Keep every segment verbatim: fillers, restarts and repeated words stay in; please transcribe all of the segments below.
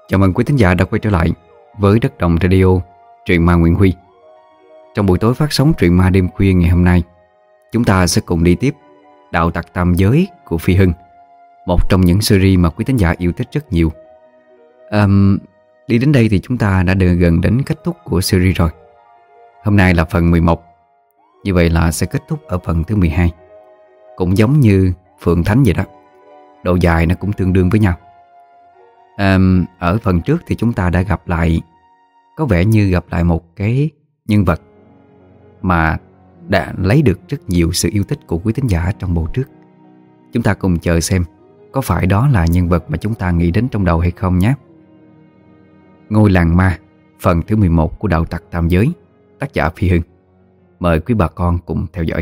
Chào mừng quý thính giả đã quay trở lại với Đất Đồng Radio, truyện ma Nguyễn Huy. Trong buổi tối phát sóng truyện ma đêm khuya ngày hôm nay, chúng ta sẽ cùng đi tiếp Đạo Tặc Tam Giới của Phi Hưng, một trong những series mà quý thính giả yêu thích rất nhiều. um, Đi đến đây thì chúng ta đã được gần đến kết thúc của series rồi. Hôm nay là phần mười một, như vậy là sẽ kết thúc ở phần thứ mười hai. Cũng giống như Phượng Thánh vậy đó, độ dài nó cũng tương đương với nhau. À, ở phần trước thì chúng ta đã gặp lại, có vẻ như gặp lại một cái nhân vật mà đã lấy được rất nhiều sự yêu thích của quý thính giả trong bộ trước. Chúng ta cùng chờ xem có phải đó là nhân vật mà chúng ta nghĩ đến trong đầu hay không nhé. Ngôi làng ma, phần thứ mười một của Đạo Tặc Tam Giới, tác giả Phi Hưng. Mời quý bà con cùng theo dõi.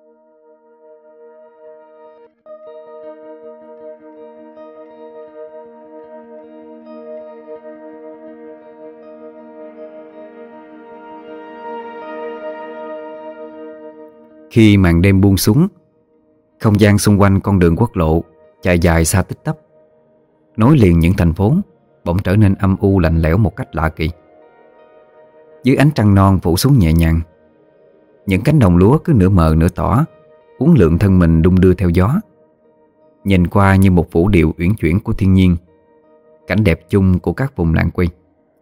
Khi màn đêm buông xuống, không gian xung quanh con đường quốc lộ chạy dài xa tích tắp, nối liền những thành phố, bỗng trở nên âm u lạnh lẽo một cách lạ kỳ. Dưới ánh trăng non phủ xuống nhẹ nhàng, những cánh đồng lúa cứ nửa mờ nửa tỏ, uốn lượn thân mình đung đưa theo gió. Nhìn qua như một vũ điệu uyển chuyển của thiên nhiên, cảnh đẹp chung của các vùng làng quê.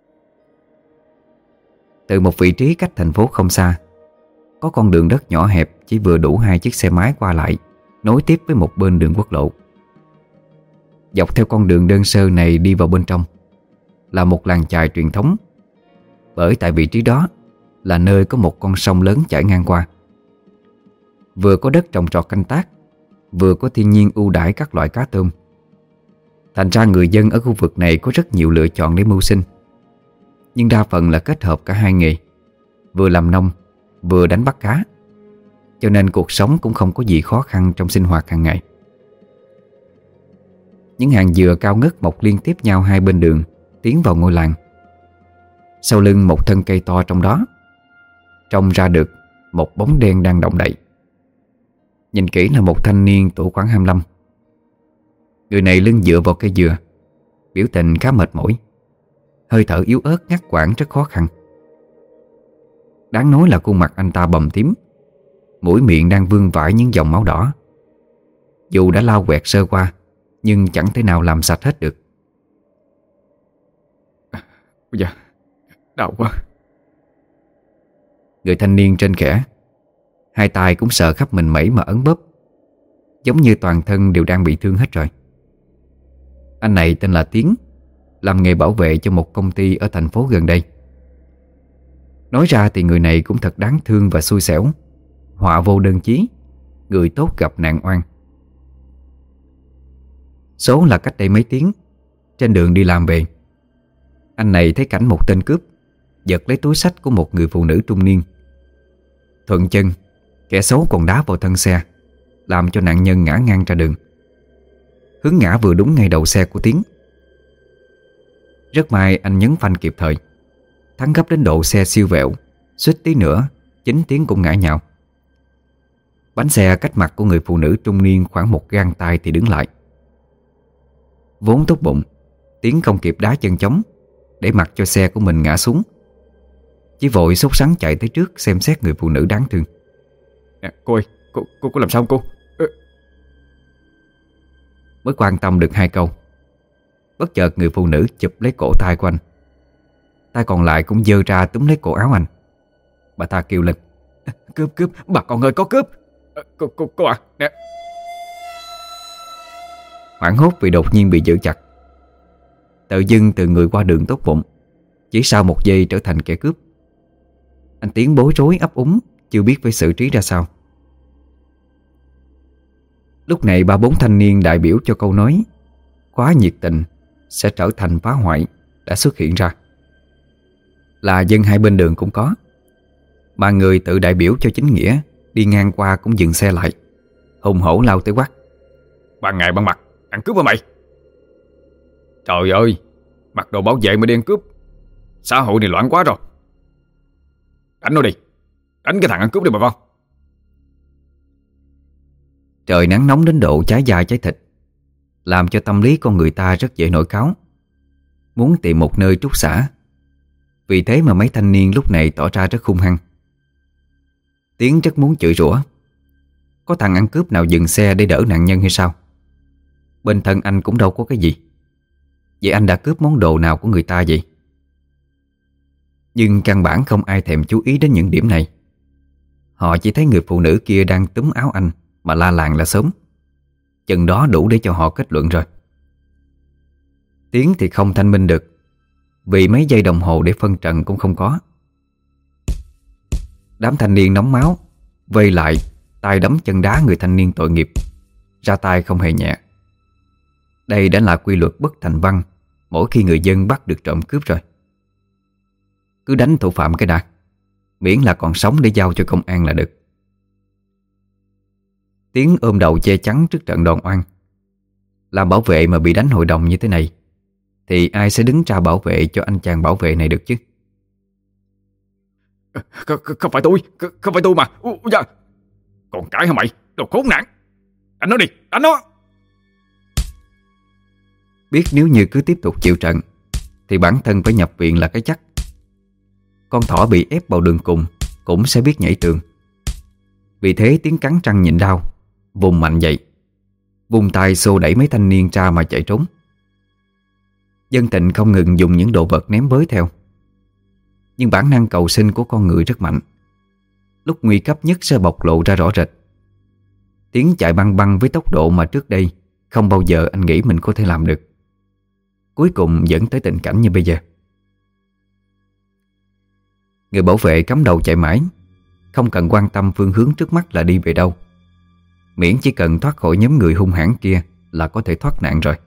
Từ một vị trí cách thành phố không xa, có con đường đất nhỏ hẹp chỉ vừa đủ hai chiếc xe máy qua lại, nối tiếp với một bên đường quốc lộ. Dọc theo con đường đơn sơ này đi vào bên trong là một làng chài truyền thống, bởi tại vị trí đó là nơi có một con sông lớn chảy ngang qua. Vừa có đất trồng trọt canh tác, vừa có thiên nhiên ưu đãi các loại cá tôm. Thành ra người dân ở khu vực này có rất nhiều lựa chọn để mưu sinh, nhưng đa phần là kết hợp cả hai nghề, vừa làm nông vừa đánh bắt cá, cho nên cuộc sống cũng không có gì khó khăn trong sinh hoạt hàng ngày. Những hàng dừa cao ngất mọc liên tiếp nhau hai bên đường tiến vào ngôi làng. Sau lưng một thân cây to trong đó trông ra được một bóng đen đang động đậy. Nhìn kỹ là một thanh niên tuổi khoảng hai mươi lăm. Người này lưng dựa vào cây dừa, biểu tình khá mệt mỏi, hơi thở yếu ớt ngắt quãng rất khó khăn. Đáng nói là khuôn mặt anh ta bầm tím, mũi miệng đang vương vãi những dòng máu đỏ. Dù đã lau quẹt sơ qua, nhưng chẳng thể nào làm sạch hết được. Bây giờ đau quá. Người thanh niên trên khẽ, hai tay cũng sờ khắp mình mẩy mà ấn bóp, giống như toàn thân đều đang bị thương hết rồi. Anh này tên là Tiến, làm nghề bảo vệ cho một công ty ở thành phố gần đây. Nói ra thì người này cũng thật đáng thương và xui xẻo, họa vô đơn chí, người tốt gặp nạn oan. Số là cách đây mấy tiếng, trên đường đi làm về, anh này thấy cảnh một tên cướp giật lấy túi xách của một người phụ nữ trung niên. Thuận chân, kẻ xấu còn đá vào thân xe, làm cho nạn nhân ngã ngang ra đường. Hướng ngã vừa đúng ngay đầu xe của Tiến. Rất may anh nhấn phanh kịp thời, thắng gấp đến độ xe siêu vẹo, suýt tí nữa chính Tiến cũng ngã nhào. Bánh xe cách mặt của người phụ nữ trung niên khoảng một gang tay thì đứng lại. Vốn tốt bụng, Tiến không kịp đá chân chống để mặc cho xe của mình ngã xuống, chỉ vội sốt sắng chạy tới trước xem xét người phụ nữ đáng thương. Nè, cô ơi, cô, cô có làm sao không cô? Ừ. Mới quan tâm được hai câu, bất chợt người phụ nữ chụp lấy cổ tay của anh, tay còn lại cũng giơ ra túm lấy cổ áo anh. Bà ta kêu lên: Cướp, cướp, bà con ơi, có cướp. À, cô, cô, cô à, nè. Hoảng hốt vì đột nhiên bị giữ chặt, tự dưng từ người qua đường tốt bụng, chỉ sau một giây trở thành kẻ cướp. Anh Tiến bối rối ấp úng, chưa biết phải xử trí ra sao. Lúc này ba bốn thanh niên đại biểu cho câu nói quá nhiệt tình sẽ trở thành phá hoại đã xuất hiện ra. Là dân hai bên đường cũng có, mà người tự đại biểu cho chính nghĩa đi ngang qua cũng dừng xe lại, hùng hổ lao tới quát: Ban ngày ban mặt, ăn cướp hả mày? Trời ơi, mặc đồ bảo vệ mà đi ăn cướp, xã hội này loạn quá rồi. Đánh nó đi, đánh cái thằng ăn cướp đi bà con. Trời nắng nóng đến độ cháy da cháy thịt, làm cho tâm lý con người ta rất dễ nổi cáu. muốn tìm một nơi trút xả. Vì thế mà mấy thanh niên lúc này tỏ ra rất hung hăng. Tiến rất muốn chửi rủa. Có thằng ăn cướp nào dừng xe để đỡ nạn nhân hay sao? Bên thân anh cũng đâu có cái gì. Vậy anh đã cướp món đồ nào của người ta vậy? Nhưng căn bản không ai thèm chú ý đến những điểm này. Họ chỉ thấy người phụ nữ kia đang túm áo anh mà la làng la xóm. Chừng đó đủ để cho họ kết luận rồi. Tiến thì không thanh minh được, vì mấy giây đồng hồ để phân trần cũng không có. Đám thanh niên nóng máu vây lại, tay đấm chân đá người thanh niên tội nghiệp, ra tay không hề nhẹ. Đây đã là quy luật bất thành văn mỗi khi người dân bắt được trộm cướp rồi. Cứ đánh thủ phạm cái đã, miễn là còn sống để giao cho công an là được. Tiến ôm đầu che chắn trước trận đòn oan. Làm bảo vệ mà bị đánh hội đồng như thế này thì ai sẽ đứng ra bảo vệ cho anh chàng bảo vệ này được chứ? Không, không phải tôi, không phải tôi mà. Ủa, dạ. Còn cãi hả mày, đồ khốn nạn. Đánh nó đi, đánh nó. Biết nếu như cứ tiếp tục chịu trận thì bản thân phải nhập viện là cái chắc. Con thỏ bị ép vào đường cùng cũng sẽ biết nhảy tường. Vì thế Tiến cắn răng nhịn đau, vùng mạnh dậy, vùng tay xô đẩy mấy thanh niên ra mà chạy trốn. Dân tình không ngừng dùng những đồ vật ném bới theo. Nhưng bản năng cầu sinh của con người rất mạnh. Lúc nguy cấp nhất sẽ bộc lộ ra rõ rệt. Tiến chạy băng băng với tốc độ mà trước đây không bao giờ anh nghĩ mình có thể làm được. Cuối cùng dẫn tới tình cảnh như bây giờ. Người bảo vệ cắm đầu chạy mãi, không cần quan tâm phương hướng trước mắt là đi về đâu. Miễn chỉ cần thoát khỏi nhóm người hung hãn kia là có thể thoát nạn rồi.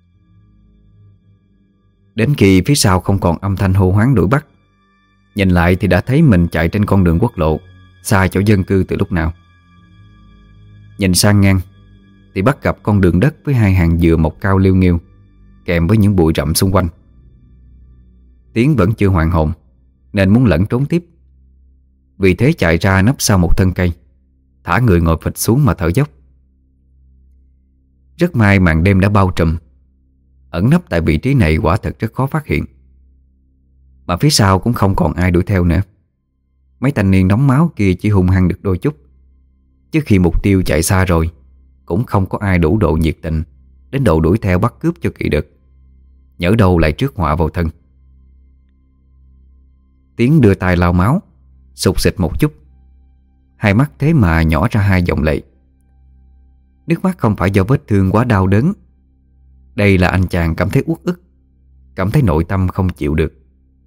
Đến khi phía sau không còn âm thanh hô hoán đuổi bắt, nhìn lại thì đã thấy mình chạy trên con đường quốc lộ, xa chỗ dân cư từ lúc nào. Nhìn sang ngang thì bắt gặp con đường đất với hai hàng dừa mọc cao liêu nghiêu, kèm với những bụi rậm xung quanh. Tiến vẫn chưa hoàn hồn nên muốn lẩn trốn tiếp. Vì thế chạy ra nấp sau một thân cây, thả người ngồi phịch xuống mà thở dốc. Rất may màn đêm đã bao trùm. Ẩn nấp tại vị trí này quả thật rất khó phát hiện. Mà phía sau cũng không còn ai đuổi theo nữa. Mấy thanh niên nóng máu kia chỉ hung hăng được đôi chút, chứ khi mục tiêu chạy xa rồi cũng không có ai đủ độ nhiệt tình đến độ đuổi theo bắt cướp cho kỹ được. Nhỡ đâu lại trước họa vào thân. Tiến đưa tay lau máu, sụt sịt một chút. Hai mắt thế mà nhỏ ra hai dòng lệ. Nước mắt không phải do vết thương quá đau đớn. Đây là anh chàng cảm thấy uất ức, cảm thấy nội tâm không chịu được.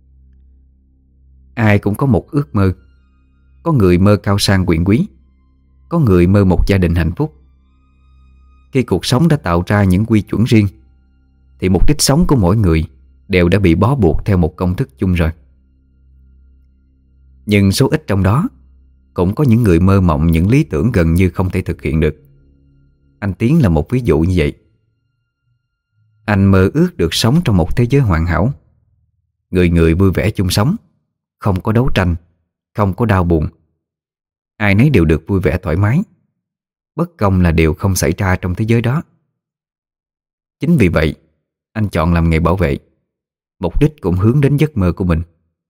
Ai cũng có một ước mơ. Có người mơ cao sang quyền quý, có người mơ một gia đình hạnh phúc. Khi cuộc sống đã tạo ra những quy chuẩn riêng thì mục đích sống của mỗi người đều đã bị bó buộc theo một công thức chung rồi. Nhưng số ít trong đó cũng có những người mơ mộng những lý tưởng gần như không thể thực hiện được. Anh Tiến là một ví dụ như vậy. Anh mơ ước được sống trong một thế giới hoàn hảo, người người vui vẻ chung sống, không có đấu tranh, không có đau buồn. Ai nấy đều được vui vẻ thoải mái. Bất công là điều không xảy ra trong thế giới đó. Chính vì vậy anh chọn làm nghề bảo vệ. Mục đích cũng hướng đến giấc mơ của mình.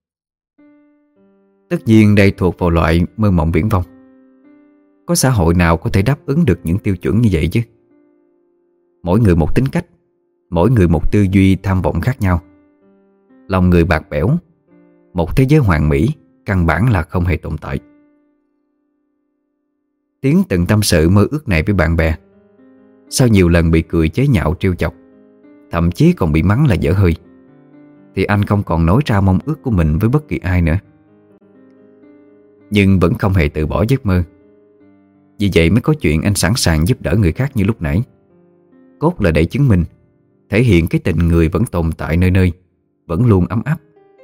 Tất nhiên đây thuộc vào loại mơ mộng viển vông. Có xã hội nào có thể đáp ứng được những tiêu chuẩn như vậy chứ? Mỗi người một tính cách, mỗi người một tư duy tham vọng khác nhau. Lòng người bạc bẽo, một thế giới hoàn mỹ căn bản là không hề tồn tại. Tiến từng tâm sự mơ ước này với bạn bè. Sau nhiều lần bị cười chế nhạo trêu chọc, thậm chí còn bị mắng là dở hơi, thì anh không còn nói ra mong ước của mình với bất kỳ ai nữa. Nhưng vẫn không hề từ bỏ giấc mơ. Vì vậy mới có chuyện anh sẵn sàng giúp đỡ người khác như lúc nãy. Cốt là để chứng minh, thể hiện cái tình người vẫn tồn tại nơi nơi, vẫn luôn ấm áp.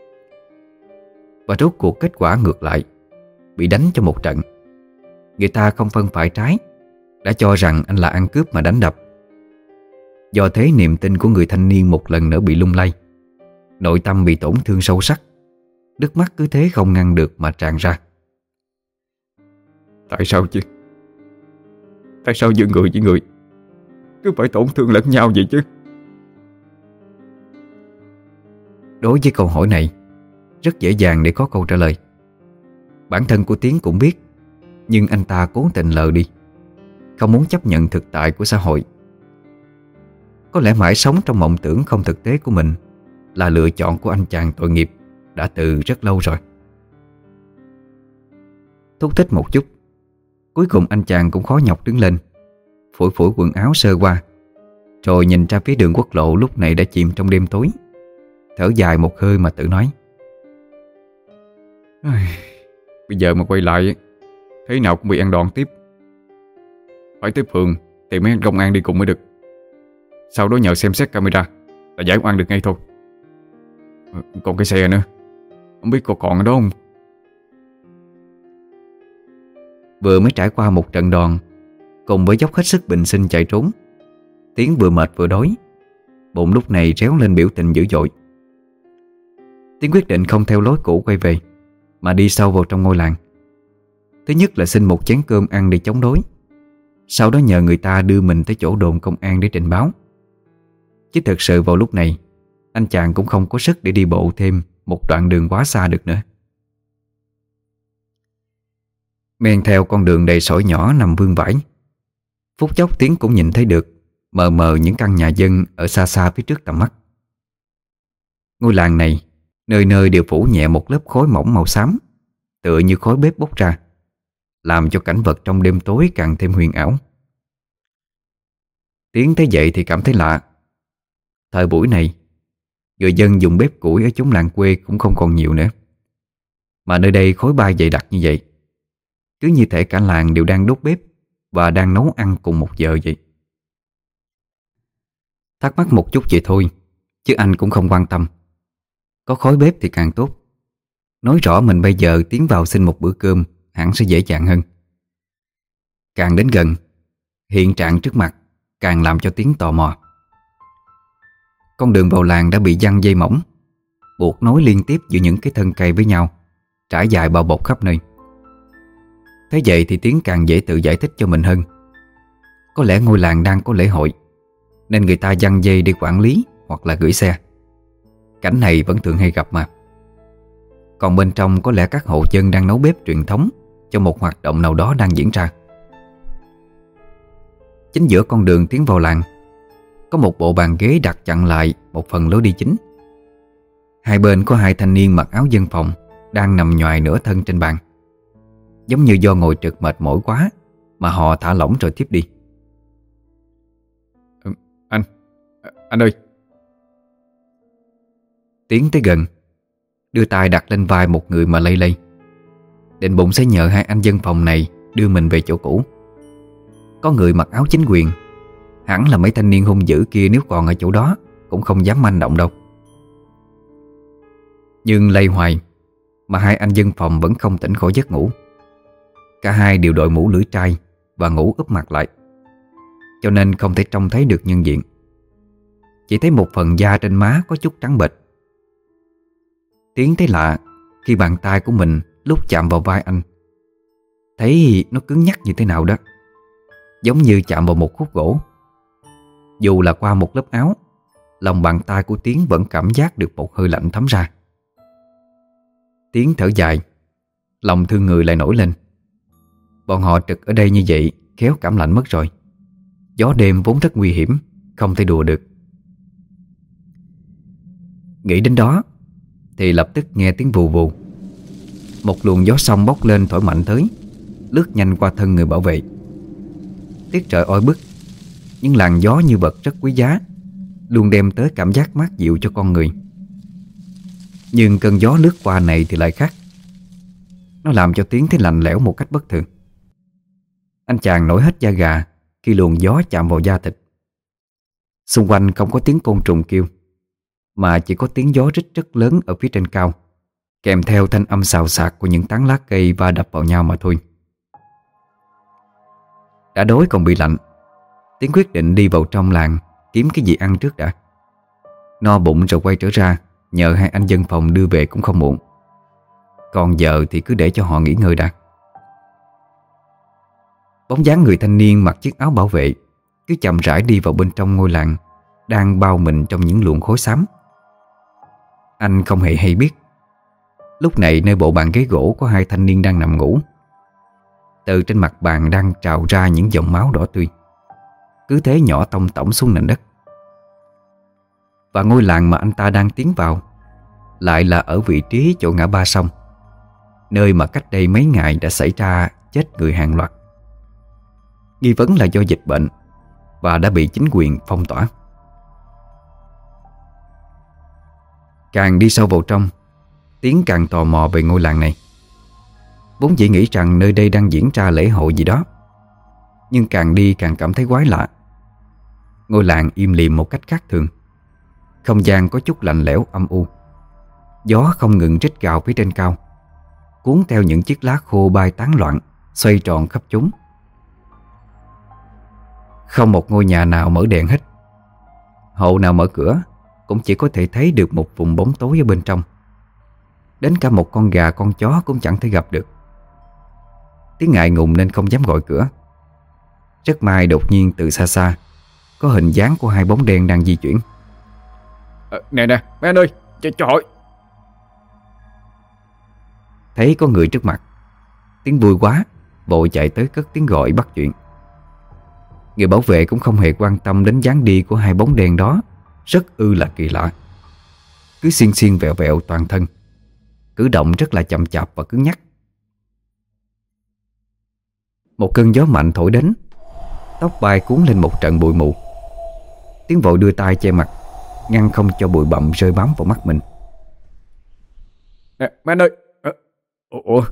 Và rốt cuộc kết quả ngược lại, bị đánh cho một trận. Người ta không phân phải trái, đã cho rằng anh là ăn cướp mà đánh đập. Do thế niềm tin của người thanh niên một lần nữa bị lung lay. Nội tâm bị tổn thương sâu sắc. Nước mắt cứ thế không ngăn được mà tràn ra. Tại sao chứ? Tại sao giữa người với người cứ phải tổn thương lẫn nhau vậy chứ? Đối với câu hỏi này, rất dễ dàng để có câu trả lời. Bản thân của Tiến cũng biết, nhưng anh ta cố tình lờ đi, không muốn chấp nhận thực tại của xã hội. Có lẽ mãi sống trong mộng tưởng không thực tế của mình là lựa chọn của anh chàng tội nghiệp đã từ rất lâu rồi. Thúc thích một chút, cuối cùng anh chàng cũng khó nhọc đứng lên, phủi phủi quần áo sơ qua, rồi nhìn ra phía đường quốc lộ lúc này đã chìm trong đêm tối, thở dài một hơi mà tự nói: Bây giờ mà quay lại, thế nào cũng bị ăn đòn tiếp. Phải tới phường tìm mấy anh công an đi cùng mới được. Sau đó nhờ xem xét camera là giải oan được ngay thôi. Còn cái xe nữa, không biết có còn ở đó không. Vừa mới trải qua một trận đòn, cùng với dốc hết sức bình sinh chạy trốn, Tiến vừa mệt vừa đói, bụng lúc này réo lên biểu tình dữ dội. Tiến quyết định không theo lối cũ quay về, mà đi sâu vào trong ngôi làng. Thứ nhất là xin một chén cơm ăn để chống đói, sau đó nhờ người ta đưa mình tới chỗ đồn công an để trình báo. Chứ thực sự vào lúc này, anh chàng cũng không có sức để đi bộ thêm một đoạn đường quá xa được nữa. Men theo con đường đầy sỏi nhỏ nằm vương vãi, phút chốc Tiến cũng nhìn thấy được mờ mờ những căn nhà dân ở xa xa phía trước tầm mắt. Ngôi làng này nơi nơi đều phủ nhẹ một lớp khói mỏng màu xám, tựa như khói bếp bốc ra, làm cho cảnh vật trong đêm tối càng thêm huyền ảo. Tiến thấy vậy thì cảm thấy lạ. Thời buổi này, người dân dùng bếp củi ở chốn làng quê cũng không còn nhiều nữa, mà nơi đây khói bay dày đặc như vậy, cứ như thể cả làng đều đang đốt bếp và đang nấu ăn cùng một giờ vậy. Thắc mắc một chút vậy thôi, chứ anh cũng không quan tâm. Có khói bếp thì càng tốt. Nói rõ mình bây giờ tiến vào xin một bữa cơm hẳn sẽ dễ dàng hơn. Càng đến gần, hiện trạng trước mặt càng làm cho Tiến tò mò. Con đường vào làng đã bị giăng dây mỏng, buộc nối liên tiếp giữa những cái thân cây với nhau, trải dài bao bọc khắp nơi. Thế vậy thì Tiến càng dễ tự giải thích cho mình hơn. Có lẽ ngôi làng đang có lễ hội, nên người ta giăng dây để quản lý hoặc là gửi xe. Cảnh này vẫn thường hay gặp mà. Còn bên trong có lẽ các hộ dân đang nấu bếp truyền thống cho một hoạt động nào đó đang diễn ra. Chính giữa con đường tiến vào làng có một bộ bàn ghế đặt chặn lại một phần lối đi chính. Hai bên có hai thanh niên mặc áo dân phòng đang nằm nhoài nửa thân trên bàn, giống như do ngồi trực mệt mỏi quá mà họ thả lỏng rồi tiếp đi. ừ, Anh, anh ơi. Tiến tới gần, đưa tay đặt lên vai một người mà lây lây, định bụng sẽ nhờ hai anh dân phòng này đưa mình về chỗ cũ. Có người mặc áo chính quyền, hẳn là mấy thanh niên hung dữ kia nếu còn ở chỗ đó cũng không dám manh động đâu. Nhưng lây hoài mà hai anh dân phòng vẫn không tỉnh khỏi giấc ngủ. Cả hai đều đội mũ lưỡi trai và ngủ úp mặt lại, cho nên không thể trông thấy được nhân diện. Chỉ thấy một phần da trên má có chút trắng bệch. Tiến thấy lạ khi bàn tay của mình lúc chạm vào vai anh, thấy nó cứng nhắc như thế nào đó, giống như chạm vào một khúc gỗ. Dù là qua một lớp áo, lòng bàn tay của Tiến vẫn cảm giác được một hơi lạnh thấm ra. Tiến thở dài, lòng thương người lại nổi lên. Bọn họ trực ở đây như vậy khéo cảm lạnh mất rồi. Gió đêm vốn rất nguy hiểm, không thể đùa được. Nghĩ đến đó thì lập tức nghe tiếng vù vù. Một luồng gió sông bốc lên thổi mạnh tới, lướt nhanh qua thân người bảo vệ. Tiết trời oi bức, nhưng làn gió như vật rất quý giá, luôn đem tới cảm giác mát dịu cho con người. Nhưng cơn gió lướt qua này thì lại khác. Nó làm cho Tiến thấy lạnh lẽo một cách bất thường. Anh chàng nổi hết da gà khi luồng gió chạm vào da thịt. Xung quanh không có tiếng côn trùng kêu, mà chỉ có tiếng gió rít rất lớn ở phía trên cao, kèm theo thanh âm xào xạc của những tán lá cây va đập vào nhau mà thôi. Đã đói còn bị lạnh, Tiến quyết định đi vào trong làng kiếm cái gì ăn trước đã. No bụng rồi quay trở ra nhờ hai anh dân phòng đưa về cũng không muộn. Còn giờ thì cứ để cho họ nghỉ ngơi đã. Bóng dáng người thanh niên mặc chiếc áo bảo vệ cứ chậm rãi đi vào bên trong ngôi làng đang bao mình trong những luồng khói xám. Anh không hề hay biết, lúc này nơi bộ bàn ghế gỗ có hai thanh niên đang nằm ngủ. Từ trên mặt bàn đang trào ra những dòng máu đỏ tươi, cứ thế nhỏ tông tổng xuống nền đất. Và ngôi làng mà anh ta đang tiến vào lại là ở vị trí chỗ ngã ba sông, nơi mà cách đây mấy ngày đã xảy ra chết người hàng loạt. Nghi vấn là do dịch bệnh và đã bị chính quyền phong tỏa. Càng đi sâu vào trong, Tiến càng tò mò về ngôi làng này. Vốn dĩ nghĩ rằng nơi đây đang diễn ra lễ hội gì đó, nhưng càng đi càng cảm thấy quái lạ. Ngôi làng im lìm một cách khác thường. Không gian có chút lạnh lẽo âm u. Gió không ngừng rít gào phía trên cao, cuốn theo những chiếc lá khô bay tán loạn, xoay tròn khắp chúng. Không một ngôi nhà nào mở đèn hết. Hộ nào mở cửa cũng chỉ có thể thấy được một vùng bóng tối ở bên trong. Đến cả một con gà con chó cũng chẳng thể gặp được. Tiếng ngại ngùng nên không dám gọi cửa. Rất may đột nhiên từ xa xa có hình dáng của hai bóng đen đang di chuyển. à, Nè nè mấy anh ơi, cho, cho hỏi. Thấy có người trước mặt, Tiến vui quá, vội chạy tới cất tiếng gọi bắt chuyện. Người bảo vệ cũng không hề quan tâm đến dáng đi của hai bóng đen đó, rất ư là kỳ lạ. Cứ xiên xiên vẹo vẹo toàn thân, cử động rất là chậm chạp và cứng nhắc. Một cơn gió mạnh thổi đến, tóc bay cuốn lên một trận bụi mù. Tiến vội đưa tay che mặt, ngăn không cho bụi bặm rơi bám vào mắt mình. Nè mấy anh ơi. à, Ủa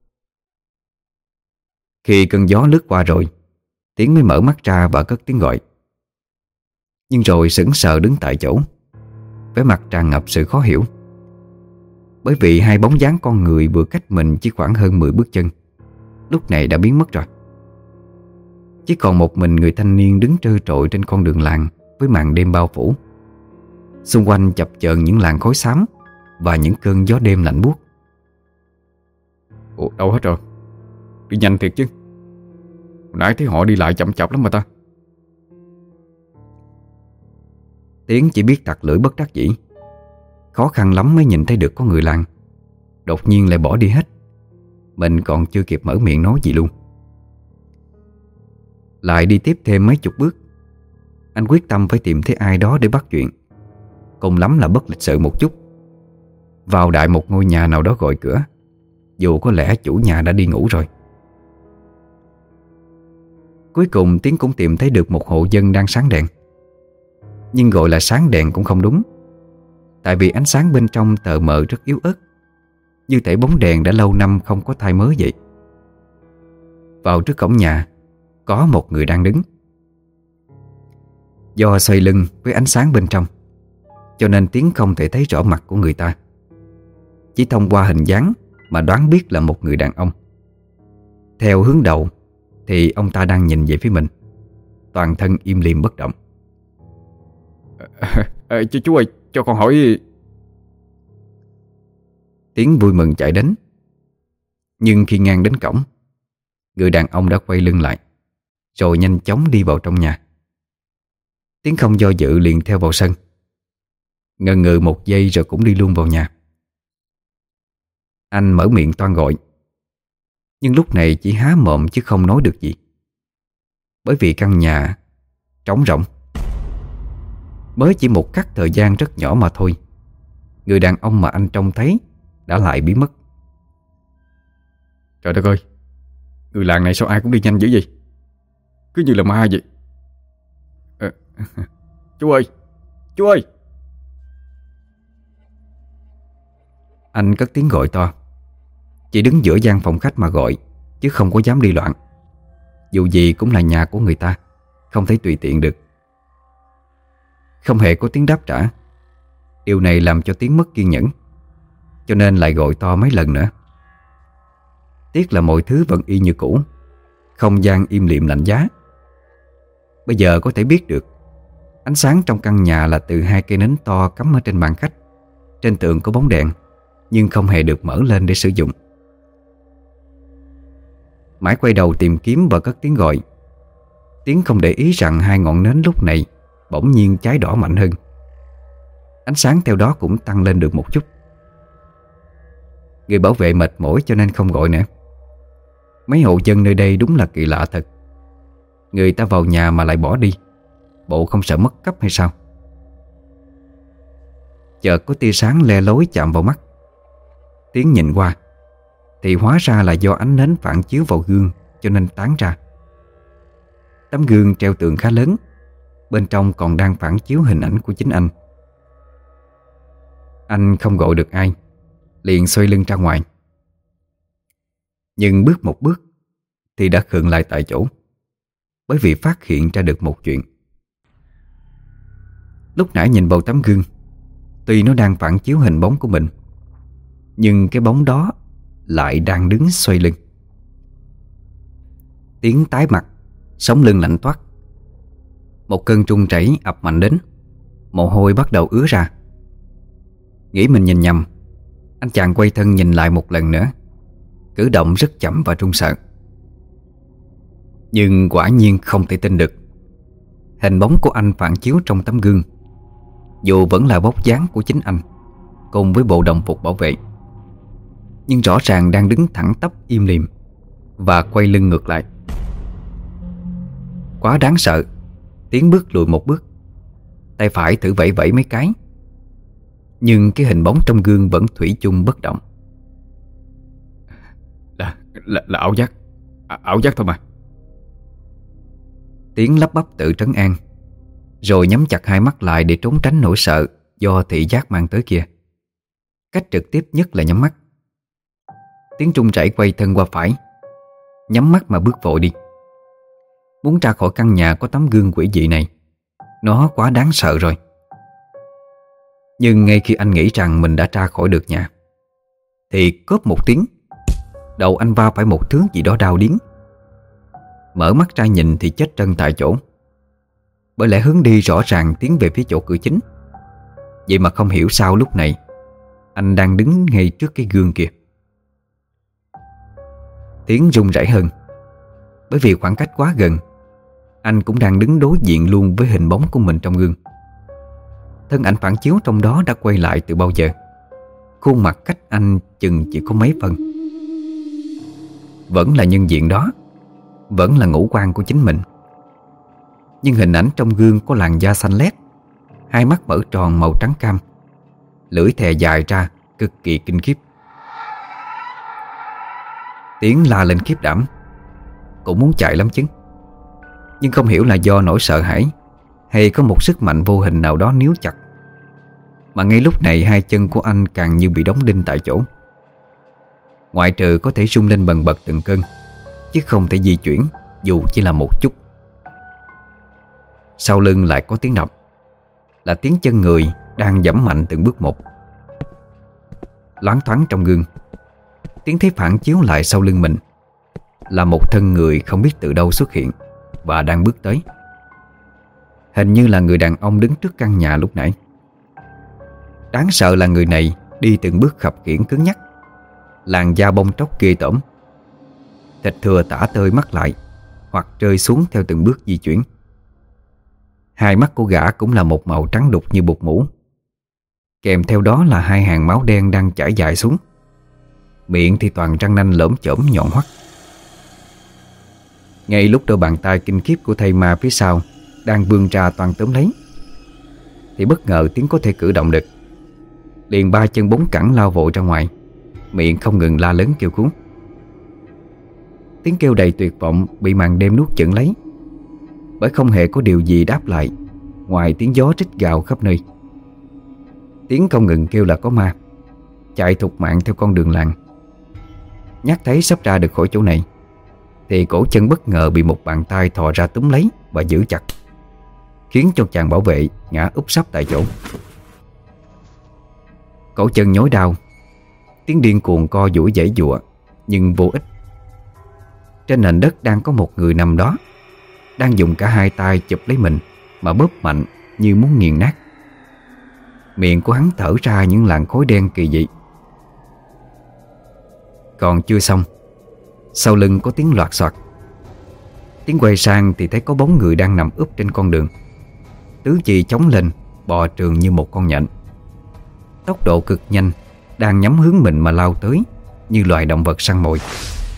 Khi cơn gió lướt qua rồi, Tiến mới mở mắt ra và cất tiếng gọi. Nhưng rồi sững sờ đứng tại chỗ, vẻ mặt tràn ngập sự khó hiểu. Bởi vì hai bóng dáng con người vừa cách mình chỉ khoảng hơn mười bước chân lúc này đã biến mất rồi. Chỉ còn một mình người thanh niên đứng trơ trội trên con đường làng với màn đêm bao phủ. Xung quanh chập chờn những làn khói xám và những cơn gió đêm lạnh buốt. Ủa đâu hết rồi? Đi nhanh thiệt chứ. Hồi nãy thấy họ đi lại chậm chạp lắm mà ta. Tiến chỉ biết tặc lưỡi bất đắc dĩ. Khó khăn lắm mới nhìn thấy được có người làng, đột nhiên lại bỏ đi hết. Mình còn chưa kịp mở miệng nói gì luôn. Lại đi tiếp thêm mấy chục bước, anh quyết tâm phải tìm thấy ai đó để bắt chuyện, cùng lắm là bất lịch sự một chút, vào đại một ngôi nhà nào đó gọi cửa, dù có lẽ chủ nhà đã đi ngủ rồi. Cuối cùng Tiến cũng tìm thấy được một hộ dân đang sáng đèn. Nhưng gọi là sáng đèn cũng không đúng, tại vì ánh sáng bên trong tờ mờ rất yếu ớt, như thể bóng đèn đã lâu năm không có thay mới vậy. Vào trước cổng nhà có một người đang đứng. Do xoay lưng với ánh sáng bên trong, cho nên Tiến không thể thấy rõ mặt của người ta. Chỉ thông qua hình dáng mà đoán biết là một người đàn ông. Theo hướng đầu thì ông ta đang nhìn về phía mình, toàn thân im lìm bất động. à, à, chú, chú ơi, cho con hỏi. Tiến vui mừng chạy đến. Nhưng khi ngang đến cổng, người đàn ông đã quay lưng lại, rồi nhanh chóng đi vào trong nhà. Tiến không do dự liền theo vào sân. Ngần ngừ một giây rồi cũng đi luôn vào nhà. Anh mở miệng toan gọi, nhưng lúc này chỉ há mồm chứ không nói được gì. Bởi vì căn nhà trống rỗng. Mới chỉ một cắt thời gian rất nhỏ mà thôi, người đàn ông mà anh trông thấy đã lại biến mất. Trời đất ơi, người làng này sao ai cũng đi nhanh dữ vậy? Cứ như là ma vậy. à, Chú ơi, chú ơi. Anh cất tiếng gọi to, chỉ đứng giữa gian phòng khách mà gọi, chứ không có dám đi loạn. Dù gì cũng là nhà của người ta, không thể tùy tiện được. Không hề có tiếng đáp trả. Điều này làm cho Tiến mất kiên nhẫn, cho nên lại gọi to mấy lần nữa. Tiếc là mọi thứ vẫn y như cũ. Không gian im lìm lạnh giá. Bây giờ có thể biết được ánh sáng trong căn nhà là từ hai cây nến to cắm ở trên bàn khách. Trên tường có bóng đèn, nhưng không hề được mở lên để sử dụng. Mãi quay đầu tìm kiếm và cất tiếng gọi, Tiến không để ý rằng hai ngọn nến lúc này bỗng nhiên cháy đỏ mạnh hơn. Ánh sáng theo đó cũng tăng lên được một chút. Người bảo vệ mệt mỏi cho nên không gọi nữa. Mấy hộ dân nơi đây đúng là kỳ lạ thật. Người ta vào nhà mà lại bỏ đi, bộ không sợ mất cắp hay sao? Chợt có tia sáng le lối chạm vào mắt. Tiến nhìn qua thì hóa ra là do ánh nến phản chiếu vào gương cho nên tán ra. Tấm gương treo tường khá lớn, bên trong còn đang phản chiếu hình ảnh của chính anh. Anh không gọi được ai, liền xoay lưng ra ngoài. Nhưng bước một bước thì đã khựng lại tại chỗ, bởi vì phát hiện ra được một chuyện. Lúc nãy nhìn vào tấm gương, tuy nó đang phản chiếu hình bóng của mình, nhưng cái bóng đó lại đang đứng xoay lưng. Tiến tái mặt, sống lưng lạnh toát. Một cơn run rẩy ập mạnh đến, mồ hôi bắt đầu ứa ra. Nghĩ mình nhìn nhầm, anh chàng quay thân nhìn lại một lần nữa. Cử động rất chậm và run sợ. Nhưng quả nhiên không thể tin được. Hình bóng của anh phản chiếu trong tấm gương, dù vẫn là vóc dáng của chính anh cùng với bộ đồng phục bảo vệ, nhưng rõ ràng đang đứng thẳng tắp im lìm và quay lưng ngược lại. Quá đáng sợ. Tiến bước lùi một bước, tay phải thử vẫy vẫy mấy cái, nhưng cái hình bóng trong gương vẫn thủy chung bất động. Là, là, là ảo giác à, Ảo giác thôi mà. Tiến lắp bắp tự trấn an, rồi nhắm chặt hai mắt lại để trốn tránh nỗi sợ do thị giác mang tới kia. Cách trực tiếp nhất là nhắm mắt. Tiến trung chảy quay thân qua phải, nhắm mắt mà bước vội đi. Muốn ra khỏi căn nhà có tấm gương quỷ dị này, nó quá đáng sợ rồi. Nhưng ngay khi anh nghĩ rằng mình đã ra khỏi được nhà, thì cóp một tiếng, đầu anh va phải một thứ gì đó đau điếng. Mở mắt ra nhìn thì chết trân tại chỗ. Bởi lẽ hướng đi rõ ràng tiến về phía chỗ cửa chính. Vậy mà không hiểu sao lúc này anh đang đứng ngay trước cái gương kia. Tiến run rẩy hơn, bởi vì khoảng cách quá gần. Anh cũng đang đứng đối diện luôn với hình bóng của mình trong gương. Thân ảnh phản chiếu trong đó đã quay lại từ bao giờ. Khuôn mặt cách anh chừng chỉ có mấy phân. Vẫn là nhân diện đó, vẫn là ngũ quan của chính mình. Nhưng hình ảnh trong gương có làn da xanh lét, hai mắt mở tròn màu trắng cam, lưỡi thè dài ra, cực kỳ kinh khiếp. Tiến la lên khiếp đảm, cũng muốn chạy lắm chứ. Nhưng không hiểu là do nỗi sợ hãi hay có một sức mạnh vô hình nào đó níu chặt, mà ngay lúc này hai chân của anh càng như bị đóng đinh tại chỗ. Ngoại trừ có thể rung lên bần bật từng cơn, chứ không thể di chuyển dù chỉ là một chút. Sau lưng lại có tiếng động, là tiếng chân người đang giẫm mạnh từng bước một. Loáng thoáng trong gương, Tiến thấy phản chiếu lại sau lưng mình là một thân người không biết từ đâu xuất hiện và đang bước tới. Hình như là người đàn ông đứng trước căn nhà lúc nãy. Đáng sợ là người này đi từng bước khập khiễng cứng nhắc, làn da bong tróc ghê tởm, thịt thừa tả tơi mắt lại hoặc rơi xuống theo từng bước di chuyển. Hai mắt của gã cũng là một màu trắng đục như bột mũ, kèm theo đó là hai hàng máu đen đang chảy dài xuống. Miệng thì toàn răng nanh lởm chởm nhọn hoắt. Ngay lúc đôi bàn tay kinh khiếp của thầy ma phía sau đang vươn ra toàn tóm lấy, thì bất ngờ Tiến có thể cử động được. Liền ba chân bốn cẳng lao vội ra ngoài, miệng không ngừng la lớn kêu cứu. Tiếng kêu đầy tuyệt vọng bị màn đêm nuốt chửng lấy, bởi không hề có điều gì đáp lại ngoài tiếng gió rít gào khắp nơi. Tiến không ngừng kêu là có ma, chạy thục mạng theo con đường làng. Nhắc thấy sắp ra được khỏi chỗ này, thì cổ chân bất ngờ bị một bàn tay thò ra túm lấy và giữ chặt, khiến cho chàng bảo vệ ngã úp sấp tại chỗ. Cổ chân nhói đau, Tiến điên cuồng co duỗi giãy giụa nhưng vô ích. Trên nền đất đang có một người nằm đó, đang dùng cả hai tay chụp lấy mình mà bóp mạnh như muốn nghiền nát. Miệng của hắn thở ra những làn khói đen kỳ dị. Còn chưa xong, sau lưng có tiếng loạt soạt. Tiến quay sang thì thấy có bóng người đang nằm úp trên con đường, tứ chi chống lên, bò trường như một con nhện. tốc độ cực nhanh, đang nhắm hướng mình mà lao tới như loài động vật săn mồi.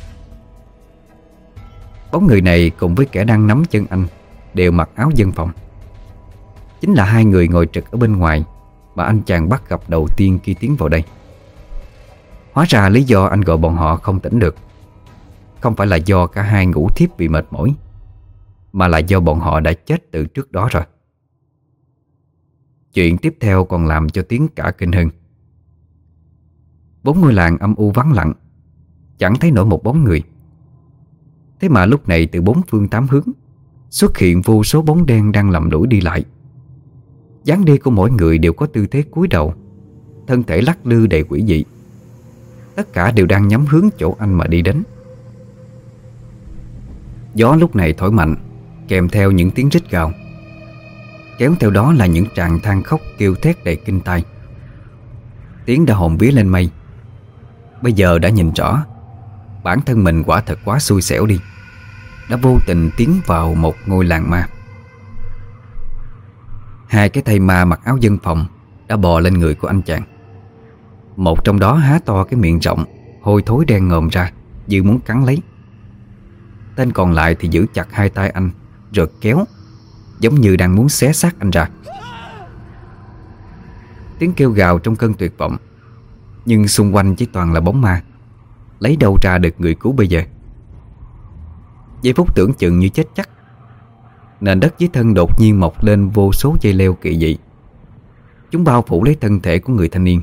Bóng người này cùng với kẻ đang nắm chân anh đều mặc áo dân phòng. Chính là hai người ngồi trực ở bên ngoài mà anh chàng bắt gặp đầu tiên khi tiến vào đây. Hóa ra lý do anh gọi bọn họ không tỉnh được không phải là do cả hai ngủ thiếp bị mệt mỏi, mà là do bọn họ đã chết từ trước đó rồi. Chuyện tiếp theo còn làm cho Tiến cả kinh hơn. Bốn ngôi làng âm u vắng lặng, chẳng thấy nổi một bóng người. Thế mà lúc này từ bốn phương tám hướng xuất hiện vô số bóng đen đang lầm lũi đi lại. Dáng đi của mỗi người đều có tư thế cúi đầu, thân thể lắc lư đầy quỷ dị. Tất cả đều đang nhắm hướng chỗ anh mà đi đến. Gió lúc này thổi mạnh, kèm theo những tiếng rít gào, kéo theo đó là những tràng than khóc kêu thét đầy kinh tai. Tiến đã hồn vía lên mây. Bây giờ đã nhìn rõ bản thân mình quả thật quá xui xẻo đi, đã vô tình tiến vào một ngôi làng ma. Hai cái thây ma mặc áo dân phòng đã bò lên người của anh chàng. Một trong đó há to cái miệng rộng, hôi thối đen ngòm ra như muốn cắn lấy. Tên còn lại thì giữ chặt hai tay anh rồi kéo, giống như đang muốn xé xác anh ra. Tiếng kêu gào trong cơn tuyệt vọng, nhưng xung quanh chỉ toàn là bóng ma, lấy đâu ra được người cứu bây giờ. Giây phút tưởng chừng như chết chắc, nền đất dưới thân đột nhiên mọc lên vô số dây leo kỳ dị. Chúng bao phủ lấy thân thể của người thanh niên.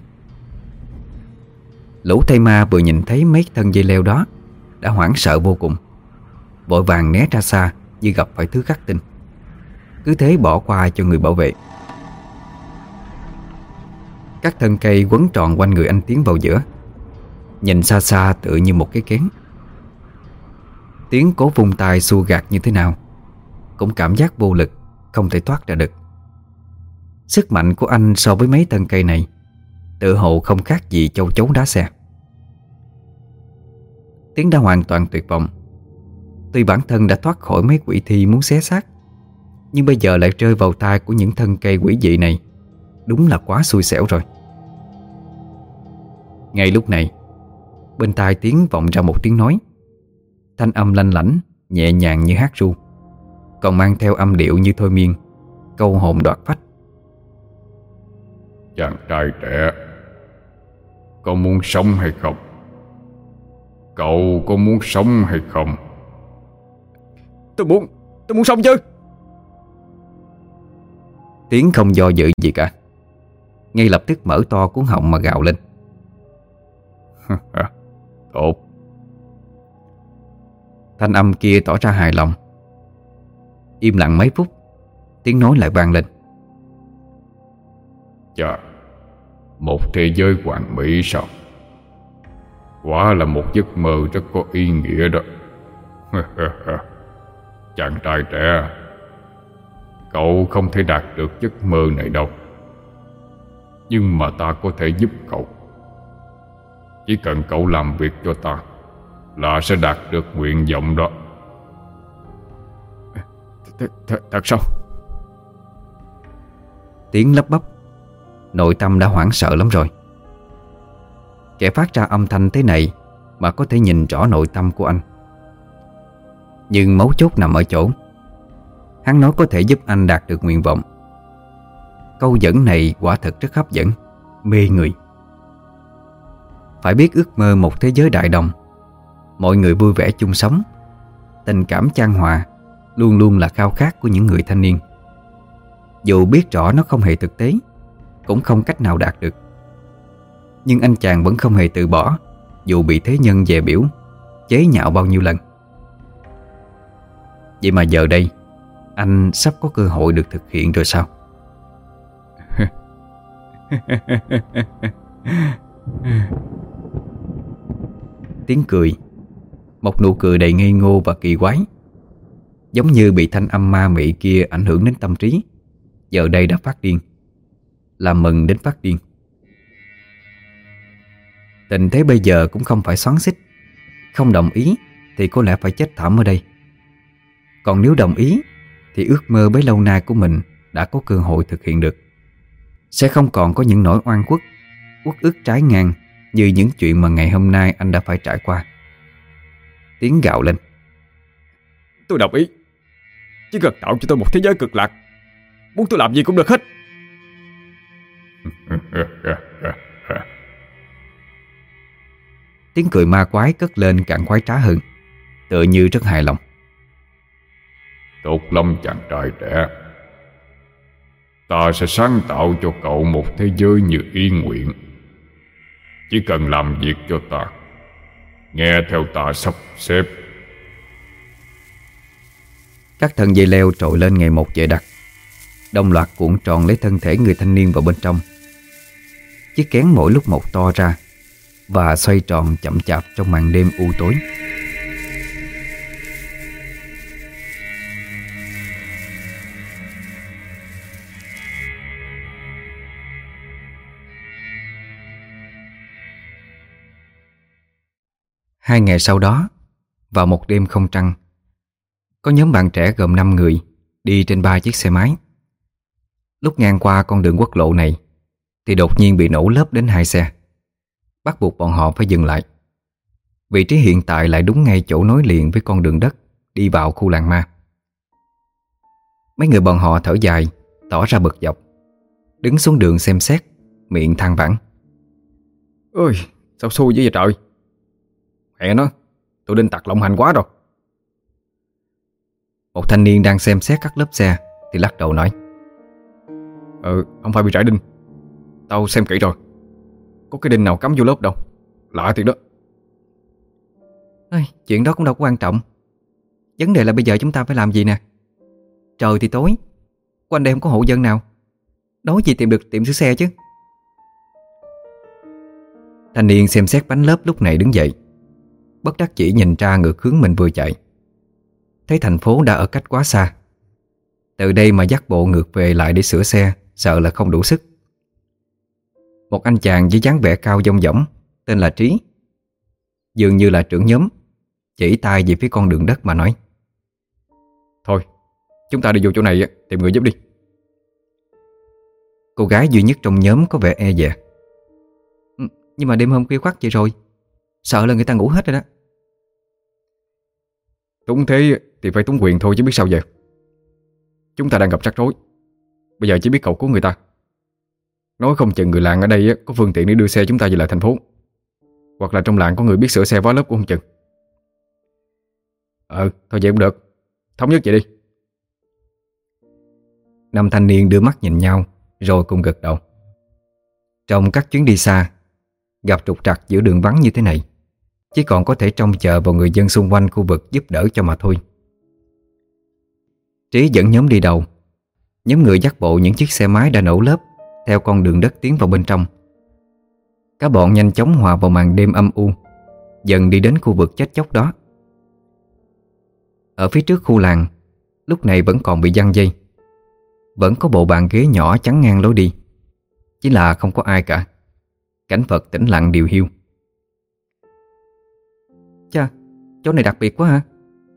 Lũ thây ma vừa nhìn thấy mấy thân dây leo đó đã hoảng sợ vô cùng, vội vàng né ra xa như gặp phải thứ khắc tinh, cứ thế bỏ qua cho người bảo vệ. Các thân cây quấn tròn quanh người anh Tiến vào giữa, nhìn xa xa tựa như một cái kén. Tiến cố vung tay xua gạt như thế nào cũng cảm giác vô lực, không thể thoát ra được. Sức mạnh của anh so với mấy thân cây này tự hồ không khác gì châu chấu đá xe. Tiến đã hoàn toàn tuyệt vọng. Tuy bản thân đã thoát khỏi mấy quỷ thi muốn xé xác, nhưng bây giờ lại rơi vào tay của những thân cây quỷ dị này, đúng là quá xui xẻo rồi. Ngay lúc này, bên tai Tiến vọng ra một tiếng nói, thanh âm lanh lảnh, nhẹ nhàng như hát ru, còn mang theo âm điệu như thôi miên, câu hồn đoạt phách. Chàng trai trẻ, cậu muốn sống hay không? Cậu có muốn sống hay không? Tôi muốn, tôi muốn sống chứ. Tiến không do dự gì cả, ngay lập tức mở to cuốn họng mà gào lên. Tốt. Thanh âm kia tỏ ra hài lòng. Im lặng mấy phút, tiếng nói lại vang lên. Chà, một thế giới hoàn mỹ sao? Quả là một giấc mơ rất có ý nghĩa đó. Chàng trai trẻ, cậu không thể đạt được giấc mơ này đâu, nhưng mà ta có thể giúp cậu. Chỉ cần cậu làm việc cho ta là sẽ đạt được nguyện vọng đó. Th th Thật sao? Tiến lắp bắp, nội tâm đã hoảng sợ lắm rồi. Kẻ phát ra âm thanh thế này mà có thể nhìn rõ nội tâm của anh. Nhưng mấu chốt nằm ở chỗ hắn nói có thể giúp anh đạt được nguyện vọng. Câu dẫn này quả thật rất hấp dẫn, mê người. Phải biết ước mơ một thế giới đại đồng, mọi người vui vẻ chung sống, tình cảm chan hòa luôn luôn là khao khát của những người thanh niên. Dù biết rõ nó không hề thực tế, cũng không cách nào đạt được, nhưng anh chàng vẫn không hề từ bỏ, dù bị thế nhân dè biểu, chế nhạo bao nhiêu lần. Vậy mà giờ đây anh sắp có cơ hội được thực hiện rồi sao? Tiếng cười, một nụ cười đầy ngây ngô và kỳ quái, giống như bị thanh âm ma mị kia ảnh hưởng đến tâm trí, giờ đây đã phát điên, làm mừng đến phát điên. Tình thế bây giờ cũng không phải xoắn xít. Không đồng ý thì có lẽ phải chết thảm ở đây. Còn nếu đồng ý thì ước mơ bấy lâu nay của mình đã có cơ hội thực hiện được. Sẽ không còn có những nỗi oan khuất uất ức trái ngang như những chuyện mà ngày hôm nay anh đã phải trải qua. Tiếng gào lên: Tôi đồng ý. Chỉ cần tạo cho tôi một thế giới cực lạc, muốn tôi làm gì cũng được hết. Tiếng cười ma quái cất lên càng quái trá hơn, tựa như rất hài lòng. Tốt lắm chàng trai trẻ. Ta sẽ sáng tạo cho cậu một thế giới như ý nguyện. Chỉ cần làm việc cho ta, nghe theo ta sắp xếp. Các thân dây leo trồi lên ngày một dày đặc, đồng loạt cuộn tròn lấy thân thể người thanh niên vào bên trong. Chiếc kén mỗi lúc một to ra và xoay tròn chậm chạp trong màn đêm u tối. Hai ngày sau đó, vào một đêm không trăng, có nhóm bạn trẻ gồm năm người đi trên ba chiếc xe máy. Lúc ngang qua con đường quốc lộ này thì đột nhiên bị nổ lốp đến hai xe, bắt buộc bọn họ phải dừng lại. Vị trí hiện tại lại đúng ngay chỗ nối liền với con đường đất đi vào khu làng ma. Mấy người bọn họ thở dài, tỏ ra bực dọc, đứng xuống đường xem xét, miệng than vãn: Ôi, sao xui dữ vậy trời. Mẹ nó, tôi đinh tặc lộng hành quá rồi. Một thanh niên đang xem xét các lớp xe thì lắc đầu nói: Ừ, không phải bị trải đinh. Tao xem kỹ rồi, có cái đinh nào cắm vô lớp đâu. Lạ thiệt đó. Ê, chuyện đó cũng đâu có quan trọng. Vấn đề là bây giờ chúng ta phải làm gì nè. Trời thì tối, quanh đây không có hộ dân nào, đói gì tìm được tiệm sửa xe chứ. Thanh niên xem xét bánh lớp lúc này đứng dậy, bất đắc chỉ nhìn ra ngược hướng mình vừa chạy. Thấy thành phố đã ở cách quá xa, từ đây mà dắt bộ ngược về lại để sửa xe sợ là không đủ sức. Một anh chàng với dáng vẻ cao dong dỏng tên là Trí, dường như là trưởng nhóm, chỉ tay về phía con đường đất mà nói: Thôi, chúng ta đi vô chỗ này tìm người giúp đi. Cô gái duy nhất trong nhóm có vẻ e dè: ừ, Nhưng mà đêm hôm khuya khoắt vậy rồi, sợ là người ta ngủ hết rồi đó. Túng thế thì phải túng quyền thôi chứ biết sao giờ. Chúng ta đang gặp rắc rối, bây giờ chỉ biết cầu cứu người ta. Nói không chừng người làng ở đây có phương tiện để đưa xe chúng ta về lại thành phố, hoặc là trong làng có người biết sửa xe vó lớp cũng không chừng. Ờ, thôi vậy cũng được, thống nhất vậy đi. Năm thanh niên đưa mắt nhìn nhau rồi cùng gật đầu. Trong các chuyến đi xa, gặp trục trặc giữa đường vắng như thế này, chỉ còn có thể trông chờ vào người dân xung quanh khu vực giúp đỡ cho mà thôi. Trí dẫn nhóm đi đầu, nhóm người dắt bộ những chiếc xe máy đã nổ lốp theo con đường đất tiến vào bên trong. Cả bọn nhanh chóng hòa vào màn đêm âm u, dần đi đến khu vực chết chóc đó. Ở phía trước khu làng, lúc này vẫn còn bị giăng dây, vẫn có bộ bàn ghế nhỏ chắn ngang lối đi, chỉ là không có ai cả. Cảnh vật tĩnh lặng điều hiu. Chà, chỗ này đặc biệt quá hả?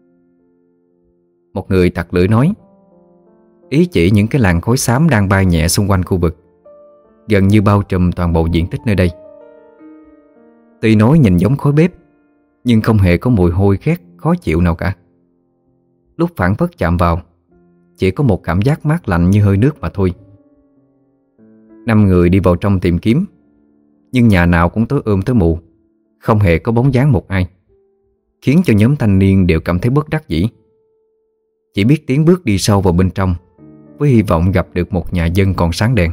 Một người tặc lưỡi nói, ý chỉ những cái làn khói xám đang bay nhẹ xung quanh khu vực, gần như bao trùm toàn bộ diện tích nơi đây. Tuy nói nhìn giống khói bếp, nhưng không hề có mùi hôi khét khó chịu nào cả. Lúc phản phất chạm vào, chỉ có một cảm giác mát lạnh như hơi nước mà thôi. Năm người đi vào trong tìm kiếm, nhưng nhà nào cũng tối ôm tối mù, không hề có bóng dáng một ai, khiến cho nhóm thanh niên đều cảm thấy bất đắc dĩ. Chỉ biết tiến bước đi sâu vào bên trong, với hy vọng gặp được một nhà dân còn sáng đèn.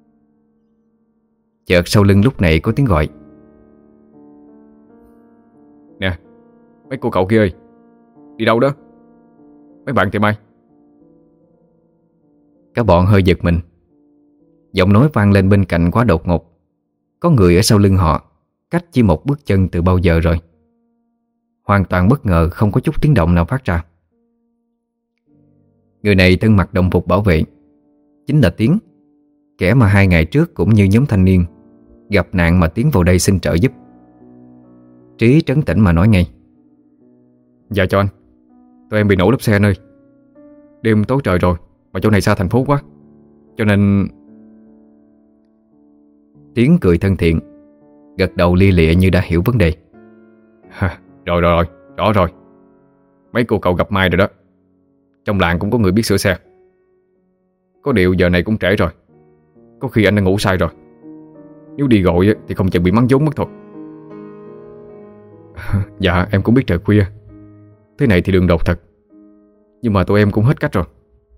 Chợt sau lưng lúc này có tiếng gọi. Nè, mấy cô cậu kia ơi, đi đâu đó? Mấy bạn tìm ai? Cả bọn hơi giật mình. Giọng nói vang lên bên cạnh quá đột ngột. Có người ở sau lưng họ, cách chỉ một bước chân từ bao giờ rồi. Hoàn toàn bất ngờ, không có chút tiếng động nào phát ra. Người này thân mặc đồng phục bảo vệ, chính là Tiến, kẻ mà hai ngày trước cũng như nhóm thanh niên gặp nạn mà tiến vào đây xin trợ giúp. Trí trấn tĩnh mà nói ngay. Dạ cho anh, tụi em bị nổ lốp xe anh ơi. Đêm tối trời rồi, mà chỗ này xa thành phố quá, cho nên... Tiến cười thân thiện, gật đầu lia lịa như đã hiểu vấn đề. Rồi rồi rồi, rõ rồi. Mấy cô cậu gặp Mai rồi đó. Trong làng cũng có người biết sửa xe. Có điều giờ này cũng trễ rồi. Có khi anh đã ngủ say rồi. Nếu đi gọi thì không chừng bị mắng vốn mất thôi. Dạ em cũng biết trời khuya, thế này thì đường đột thật. Nhưng mà tụi em cũng hết cách rồi.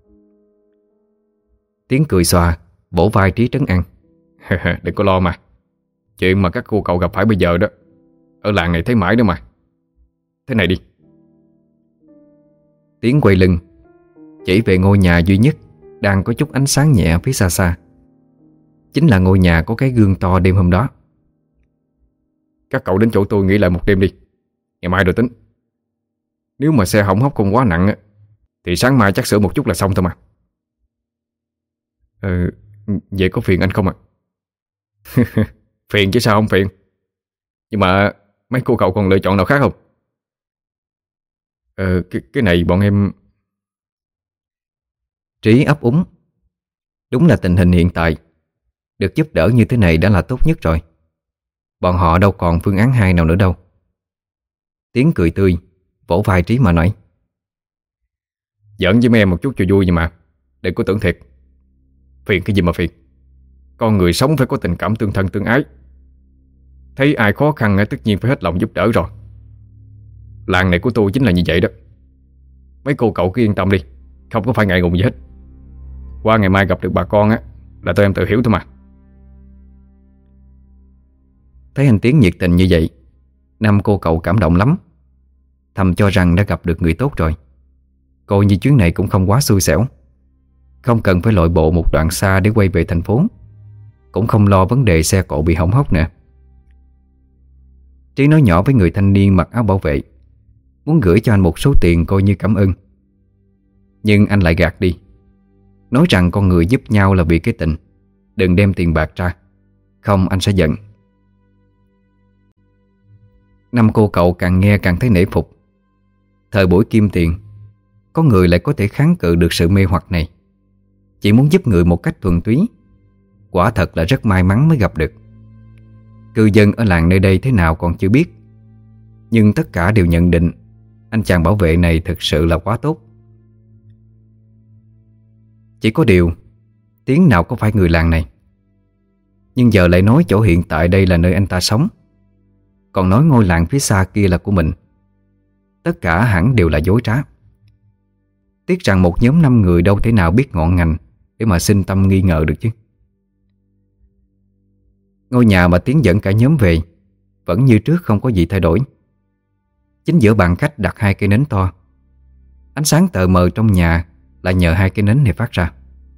Tiến cười xòa, vỗ vai Trí trấn an. Đừng có lo mà. Chuyện mà các cô cậu gặp phải bây giờ đó, ở làng này thấy mãi nữa mà. Thế này đi. Tiến quay lưng, chỉ về ngôi nhà duy nhất đang có chút ánh sáng nhẹ phía xa xa. Chính là ngôi nhà có cái gương to đêm hôm đó. Các cậu đến chỗ tôi nghỉ lại một đêm đi, ngày mai rồi tính. Nếu mà xe hỏng hóc không quá nặng thì sáng mai chắc sửa một chút là xong thôi mà. Ừ, vậy có phiền anh không ạ? Phiền chứ sao không phiền. Nhưng mà mấy cô cậu còn lựa chọn nào khác không? Ờ, cái, cái này bọn em... Trí ấp úng. Đúng là tình hình hiện tại, được giúp đỡ như thế này đã là tốt nhất rồi. Bọn họ đâu còn phương án hai nào nữa đâu. Tiến cười tươi, vỗ vai Trí mà nói. Giỡn với mấy em một chút cho vui vậy mà, đừng có tưởng thiệt. Phiền cái gì mà phiền. Con người sống phải có tình cảm tương thân tương ái. Thấy ai khó khăn tất nhiên phải hết lòng giúp đỡ rồi. Làng này của tôi chính là như vậy đó. Mấy cô cậu cứ yên tâm đi, không có phải ngại ngùng gì hết. Qua ngày mai gặp được bà con á là tụi em tự hiểu thôi mà. Thấy anh Tiến nhiệt tình như vậy, năm cô cậu cảm động lắm, thầm cho rằng đã gặp được người tốt rồi. Coi như chuyến này cũng không quá xui xẻo. Không cần phải lội bộ một đoạn xa để quay về thành phố, cũng không lo vấn đề xe cộ bị hỏng hóc nữa. Trí nói nhỏ với người thanh niên mặc áo bảo vệ, muốn gửi cho anh một số tiền coi như cảm ơn. Nhưng anh lại gạt đi, nói rằng con người giúp nhau là vì cái tình, đừng đem tiền bạc ra, không anh sẽ giận. Năm cô cậu càng nghe càng thấy nể phục. Thời buổi kim tiền, có người lại có thể kháng cự được sự mê hoặc này, chỉ muốn giúp người một cách thuần túy. Quả thật là rất may mắn mới gặp được. Cư dân ở làng nơi đây thế nào còn chưa biết, nhưng tất cả đều nhận định anh chàng bảo vệ này thực sự là quá tốt. Chỉ có điều Tiến nào có phải người làng này, nhưng giờ lại nói chỗ hiện tại đây là nơi anh ta sống, còn nói ngôi làng phía xa kia là của mình. Tất cả hẳn đều là dối trá. Tiếc rằng một nhóm năm người đâu thể nào biết ngọn ngành để mà sinh tâm nghi ngờ được chứ. Ngôi nhà mà Tiến dẫn cả nhóm về vẫn như trước, không có gì thay đổi. Chính giữa bàn khách đặt hai cây nến to. Ánh sáng tờ mờ trong nhà là nhờ hai cây nến này phát ra.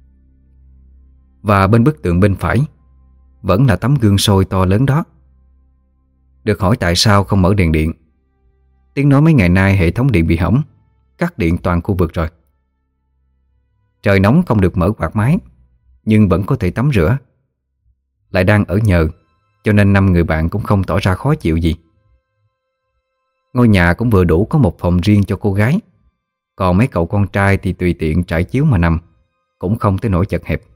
Và bên bức tượng bên phải vẫn là tấm gương soi to lớn đó. Được hỏi tại sao không mở đèn điện, Tiến nói mấy ngày nay hệ thống điện bị hỏng, cắt điện toàn khu vực rồi. Trời nóng không được mở quạt máy, nhưng vẫn có thể tắm rửa. Lại đang ở nhờ, cho nên năm người bạn cũng không tỏ ra khó chịu gì. Ngôi nhà cũng vừa đủ có một phòng riêng cho cô gái, còn mấy cậu con trai thì tùy tiện trải chiếu mà nằm, cũng không tới nỗi chật hẹp.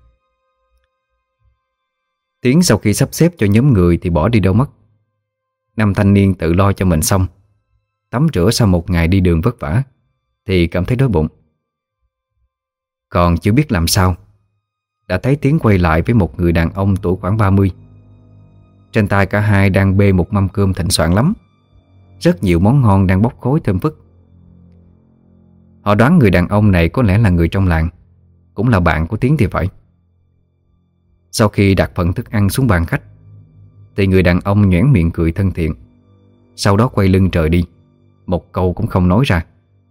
Tiến sau khi sắp xếp cho nhóm người thì bỏ đi đâu mất. Năm thanh niên tự lo cho mình xong, tắm rửa sau một ngày đi đường vất vả thì cảm thấy đói bụng. Còn chưa biết làm sao, đã thấy Tiến quay lại với một người đàn ông tuổi khoảng ba mươi. Trên tay cả hai đang bê một mâm cơm thịnh soạn lắm, rất nhiều món ngon đang bốc khói thơm phức. Họ đoán người đàn ông này có lẽ là người trong làng, cũng là bạn của Tiến thì phải. Sau khi đặt phần thức ăn xuống bàn khách thì người đàn ông nhoẻn miệng cười thân thiện, sau đó quay lưng rời đi, một câu cũng không nói ra.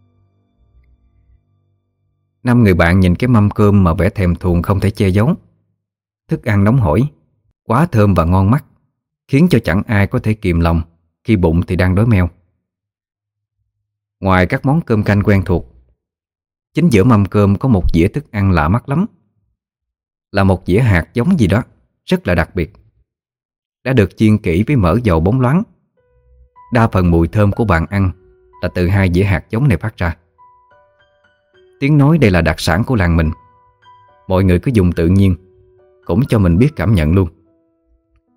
Năm người bạn nhìn cái mâm cơm mà vẻ thèm thuồng không thể che giấu. Thức ăn nóng hổi, quá thơm và ngon mắt, khiến cho chẳng ai có thể kìm lòng khi bụng thì đang đói meo. Ngoài các món cơm canh quen thuộc, chính giữa mâm cơm có một dĩa thức ăn lạ mắt lắm. Là một dĩa hạt giống gì đó rất là đặc biệt, đã được chiên kỹ với mỡ dầu bóng loáng. Đa phần mùi thơm của bàn ăn là từ hai dĩa hạt giống này phát ra. Tiếng nói đây là đặc sản của làng mình, mọi người cứ dùng tự nhiên, cũng cho mình biết cảm nhận luôn.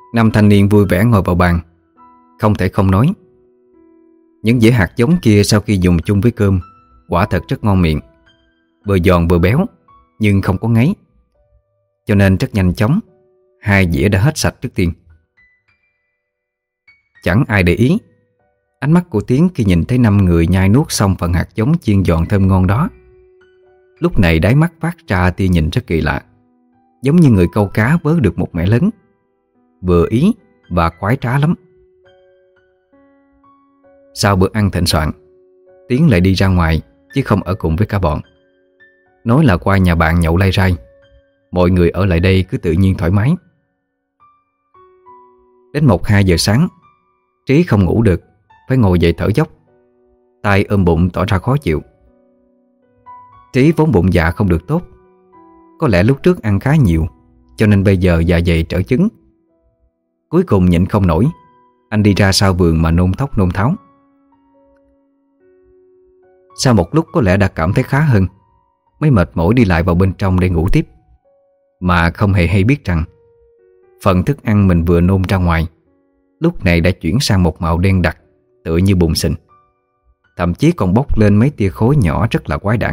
Năm thanh niên vui vẻ ngồi vào bàn, không thể không nói. Những dĩa hạt giống kia sau khi dùng chung với cơm quả thật rất ngon miệng, vừa giòn vừa béo nhưng không có ngấy. Cho nên rất nhanh chóng hai dĩa đã hết sạch trước tiên. Chẳng ai để ý ánh mắt của Tiến khi nhìn thấy năm người nhai nuốt xong phần hạt giống chiên giòn thơm ngon đó. Lúc này đáy mắt phát ra tia nhìn rất kỳ lạ, giống như người câu cá vớ được một mẻ lớn, vừa ý và khoái trá lắm. Sau bữa ăn thịnh soạn, Tiến lại đi ra ngoài chứ không ở cùng với cả bọn. Nói là qua nhà bạn nhậu lai rai, mọi người ở lại đây cứ tự nhiên thoải mái. Đến một hai giờ sáng, Trí không ngủ được, phải ngồi dậy thở dốc, tay ôm bụng tỏ ra khó chịu. Trí vốn bụng dạ không được tốt, có lẽ lúc trước ăn khá nhiều cho nên bây giờ dạ dày trở chứng. Cuối cùng nhịn không nổi, anh đi ra sau vườn mà nôn thốc nôn tháo. Sau một lúc có lẽ đã cảm thấy khá hơn, mới mệt mỏi đi lại vào bên trong để ngủ tiếp, mà không hề hay biết rằng phần thức ăn mình vừa nôn ra ngoài lúc này đã chuyển sang một màu đen đặc, tựa như bùn xình, thậm chí còn bốc lên mấy tia khối nhỏ rất là quái đản.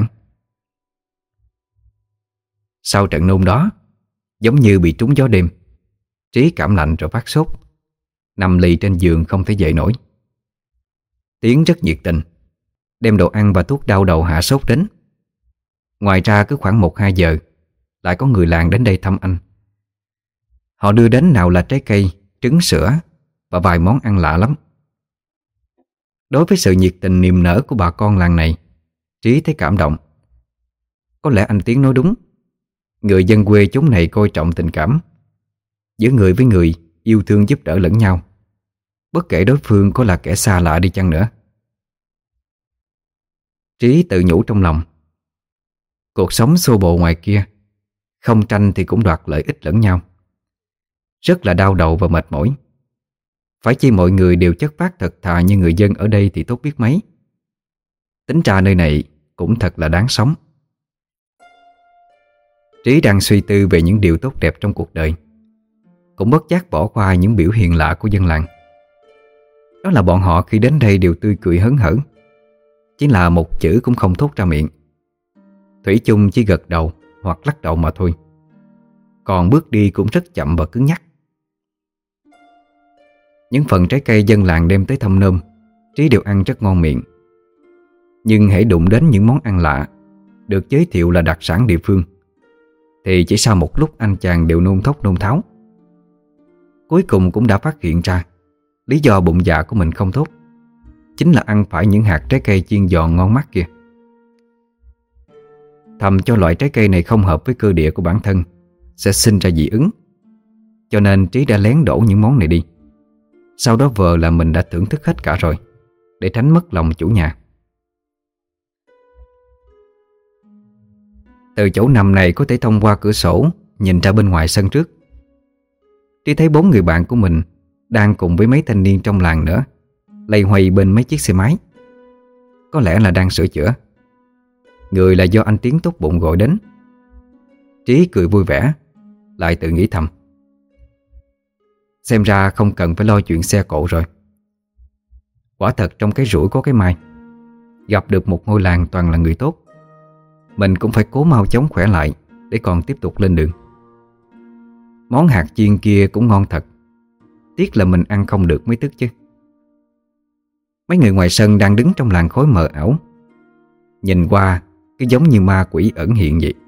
Sau trận nôn đó, giống như bị trúng gió đêm, Trí cảm lạnh rồi phát sốt, nằm lì trên giường không thể dậy nổi. Tiến rất nhiệt tình, đem đồ ăn và thuốc đau đầu hạ sốt đến. Ngoài ra cứ khoảng một hai giờ lại có người làng đến đây thăm anh. Họ đưa đến nào là trái cây, trứng sữa và vài món ăn lạ lắm. Đối với sự nhiệt tình niềm nở của bà con làng này, Trí thấy cảm động. Có lẽ anh Tiến nói đúng, người dân quê chúng này coi trọng tình cảm, giữa người với người yêu thương giúp đỡ lẫn nhau, bất kể đối phương có là kẻ xa lạ đi chăng nữa. Trí tự nhủ trong lòng, cuộc sống xô bồ ngoài kia, không tranh thì cũng đoạt lợi ích lẫn nhau, rất là đau đầu và mệt mỏi. Phải chi mọi người đều chất phác thật thà như người dân ở đây thì tốt biết mấy. Tính ra nơi này cũng thật là đáng sống. Trí đang suy tư về những điều tốt đẹp trong cuộc đời, cũng bất giác bỏ qua những biểu hiện lạ của dân làng. Đó là bọn họ khi đến đây đều tươi cười hớn hở, chỉ là một chữ cũng không thốt ra miệng. Thủy chung chỉ gật đầu hoặc lắc đầu mà thôi, còn bước đi cũng rất chậm và cứng nhắc. Những phần trái cây dân làng đem tới thăm nôm, Trí đều ăn rất ngon miệng. Nhưng hễ đụng đến những món ăn lạ được giới thiệu là đặc sản địa phương, thì chỉ sau một lúc anh chàng đều nôn thốc nôn tháo. Cuối cùng cũng đã phát hiện ra lý do bụng dạ của mình không tốt chính là ăn phải những hạt trái cây chiên giòn ngon mắt kia. Thầm cho loại trái cây này không hợp với cơ địa của bản thân, sẽ sinh ra dị ứng, cho nên Trí đã lén đổ những món này đi, sau đó vờ là mình đã thưởng thức hết cả rồi, để tránh mất lòng chủ nhà. Từ chỗ nằm này có thể thông qua cửa sổ nhìn ra bên ngoài sân trước. Trí thấy bốn người bạn của mình đang cùng với mấy thanh niên trong làng nữa loay hoay bên mấy chiếc xe máy, có lẽ là đang sửa chữa. Người là do anh Tiến tốt bụng gọi đến. Trí cười vui vẻ, lại tự nghĩ thầm, xem ra không cần phải lo chuyện xe cộ rồi. Quả thật trong cái rủi có cái may, gặp được một ngôi làng toàn là người tốt, mình cũng phải cố mau chóng khỏe lại để còn tiếp tục lên đường. Món hạt chiên kia cũng ngon thật, tiếc là mình ăn không được mới tức chứ. Mấy người ngoài sân đang đứng trong làn khói mờ ảo, nhìn qua cứ giống như ma quỷ ẩn hiện vậy.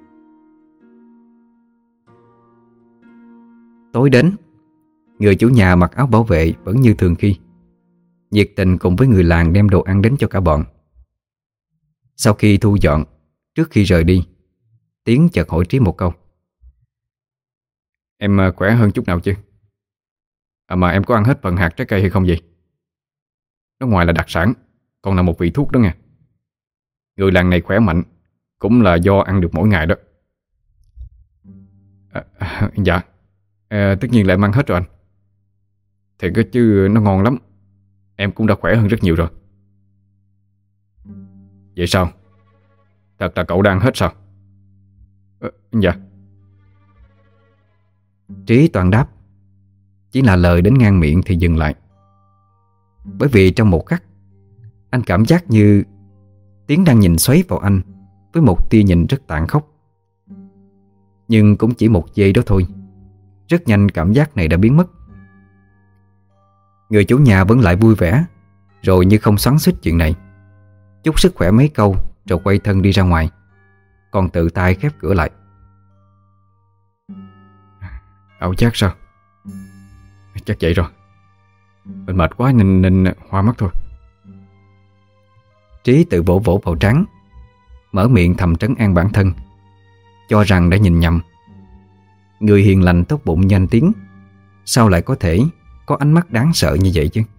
Tối đến, người chủ nhà mặc áo bảo vệ vẫn như thường khi, nhiệt tình cùng với người làng đem đồ ăn đến cho cả bọn. Sau khi thu dọn, trước khi rời đi, Tiến chợt hỏi Trí một câu: Em khỏe hơn chút nào chứ? À mà em có ăn hết phần hạt trái cây hay không vậy? Nó ngoài là đặc sản, còn là một vị thuốc đó nghe. Người làng này khỏe mạnh cũng là do ăn được mỗi ngày đó. à, à, Dạ à, tất nhiên là em ăn hết rồi anh. Thiệt á chứ nó ngon lắm. Em cũng đã khỏe hơn rất nhiều rồi. Vậy sao? Thật là cậu đang hết sao? À, dạ. Trí toàn đáp: chỉ là lời đến ngang miệng thì dừng lại. Bởi vì trong một khắc, anh cảm giác như Tiến đang nhìn xoáy vào anh với một tia nhìn rất tàn khốc. Nhưng cũng chỉ một giây đó thôi. Rất nhanh cảm giác này đã biến mất. Người chủ nhà vẫn lại vui vẻ, rồi như không xoắn xuýt chuyện này, chúc sức khỏe mấy câu rồi quay thân đi ra ngoài, còn tự tay khép cửa lại. Ảo giác sao? Chắc vậy rồi. Mình mệt quá nên, nên hoa mắt thôi. Trí tự vỗ vỗ vào trán, mở miệng thầm trấn an bản thân, cho rằng đã nhìn nhầm. Người hiền lành tốt bụng như anh Tiến sao lại có thể có ánh mắt đáng sợ như vậy chứ?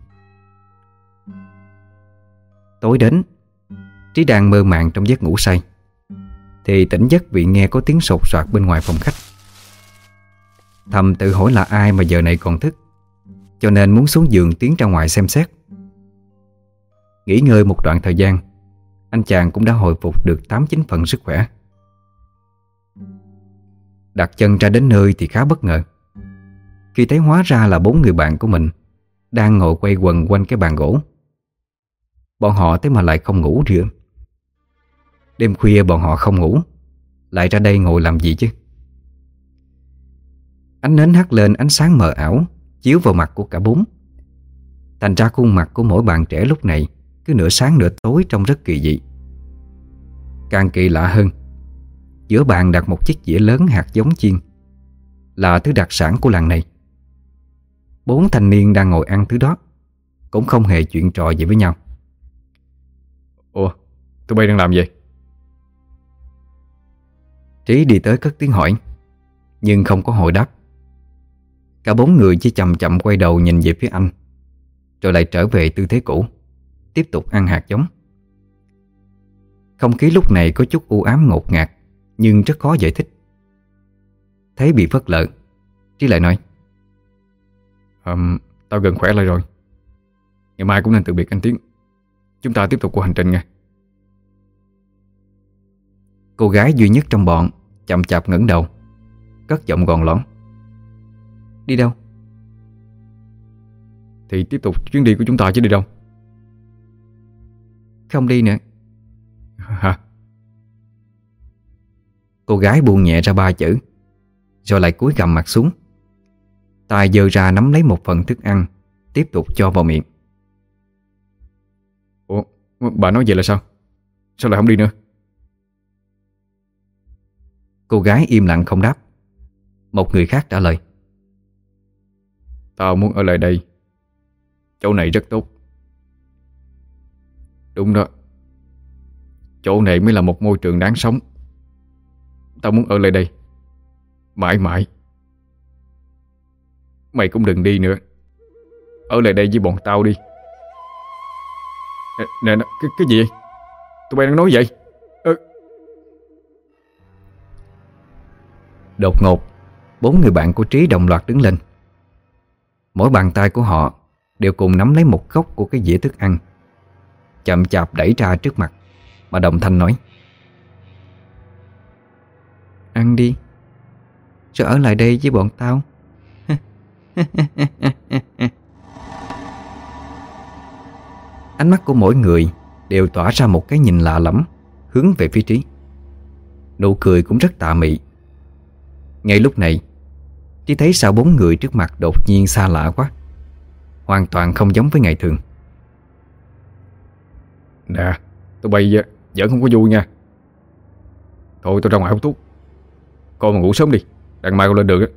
Tối đến, Trí đang mơ màng trong giấc ngủ say thì tỉnh giấc vì nghe có tiếng sột soạt bên ngoài phòng khách. Thầm tự hỏi là ai mà giờ này còn thức, cho nên muốn xuống giường tiến ra ngoài xem xét. Nghỉ ngơi một đoạn thời gian, anh chàng cũng đã hồi phục được tám chín phần sức khỏe. Đặt chân ra đến nơi thì khá bất ngờ khi thấy hóa ra là bốn người bạn của mình đang ngồi quay quần quanh cái bàn gỗ. Bọn họ thế mà lại không ngủ rửa. Đêm khuya bọn họ không ngủ, lại ra đây ngồi làm gì chứ? Ánh nến hắt lên ánh sáng mờ ảo chiếu vào mặt của cả bốn. Thành ra khuôn mặt của mỗi bạn trẻ lúc này cứ nửa sáng nửa tối trông rất kỳ dị. Càng kỳ lạ hơn, giữa bàn đặt một chiếc dĩa lớn hạt giống chiên, là thứ đặc sản của làng này. Bốn thanh niên đang ngồi ăn thứ đó cũng không hề chuyện trò gì với nhau. Ủa, tụi bay đang làm gì? Trí đi tới cất tiếng hỏi, nhưng không có hồi đáp. Cả bốn người chỉ chậm chậm quay đầu nhìn về phía anh, rồi lại trở về tư thế cũ, tiếp tục ăn hạt giống. Không khí lúc này có chút u ám ngột ngạt, nhưng rất khó giải thích. Thấy bị phớt lờ, Trí lại nói, um, Tao gần khỏe lại rồi. Ngày mai cũng nên từ biệt anh Tiến. Chúng ta tiếp tục cuộc hành trình nha. Cô gái duy nhất trong bọn chậm chạp ngẩng đầu, cất giọng gòn lõn, đi đâu? Thì tiếp tục chuyến đi của chúng ta chứ đi đâu. Không đi nữa. Hả? Cô gái buông nhẹ ra ba chữ, rồi lại cúi gằm mặt xuống, tay giơ ra nắm lấy một phần thức ăn, tiếp tục cho vào miệng. Ủa, bà nói vậy là sao? Sao lại không đi nữa? Cô gái im lặng không đáp. Một người khác trả lời, tao muốn ở lại đây. Chỗ này rất tốt. Đúng đó, chỗ này mới là một môi trường đáng sống. Tao muốn ở lại đây mãi mãi. Mày cũng đừng đi nữa. Ở lại đây với bọn tao đi. Nè, nè cái, cái gì vậy? Tụi bay đang nói vậy? Ừ. Đột ngột, bốn người bạn của Trí đồng loạt đứng lên. Mỗi bàn tay của họ đều cùng nắm lấy một góc của cái dĩa thức ăn, chậm chạp đẩy ra trước mặt, mà đồng thanh nói, ăn đi, rồi ở lại đây với bọn tao. Ánh mắt của mỗi người đều tỏa ra một cái nhìn lạ lẫm hướng về phía Trí. Nụ cười cũng rất tà mị. Ngay lúc này, Trí thấy sao bốn người trước mặt đột nhiên xa lạ quá, hoàn toàn không giống với ngày thường. Nè, tụi bay vẫn không có vui nha. Thôi tôi ra ngoài hút thuốc. Con mà ngủ sớm đi, đặng mai con lên đường á.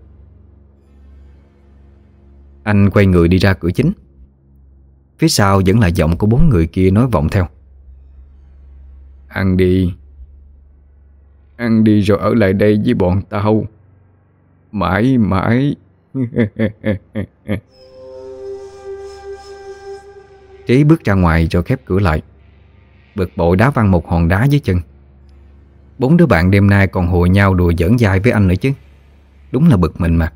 Anh quay người đi ra cửa chính. Phía sau vẫn là giọng của bốn người kia nói vọng theo, ăn đi, ăn đi rồi ở lại đây với bọn tao mãi mãi. Trí bước ra ngoài rồi khép cửa lại, bực bội đá văng một hòn đá dưới chân. Bốn đứa bạn đêm nay còn hùa nhau đùa giỡn dai với anh nữa chứ. Đúng là bực mình mà.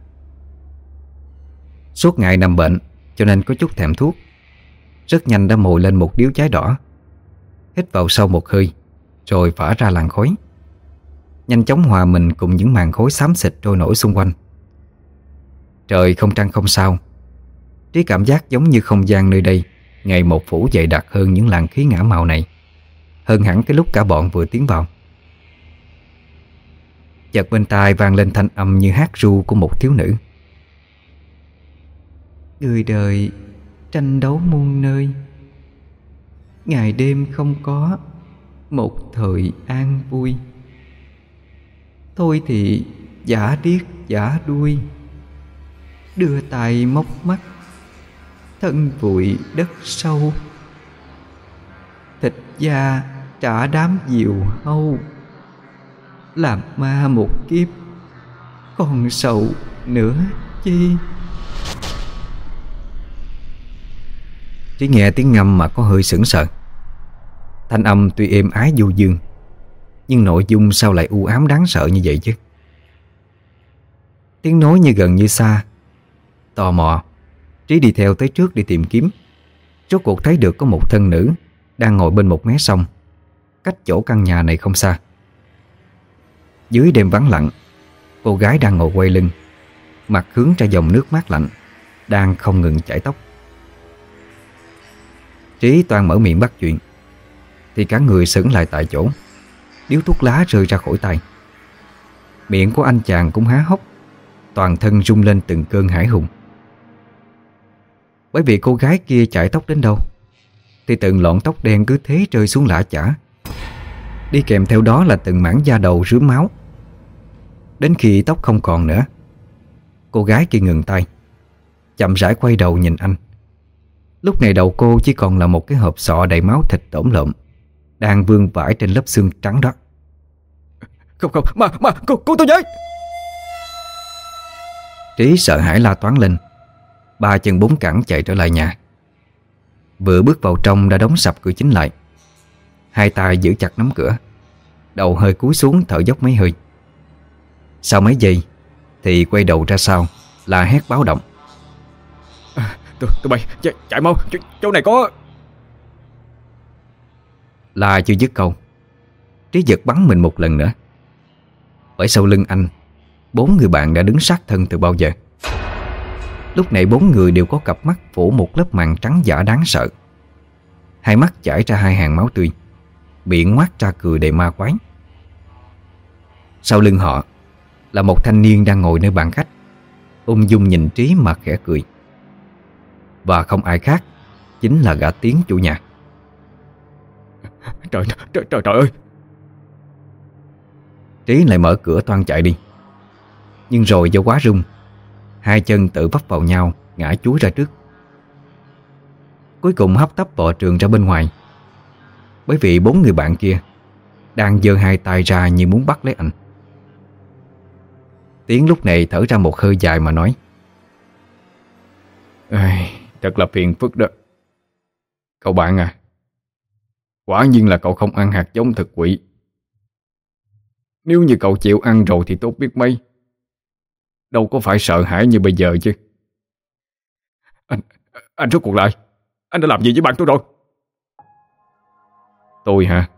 Suốt ngày nằm bệnh cho nên có chút thèm thuốc, rất nhanh đã mồi lên một điếu cháy đỏ. Hít vào sâu một hơi, rồi phả ra làn khói, nhanh chóng hòa mình cùng những màn khói xám xịt trôi nổi xung quanh. Trời không trăng không sao, Trí cảm giác giống như không gian nơi đây ngày một phủ dày đặc hơn những làn khí ngả màu này, hơn hẳn cái lúc cả bọn vừa tiến vào. Chợt bên tai vang lên thanh âm như hát ru của một thiếu nữ. Người đời tranh đấu muôn nơi, ngày đêm không có một thời an vui. Thôi thì giả điếc giả đuôi, đưa tay móc mắt, thân vùi đất sâu. Thịt da trả đám diều hâu, làm ma một kiếp, còn sầu nữa chi. Chỉ nghe tiếng ngâm mà có hơi sững sờ. Thanh âm tuy êm ái du dương, nhưng nội dung sao lại u ám đáng sợ như vậy chứ? Tiếng nói như gần như xa. Tò mò, Trí đi theo tới trước để tìm kiếm. Rốt cuộc thấy được có một thân nữ đang ngồi bên một mé sông, cách chỗ căn nhà này không xa. Dưới đêm vắng lặng, cô gái đang ngồi quay lưng, mặt hướng ra dòng nước mát lạnh đang không ngừng chảy tóc. Trí toan mở miệng bắt chuyện thì cả người sững lại tại chỗ, điếu thuốc lá rơi ra khỏi tay. Miệng của anh chàng cũng há hốc, toàn thân rung lên từng cơn hãi hùng. Bởi vì cô gái kia chải tóc đến đâu thì từng lọn tóc đen cứ thế rơi xuống lả chả, đi kèm theo đó là từng mảng da đầu rướm máu. Đến khi tóc không còn nữa, cô gái kia ngừng tay, chậm rãi quay đầu nhìn anh. Lúc này đầu cô chỉ còn là một cái hộp sọ đầy máu thịt tổn lợm, đang vương vãi trên lớp xương trắng đó. Không không, mà, mà, cô, cô tôi với. Trí sợ hãi la toáng lên, ba chân bốn cẳng chạy trở lại nhà. Vừa bước vào trong đã đóng sập cửa chính lại, hai tay giữ chặt nắm cửa, đầu hơi cúi xuống thở dốc mấy hơi. Sau mấy giây thì quay đầu ra sau là hét báo động. À, tụi, tụi bay chạy, chạy mau, ch chỗ này có. Là chưa dứt câu, Trí giật bắn mình một lần nữa. Ở sau lưng anh, bốn người bạn đã đứng sát thân từ bao giờ. Lúc này bốn người đều có cặp mắt phủ một lớp màng trắng giả đáng sợ, hai mắt chảy ra hai hàng máu tươi, miệng ngoác ra cười đầy ma quái. Sau lưng họ là một thanh niên đang ngồi nơi bàn khách, ung dung nhìn Trí mà khẽ cười. Và không ai khác chính là gã Tiến chủ nhà. Trời trời trời, trời ơi! Trí lại mở cửa toan chạy đi, nhưng rồi do quá rung, hai chân tự vấp vào nhau, ngã chúi ra trước. Cuối cùng hấp tấp vọ trường ra bên ngoài, bởi vì bốn người bạn kia đang giơ hai tay ra như muốn bắt lấy anh. Tiến lúc này thở ra một hơi dài mà nói: Ê, thật là phiền phức đó. Cậu bạn à, quả nhiên là cậu không ăn hạt giống thực quỷ. Nếu như cậu chịu ăn rồi thì tốt biết mấy, đâu có phải sợ hãi như bây giờ chứ. Anh, anh rốt cuộc lại, anh đã làm gì với bạn tôi rồi? Tôi hả?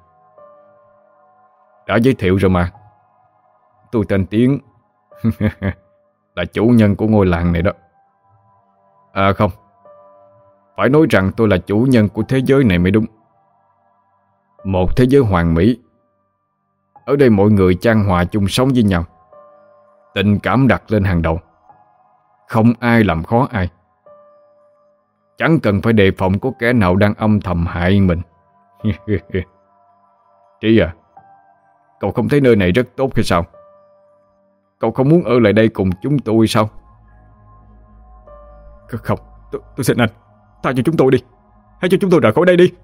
Đã giới thiệu rồi mà. Tôi tên Tiến, là chủ nhân của ngôi làng này đó. À không, phải nói rằng tôi là chủ nhân của thế giới này mới đúng. Một thế giới hoàn mỹ. Ở đây mọi người chan hòa chung sống với nhau, tình cảm đặt lên hàng đầu, không ai làm khó ai. Chẳng cần phải đề phòng có kẻ nào đang âm thầm hại mình. Trí à, cậu không thấy nơi này rất tốt hay sao? Cậu không muốn ở lại đây cùng chúng tôi sao? Không, tôi, tôi xin anh, tha cho chúng tôi đi. Hãy cho chúng tôi rời khỏi đây đi.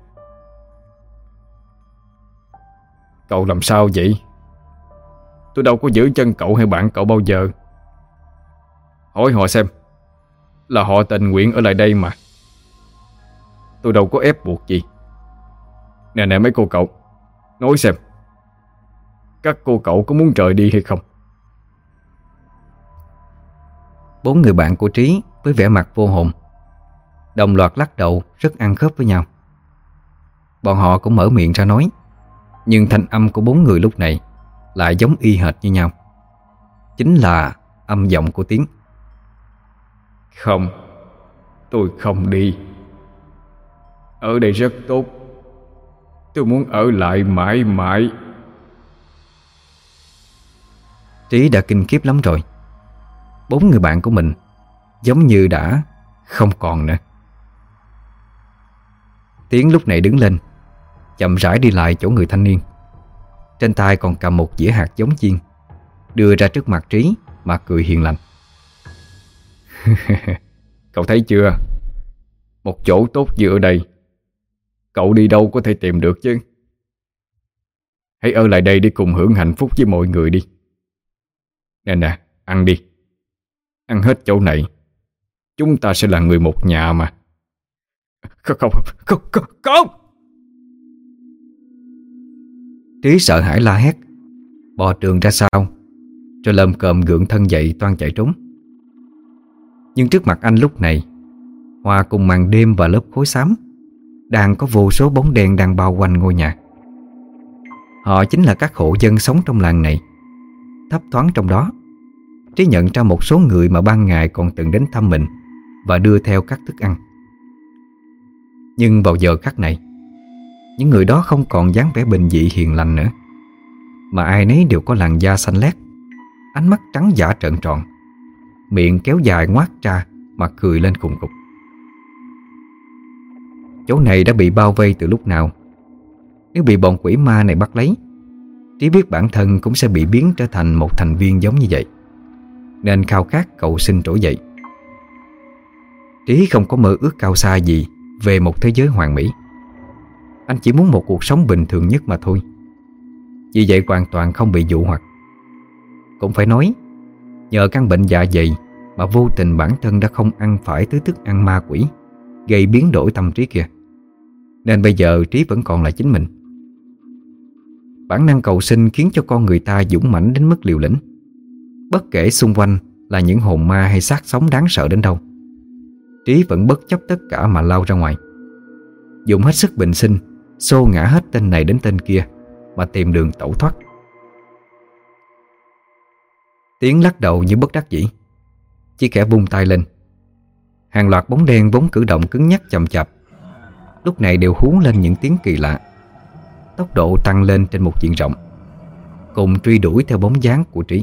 Cậu làm sao vậy? Tôi đâu có giữ chân cậu hay bạn cậu bao giờ. Hỏi họ xem, là họ tình nguyện ở lại đây mà. Tôi đâu có ép buộc gì. Nè nè mấy cô cậu, nói xem, các cô cậu có muốn rời đi hay không? Bốn người bạn của Trí với vẻ mặt vô hồn đồng loạt lắc đầu, rất ăn khớp với nhau. Bọn họ cũng mở miệng ra nói, nhưng thanh âm của bốn người lúc này lại giống y hệt như nhau. Chính là âm giọng của Tiến. Không, Tôi không đi. Ở đây rất tốt. Tôi muốn ở lại mãi mãi. Trí đã kinh khiếp lắm rồi. Bốn người bạn của mình giống như đã không còn nữa. Tiến lúc này đứng lên, chậm rãi đi lại chỗ người thanh niên. Trên tay còn cầm một dĩa hạt giống chiên, đưa ra trước mặt Trí mà cười hiền lành. Cậu thấy chưa? Một chỗ tốt như ở đây, cậu đi đâu có thể tìm được chứ. Hãy ở lại đây để cùng hưởng hạnh phúc với mọi người đi. Nè nè, ăn đi. Ăn hết chỗ này, chúng ta sẽ là người một nhà mà. Không, không, không, không, không. Trí sợ hãi la hét, bò trường ra sau, rồi lồm cồm gượng thân dậy toan chạy trốn. Nhưng trước mặt anh lúc này, hòa cùng màn đêm và lớp khối xám, đang có vô số bóng đen đang bao quanh ngôi nhà. Họ chính là các hộ dân sống trong làng này. Thấp thoáng trong đó, Trí nhận ra một số người mà ban ngày còn từng đến thăm mình và đưa theo các thức ăn. Nhưng vào giờ khắc này, những người đó không còn dáng vẻ bình dị hiền lành nữa, mà ai nấy đều có làn da xanh lét, ánh mắt trắng dã trợn tròn, miệng kéo dài ngoác ra mà cười lên khùng khục. Chỗ này đã bị bao vây từ lúc nào. Nếu bị bọn quỷ ma này bắt lấy, Trí biết bản thân cũng sẽ bị biến trở thành một thành viên giống như vậy, nên khao khát cầu xin trỗi dậy. Trí không có mơ ước cao xa gì về một thế giới hoàn mỹ. Anh chỉ muốn một cuộc sống bình thường nhất mà thôi. Vì vậy hoàn toàn không bị dụ hoặc. Cũng phải nói, nhờ căn bệnh dạ dày mà vô tình bản thân đã không ăn phải thứ thức ăn ma quỷ gây biến đổi tâm trí kia, nên bây giờ Trí vẫn còn là chính mình. Bản năng cầu sinh khiến cho con người ta dũng mãnh đến mức liều lĩnh. Bất kể xung quanh là những hồn ma hay xác sống đáng sợ đến đâu, Trí vẫn bất chấp tất cả mà lao ra ngoài, dùng hết sức bình sinh xô ngã hết tên này đến tên kia mà tìm đường tẩu thoát. Tiến lắc đầu như bất đắc dĩ, chỉ khẽ vung tay lên. Hàng loạt bóng đen vốn cử động cứng nhắc chậm chạp lúc này đều hú lên những tiếng kỳ lạ, tốc độ tăng lên trên một diện rộng, cùng truy đuổi theo bóng dáng của Trí.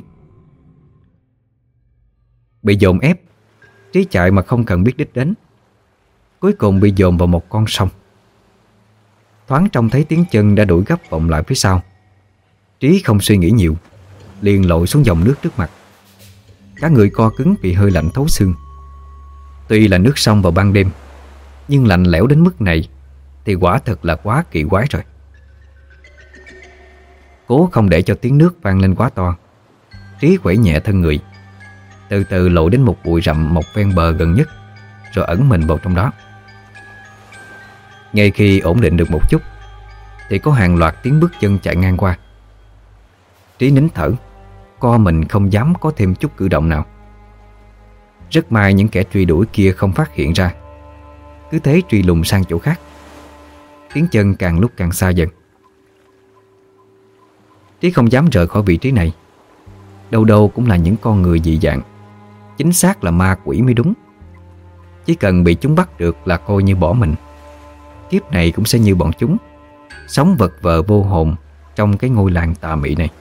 Bị dồn ép, Trí chạy mà không cần biết đích đến, cuối cùng bị dồn vào một con sông. Thoáng trông thấy tiếng chân đã đuổi gấp vọng lại phía sau, Trí không suy nghĩ nhiều, liền lội xuống dòng nước trước mặt. Cả người co cứng vì hơi lạnh thấu xương. Tuy là nước sông vào ban đêm, nhưng lạnh lẽo đến mức này thì quả thật là quá kỳ quái rồi. Cố không để cho tiếng nước vang lên quá to, Trí quẩy nhẹ thân người, từ từ lội đến một bụi rậm mọc ven bờ gần nhất, rồi ẩn mình vào trong đó. Ngay khi ổn định được một chút thì có hàng loạt tiếng bước chân chạy ngang qua. Trí nín thở, co mình không dám có thêm chút cử động nào. Rất may những kẻ truy đuổi kia không phát hiện ra, cứ thế truy lùng sang chỗ khác. Tiếng chân càng lúc càng xa dần. Trí không dám rời khỏi vị trí này. Đâu đâu cũng là những con người dị dạng, chính xác là ma quỷ mới đúng. Chỉ cần bị chúng bắt được là coi như bỏ mình. Kiếp này cũng sẽ như bọn chúng, sống vật vờ vô hồn trong cái ngôi làng tà mị này.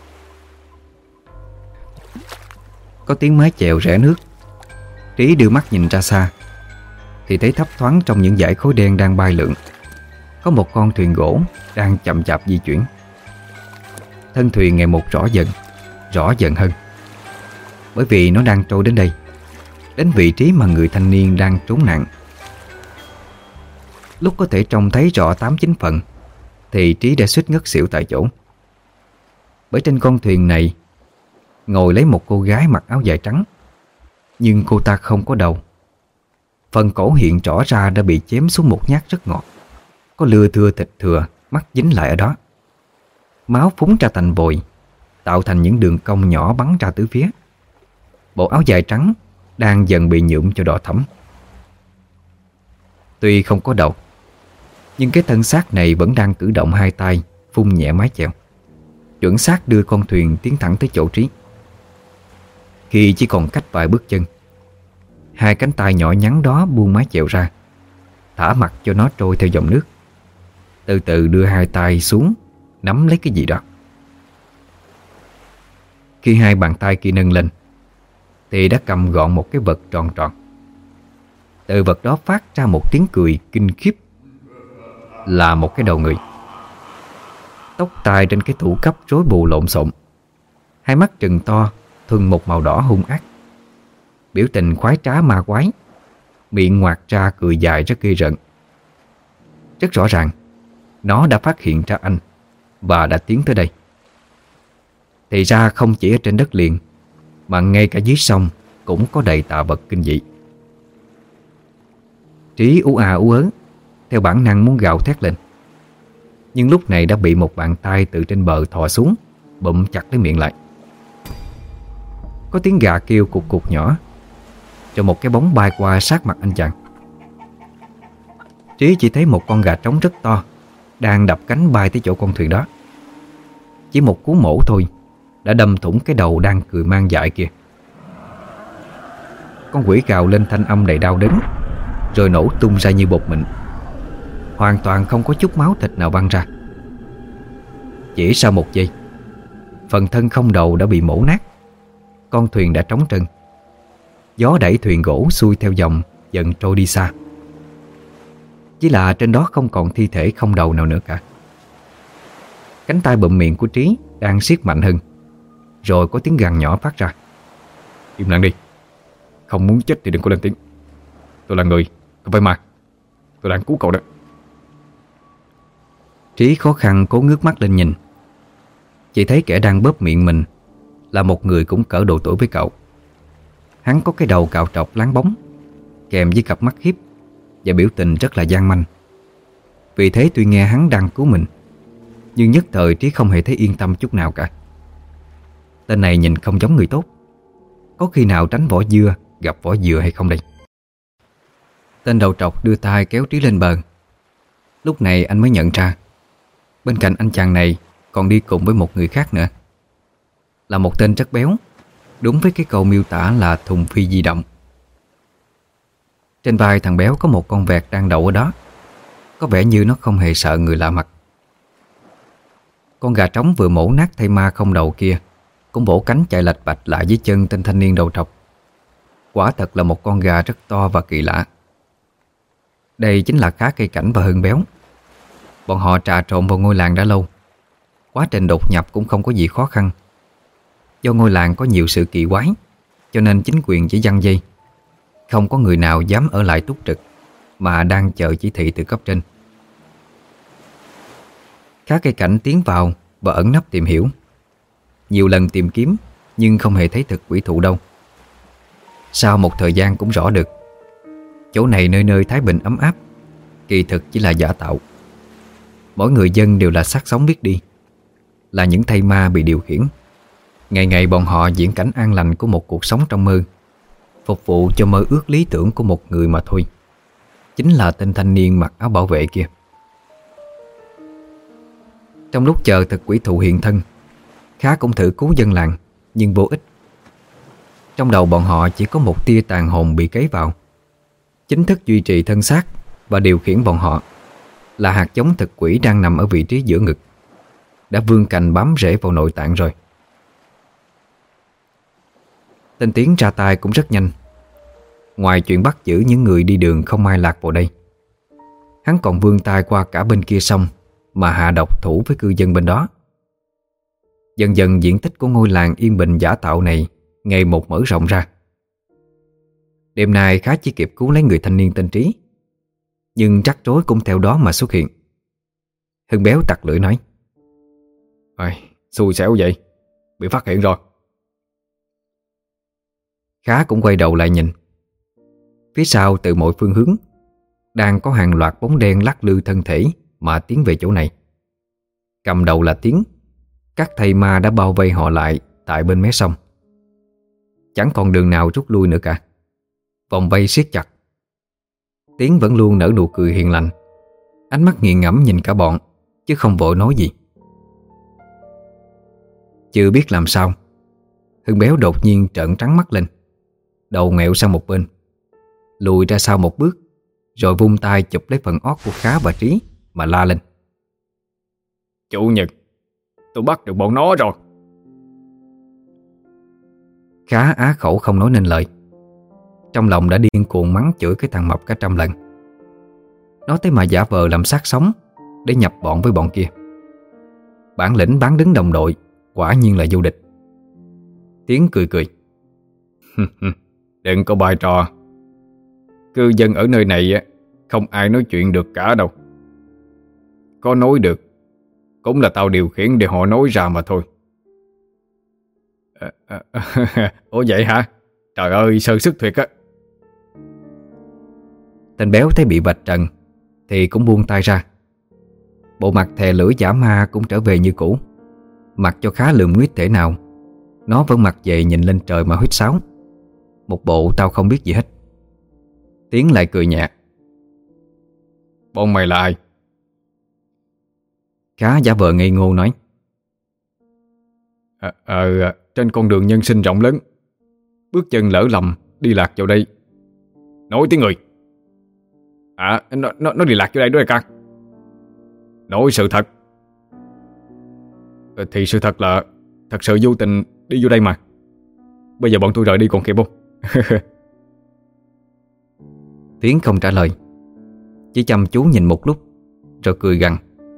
Có tiếng mái chèo rẽ nước. Trí đưa mắt nhìn ra xa thì thấy thấp thoáng trong những dải khối đen đang bay lượn, có một con thuyền gỗ đang chậm chạp di chuyển. Thân thuyền ngày một rõ dần, rõ dần hơn, bởi vì nó đang trôi đến đây, đến vị trí mà người thanh niên đang trốn nạn. Lúc có thể trông thấy rõ tám chín phần thì Trí đã suýt ngất xỉu tại chỗ. Bởi trên con thuyền này ngồi lấy một cô gái mặc áo dài trắng, nhưng cô ta không có đầu. Phần cổ hiện rõ ra đã bị chém xuống một nhát rất ngọt, có lưa thưa thịt thừa mắc dính lại ở đó. Máu phúng ra thành vòi, tạo thành những đường cong nhỏ bắn ra tứ phía. Bộ áo dài trắng đang dần bị nhuộm cho đỏ thẫm. Tuy không có đầu, nhưng cái thân xác này vẫn đang cử động hai tay, phun nhẹ mái chèo, chuẩn xác đưa con thuyền tiến thẳng tới chỗ Trí. Khi chỉ còn cách vài bước chân Hai cánh tay nhỏ nhắn đó buông mái chèo ra, thả mặc cho nó trôi theo dòng nước. Từ từ đưa hai tay xuống, nắm lấy cái gì đó. Khi hai bàn tay kia nâng lên thì đã cầm gọn một cái vật tròn tròn. Từ vật đó phát ra một tiếng cười kinh khiếp. Là một cái đầu người. Tóc tai trên cái thủ cấp rối bù lộn xộn, hai mắt trừng to, thuần một màu đỏ hung ác. Biểu tình khoái trá ma quái, miệng ngoạc ra cười dài rất ghê rợn. Rất rõ ràng nó đã phát hiện ra anh và đã tiến tới đây. Thì ra không chỉ ở trên đất liền, mà ngay cả dưới sông cũng có đầy tà vật kinh dị. Trí ú à ú ớ, theo bản năng muốn gào thét lên, nhưng lúc này đã bị một bàn tay từ trên bờ thò xuống, bụm chặt lấy miệng lại. Có tiếng gà kêu cục cục nhỏ, rồi một cái bóng bay qua sát mặt anh chàng. Trí chỉ thấy một con gà trống rất to đang đập cánh bay tới chỗ con thuyền đó. Chỉ một cú mổ thôi đã đâm thủng cái đầu đang cười man dại kia. Con quỷ gào lên thanh âm đầy đau đớn, rồi nổ tung ra như bột mịn, hoàn toàn không có chút máu thịt nào văng ra. Chỉ sau một giây, phần thân không đầu đã bị mổ nát. Con thuyền đã trống trơn. Gió đẩy thuyền gỗ xuôi theo dòng, dần trôi đi xa. Chỉ là trên đó không còn thi thể không đầu nào nữa cả. Cánh tay bụm miệng của Trí đang siết mạnh hơn, rồi có tiếng gằn nhỏ phát ra. Im lặng đi, không muốn chết thì đừng có lên tiếng. Tôi là người, không phải ma. Tôi đang cứu cậu đó. Trí khó khăn cố ngước mắt lên nhìn. Chỉ thấy kẻ đang bóp miệng mình là một người cũng cỡ độ tuổi với cậu. Hắn có cái đầu cạo trọc láng bóng, kèm với cặp mắt hiếp và biểu tình rất là gian manh. Vì thế tuy nghe hắn đang cứu mình, nhưng nhất thời Trí không hề thấy yên tâm chút nào cả. Tên này nhìn không giống người tốt. Có khi nào tránh vỏ dưa gặp vỏ dừa hay không đây? Tên đầu trọc đưa tay kéo Trí lên bờ. Lúc này anh mới nhận ra bên cạnh anh chàng này còn đi cùng với một người khác nữa. Là một tên rất béo, đúng với cái câu miêu tả là thùng phi di động. Trên vai thằng béo có một con vẹt đang đậu ở đó. Có vẻ như nó không hề sợ người lạ mặt. Con gà trống vừa mổ nát thây ma không đầu kia cũng vỗ cánh chạy lạch bạch lại dưới chân tên thanh niên đầu trọc. Quả thật là một con gà rất to và kỳ lạ. Đây chính là Khá Cây Cảnh và Hưng Béo. Bọn họ trà trộn vào ngôi làng đã lâu. Quá trình đột nhập cũng không có gì khó khăn. Do ngôi làng có nhiều sự kỳ quái, cho nên chính quyền chỉ giăng dây. Không có người nào dám ở lại túc trực, mà đang chờ chỉ thị từ cấp trên. Khá Cây Cảnh tiến vào và ẩn nấp tìm hiểu. Nhiều lần tìm kiếm nhưng không hề thấy thực quỷ thụ đâu. Sau một thời gian cũng rõ được chỗ này nơi nơi thái bình ấm áp, kỳ thực chỉ là giả tạo. Mỗi người dân đều là xác sống biết đi, là những thây ma bị điều khiển. Ngày ngày bọn họ diễn cảnh an lành của một cuộc sống trong mơ, phục vụ cho mơ ước lý tưởng của một người mà thôi. Chính là tên thanh niên mặc áo bảo vệ kia. Trong lúc chờ thực quỷ thụ hiện thân, Khá cũng thử cứu dân làng, nhưng vô ích. Trong đầu bọn họ chỉ có một tia tàn hồn bị cấy vào. Chính thức duy trì thân xác và điều khiển bọn họ là hạt giống thực quỷ đang nằm ở vị trí giữa ngực, đã vươn cành bám rễ vào nội tạng rồi. Tên Tiến ra tay cũng rất nhanh. Ngoài chuyện bắt giữ những người đi đường không mai lạc vào đây, hắn còn vươn tay qua cả bên kia sông mà hạ độc thủ với cư dân bên đó. Dần dần diện tích của ngôi làng yên bình giả tạo này ngày một mở rộng ra. Đêm nay Khá chỉ kịp cứu lấy người thanh niên tên Trí, nhưng rắc rối cũng theo đó mà xuất hiện. Hưng Béo tặc lưỡi nói: Ôi, xui xẻo vậy, bị phát hiện rồi. Khá cũng quay đầu lại nhìn. Phía sau từ mọi phương hướng đang có hàng loạt bóng đen lắc lư thân thể mà tiến về chỗ này. Cầm đầu là Tiến. Các thây ma đã bao vây họ lại tại bên mé sông. Chẳng còn đường nào rút lui nữa cả. Vòng vây siết chặt. Tiến vẫn luôn nở nụ cười hiền lành, ánh mắt nghiền ngẫm nhìn cả bọn, chứ không vội nói gì. Chưa biết làm sao, Hưng Béo đột nhiên trợn trắng mắt lên, đầu nghẹo sang một bên, lùi ra sau một bước, rồi vung tay chụp lấy phần ót của Khá và Trí mà la lên: Chủ nhật, tôi bắt được bọn nó rồi. Khá á khẩu không nói nên lời. Trong lòng đã điên cuồng mắng chửi cái thằng Mập cả trăm lần. Nó thế mà giả vờ làm xác sống để nhập bọn với bọn kia. Bản lĩnh bán đứng đồng đội quả nhiên là vô địch. Tiến cười cười: Đừng có bài trò. Cư dân ở nơi này không ai nói chuyện được cả đâu. Có nói được cũng là tao điều khiển để họ nói ra mà thôi. à, à, à, Ủa vậy hả? Trời ơi, sơ sức thiệt á. Tên béo thấy bị vạch trần thì cũng buông tay ra. Bộ mặt thè lưỡi giả ma cũng trở về như cũ. Mặc cho Khá lườm nguyết thể nào, nó vẫn mặt dày nhìn lên trời mà huýt sáo. Một bộ tao không biết gì hết. Tiến lại cười nhẹ: Bọn mày là ai? Khá giả vờ ngây ngô nói: à, à, Trên con đường nhân sinh rộng lớn, bước chân lỡ lầm đi lạc vào đây. Nói tiếng người. À nó, nó, nó đi lạc vô đây đó đại ca. Nói sự thật. à, Thì sự thật là thật sự vô tình đi vô đây mà. Bây giờ bọn tôi rời đi còn kịp không? Tiến không trả lời, chỉ chăm chú nhìn một lúc rồi cười gằn: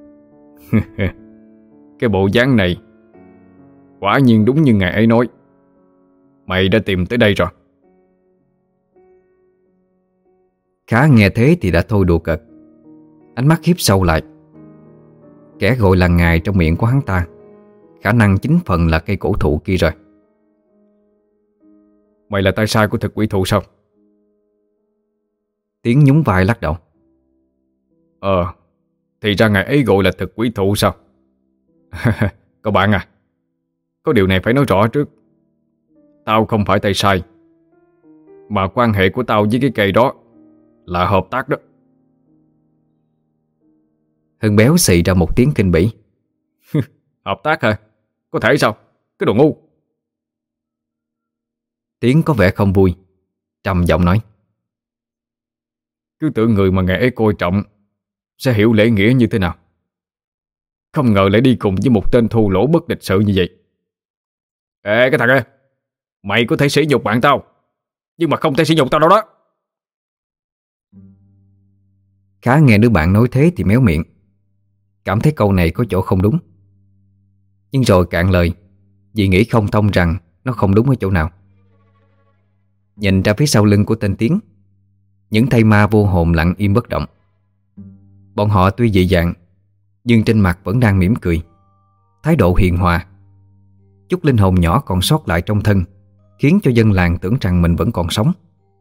Cái bộ dáng này quả nhiên đúng như ngày ấy nói. Mày đã tìm tới đây rồi. Khá nghe thế thì đã thôi đùa cợt. Ánh mắt hiếp sâu lại. Kẻ gọi là ngài trong miệng của hắn ta khả năng chính phần là cây cổ thụ kia rồi. Mày là tay sai của thực quỷ thụ sao? Tiến nhún vai lắc đầu: Ờ Thì ra ngày ấy gọi là thực quỷ thụ sao? Các bạn à, có điều này phải nói rõ trước. Tao không phải tay sai, mà quan hệ của tao với cái cây đó là hợp tác đó. Hưng béo xì ra một tiếng kinh bỉ: Hợp tác hả? Có thể sao? Cái đồ ngu. Tiến có vẻ không vui, trầm giọng nói: Cứ tưởng người mà ngày ấy coi trọng sẽ hiểu lễ nghĩa như thế nào, không ngờ lại đi cùng với một tên thô lỗ bất lịch sự như vậy. Ê cái thằng ơi, mày có thể sỉ nhục bạn tao, nhưng mà không thể sỉ nhục tao đâu đó. Khá nghe đứa bạn nói thế thì méo miệng, cảm thấy câu này có chỗ không đúng. Nhưng rồi cạn lời vì nghĩ không thông rằng nó không đúng ở chỗ nào. Nhìn ra phía sau lưng của tên Tiến, những thây ma vô hồn lặng im bất động. Bọn họ tuy dị dạng, nhưng trên mặt vẫn đang mỉm cười, thái độ hiền hòa. Chút linh hồn nhỏ còn sót lại trong thân khiến cho dân làng tưởng rằng mình vẫn còn sống.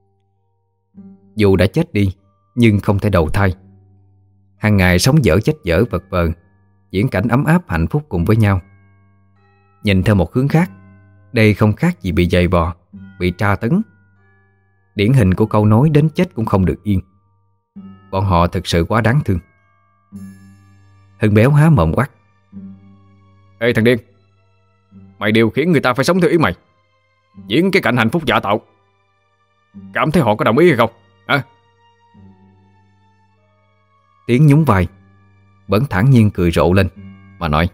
Dù đã chết đi nhưng không thể đầu thai. Hàng ngày sống dở chết dở vật vờ, diễn cảnh ấm áp hạnh phúc cùng với nhau. Nhìn theo một hướng khác, đây không khác gì bị giày vò, bị tra tấn. Điển hình của câu nói đến chết cũng không được yên. Bọn họ thực sự quá đáng thương. Hưng béo há mồm quát: Ê thằng điên, mày điều khiển người ta phải sống theo ý mày, diễn cái cảnh hạnh phúc giả tạo. Cảm thấy họ có đồng ý hay không hả? Tiến nhún vai, vẫn thản nhiên cười rộ lên mà nói: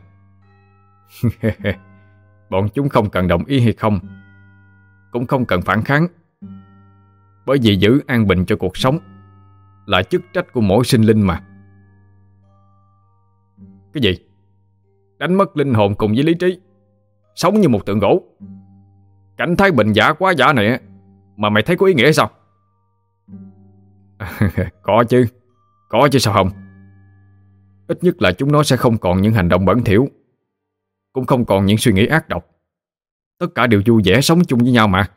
Bọn chúng không cần đồng ý hay không, cũng không cần phản kháng, bởi vì giữ an bình cho cuộc sống là chức trách của mỗi sinh linh mà. Cái gì? Đánh mất linh hồn cùng với lý trí, sống như một tượng gỗ. Cảnh thái bình giả quá giả này mà mày thấy có ý nghĩa sao? Có chứ, có chứ sao không? Ít nhất là chúng nó sẽ không còn những hành động bẩn thỉu, cũng không còn những suy nghĩ ác độc. Tất cả đều vui vẻ sống chung với nhau mà.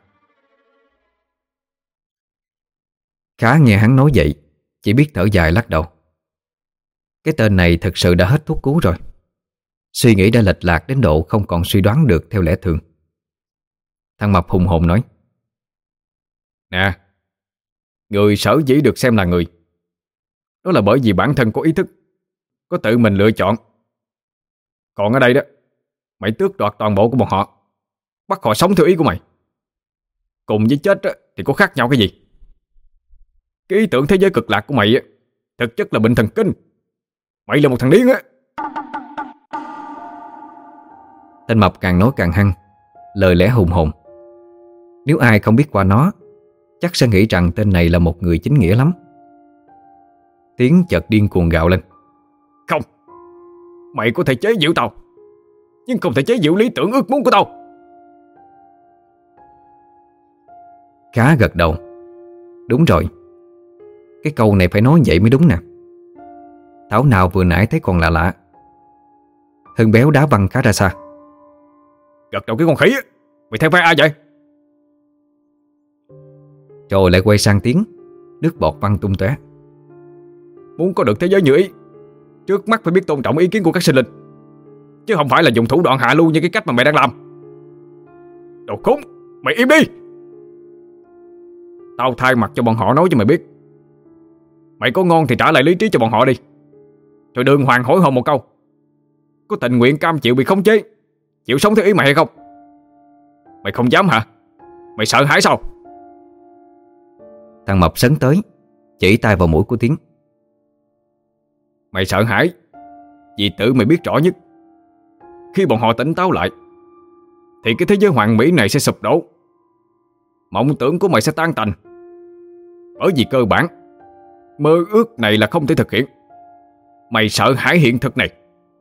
Khá nghe hắn nói vậy, chỉ biết thở dài lắc đầu. Cái tên này thực sự đã hết thuốc cứu rồi. Suy nghĩ đã lệch lạc đến độ không còn suy đoán được theo lẽ thường. Thằng Mập hùng hồn nói: Nè, người sở dĩ được xem là người, đó là bởi vì bản thân có ý thức, có tự mình lựa chọn. Còn ở đây đó, mày tước đoạt toàn bộ của bọn họ, bắt họ sống theo ý của mày. Cùng với chết đó, thì có khác nhau cái gì? Cái ý tưởng thế giới cực lạc của mày á, thực chất là bệnh thần kinh. Mày là một thằng điên á. Tên mập càng nói càng hăng, lời lẽ hùng hồn. Nếu ai không biết qua nó, chắc sẽ nghĩ rằng tên này là một người chính nghĩa lắm. Tiến chợt điên cuồng gào lên. Không, mày có thể chế giễu tao, nhưng không thể chế giễu lý tưởng ước muốn của tao. Khá gật đầu. Đúng rồi, cái câu này phải nói vậy mới đúng nè. Thảo nào vừa nãy thấy còn lạ lạ. Hưng béo đá văng Khá ra xa. Gật đầu cái con khỉ á, mày theo phe ai vậy? Rồi lại quay sang Tiến, nước bọt văng tung tóe. Muốn có được thế giới như ý, trước mắt phải biết tôn trọng ý kiến của các sinh linh, chứ không phải là dùng thủ đoạn hạ lưu như cái cách mà mày đang làm. Đồ khốn, mày im đi. Tao thay mặt cho bọn họ nói cho mày biết. Mày có ngon thì trả lại lý trí cho bọn họ đi, rồi đừng hoàng hỏi hồn một câu. Có tình nguyện cam chịu bị khống chế, chịu sống theo ý mày hay không? Mày không dám hả? Mày sợ hãi sao? Thằng mập sấn tới, chỉ tay vào mũi của Tiến. Mày sợ hãi vì tự mày biết rõ nhất, khi bọn họ tỉnh táo lại thì cái thế giới hoàn mỹ này sẽ sụp đổ. Mộng tưởng của mày sẽ tan tành, bởi vì cơ bản mơ ước này là không thể thực hiện. Mày sợ hãi hiện thực này.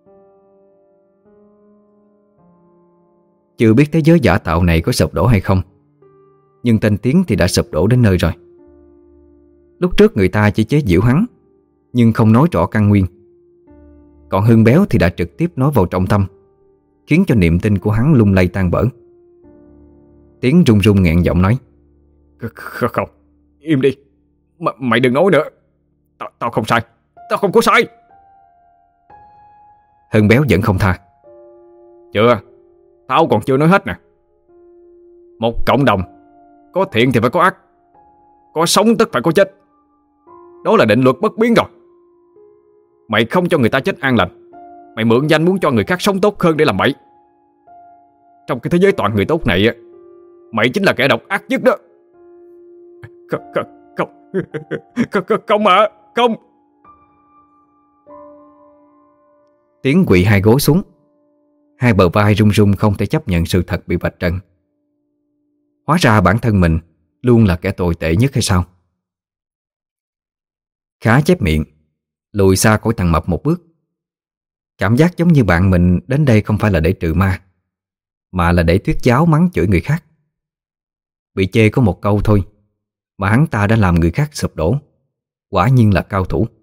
Chưa biết thế giới giả tạo này có sụp đổ hay không, nhưng tên Tiến thì đã sụp đổ đến nơi rồi. Lúc trước người ta chỉ chế giễu hắn, nhưng không nói rõ căn nguyên. Còn Hưng béo thì đã trực tiếp nói vào trọng tâm, khiến cho niềm tin của hắn lung lay tan vỡ. Tiến run run nghẹn giọng nói. Không, không, im đi. M Mày đừng nói nữa. Tao, tao không sai. Tao không có sai. Hưng béo vẫn không tha. Chưa, tao còn chưa nói hết nè. Một cộng đồng, có thiện thì phải có ác, có sống tức phải có chết. Đó là định luật bất biến rồi. Mày không cho người ta chết an lành, mày mượn danh muốn cho người khác sống tốt hơn để làm bậy. Trong cái thế giới toàn người tốt này, mày chính là kẻ độc ác nhất đó. Không, không, không, không, không, không mà, không. Tiến quỵ hai gối xuống, hai bờ vai run run không thể chấp nhận sự thật bị vạch trần. Hóa ra bản thân mình luôn là kẻ tồi tệ nhất hay sao? Khá chép miệng, lùi xa khỏi thằng mập một bước. Cảm giác giống như bạn mình đến đây không phải là để trừ ma, mà là để thuyết giáo mắng chửi người khác. Bị chê có một câu thôi mà hắn ta đã làm người khác sụp đổ. Quả nhiên là cao thủ.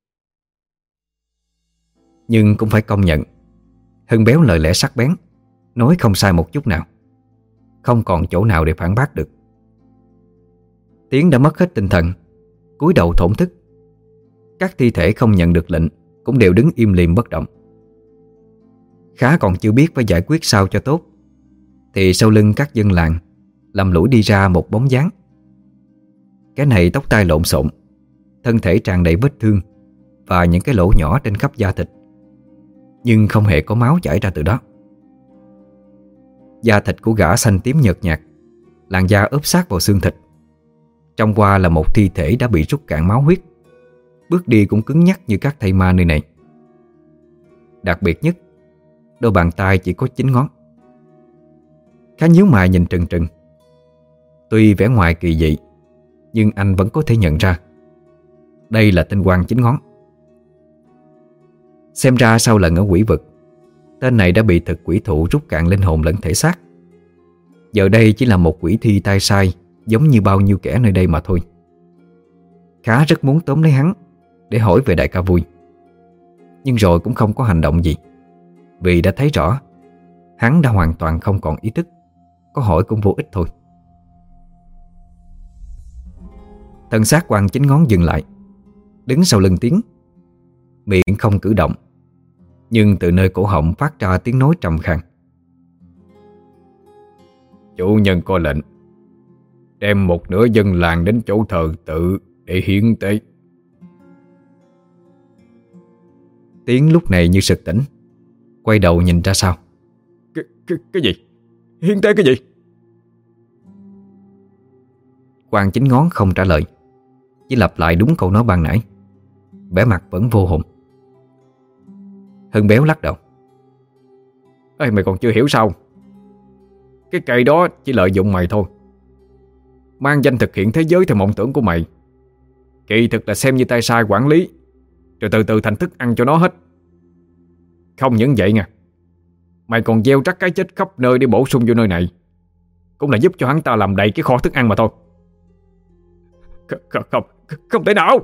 Nhưng cũng phải công nhận, Hưng béo lời lẽ sắc bén, nói không sai một chút nào, không còn chỗ nào để phản bác được. Tiến đã mất hết tinh thần, cúi đầu thổn thức. Các thi thể không nhận được lệnh cũng đều đứng im lìm bất động. Khá còn chưa biết phải giải quyết sao cho tốt, thì sau lưng các dân làng lầm lũi đi ra một bóng dáng. Cái này tóc tai lộn xộn, thân thể tràn đầy vết thương và những cái lỗ nhỏ trên khắp da thịt, nhưng không hề có máu chảy ra từ đó. Da thịt của gã xanh tím nhợt nhạt, làn da ốp sát vào xương thịt. Trông qua là một thi thể đã bị rút cạn máu huyết. Bước đi cũng cứng nhắc như các thây ma nơi này. Đặc biệt nhất, đôi bàn tay chỉ có chín ngón. Khá nhíu mày nhìn trừng trừng. Tuy vẻ ngoài kỳ dị, nhưng anh vẫn có thể nhận ra đây là tên quan chín ngón. Xem ra sau lần ở quỷ vực, tên này đã bị thực quỷ thụ rút cạn linh hồn lẫn thể xác. Giờ đây chỉ là một quỷ thi tay sai, giống như bao nhiêu kẻ nơi đây mà thôi. Khá rất muốn tóm lấy hắn để hỏi về đại ca Vui, nhưng rồi cũng không có hành động gì, vì đã thấy rõ hắn đã hoàn toàn không còn ý thức. Có hỏi cũng vô ích thôi. Thân xác quan chín ngón dừng lại, đứng sau lưng Tiến. Miệng không cử động, nhưng từ nơi cổ họng phát ra tiếng nói trầm khàn. Chủ nhân có lệnh đem một nửa dân làng đến chỗ thờ tự để hiến tế. Tiến lúc này như sực tỉnh, quay đầu nhìn ra sau. Cái, cái, cái gì? Hiến tế cái gì? Quan chín ngón không trả lời, chỉ lặp lại đúng câu nói ban nãy, vẻ mặt vẫn vô hồn. Hưng béo lắc đầu. Ê, mày còn chưa hiểu sao? Cái cây đó chỉ lợi dụng mày thôi, mang danh thực hiện thế giới theo mộng tưởng của mày, kỳ thực là xem như tay sai quản lý, rồi từ từ thành thức ăn cho nó hết. Không những vậy nha, mày còn gieo rắc cái chết khắp nơi để bổ sung vô nơi này, cũng là giúp cho hắn ta làm đầy cái kho thức ăn mà thôi. Không, không, không, không thể nào.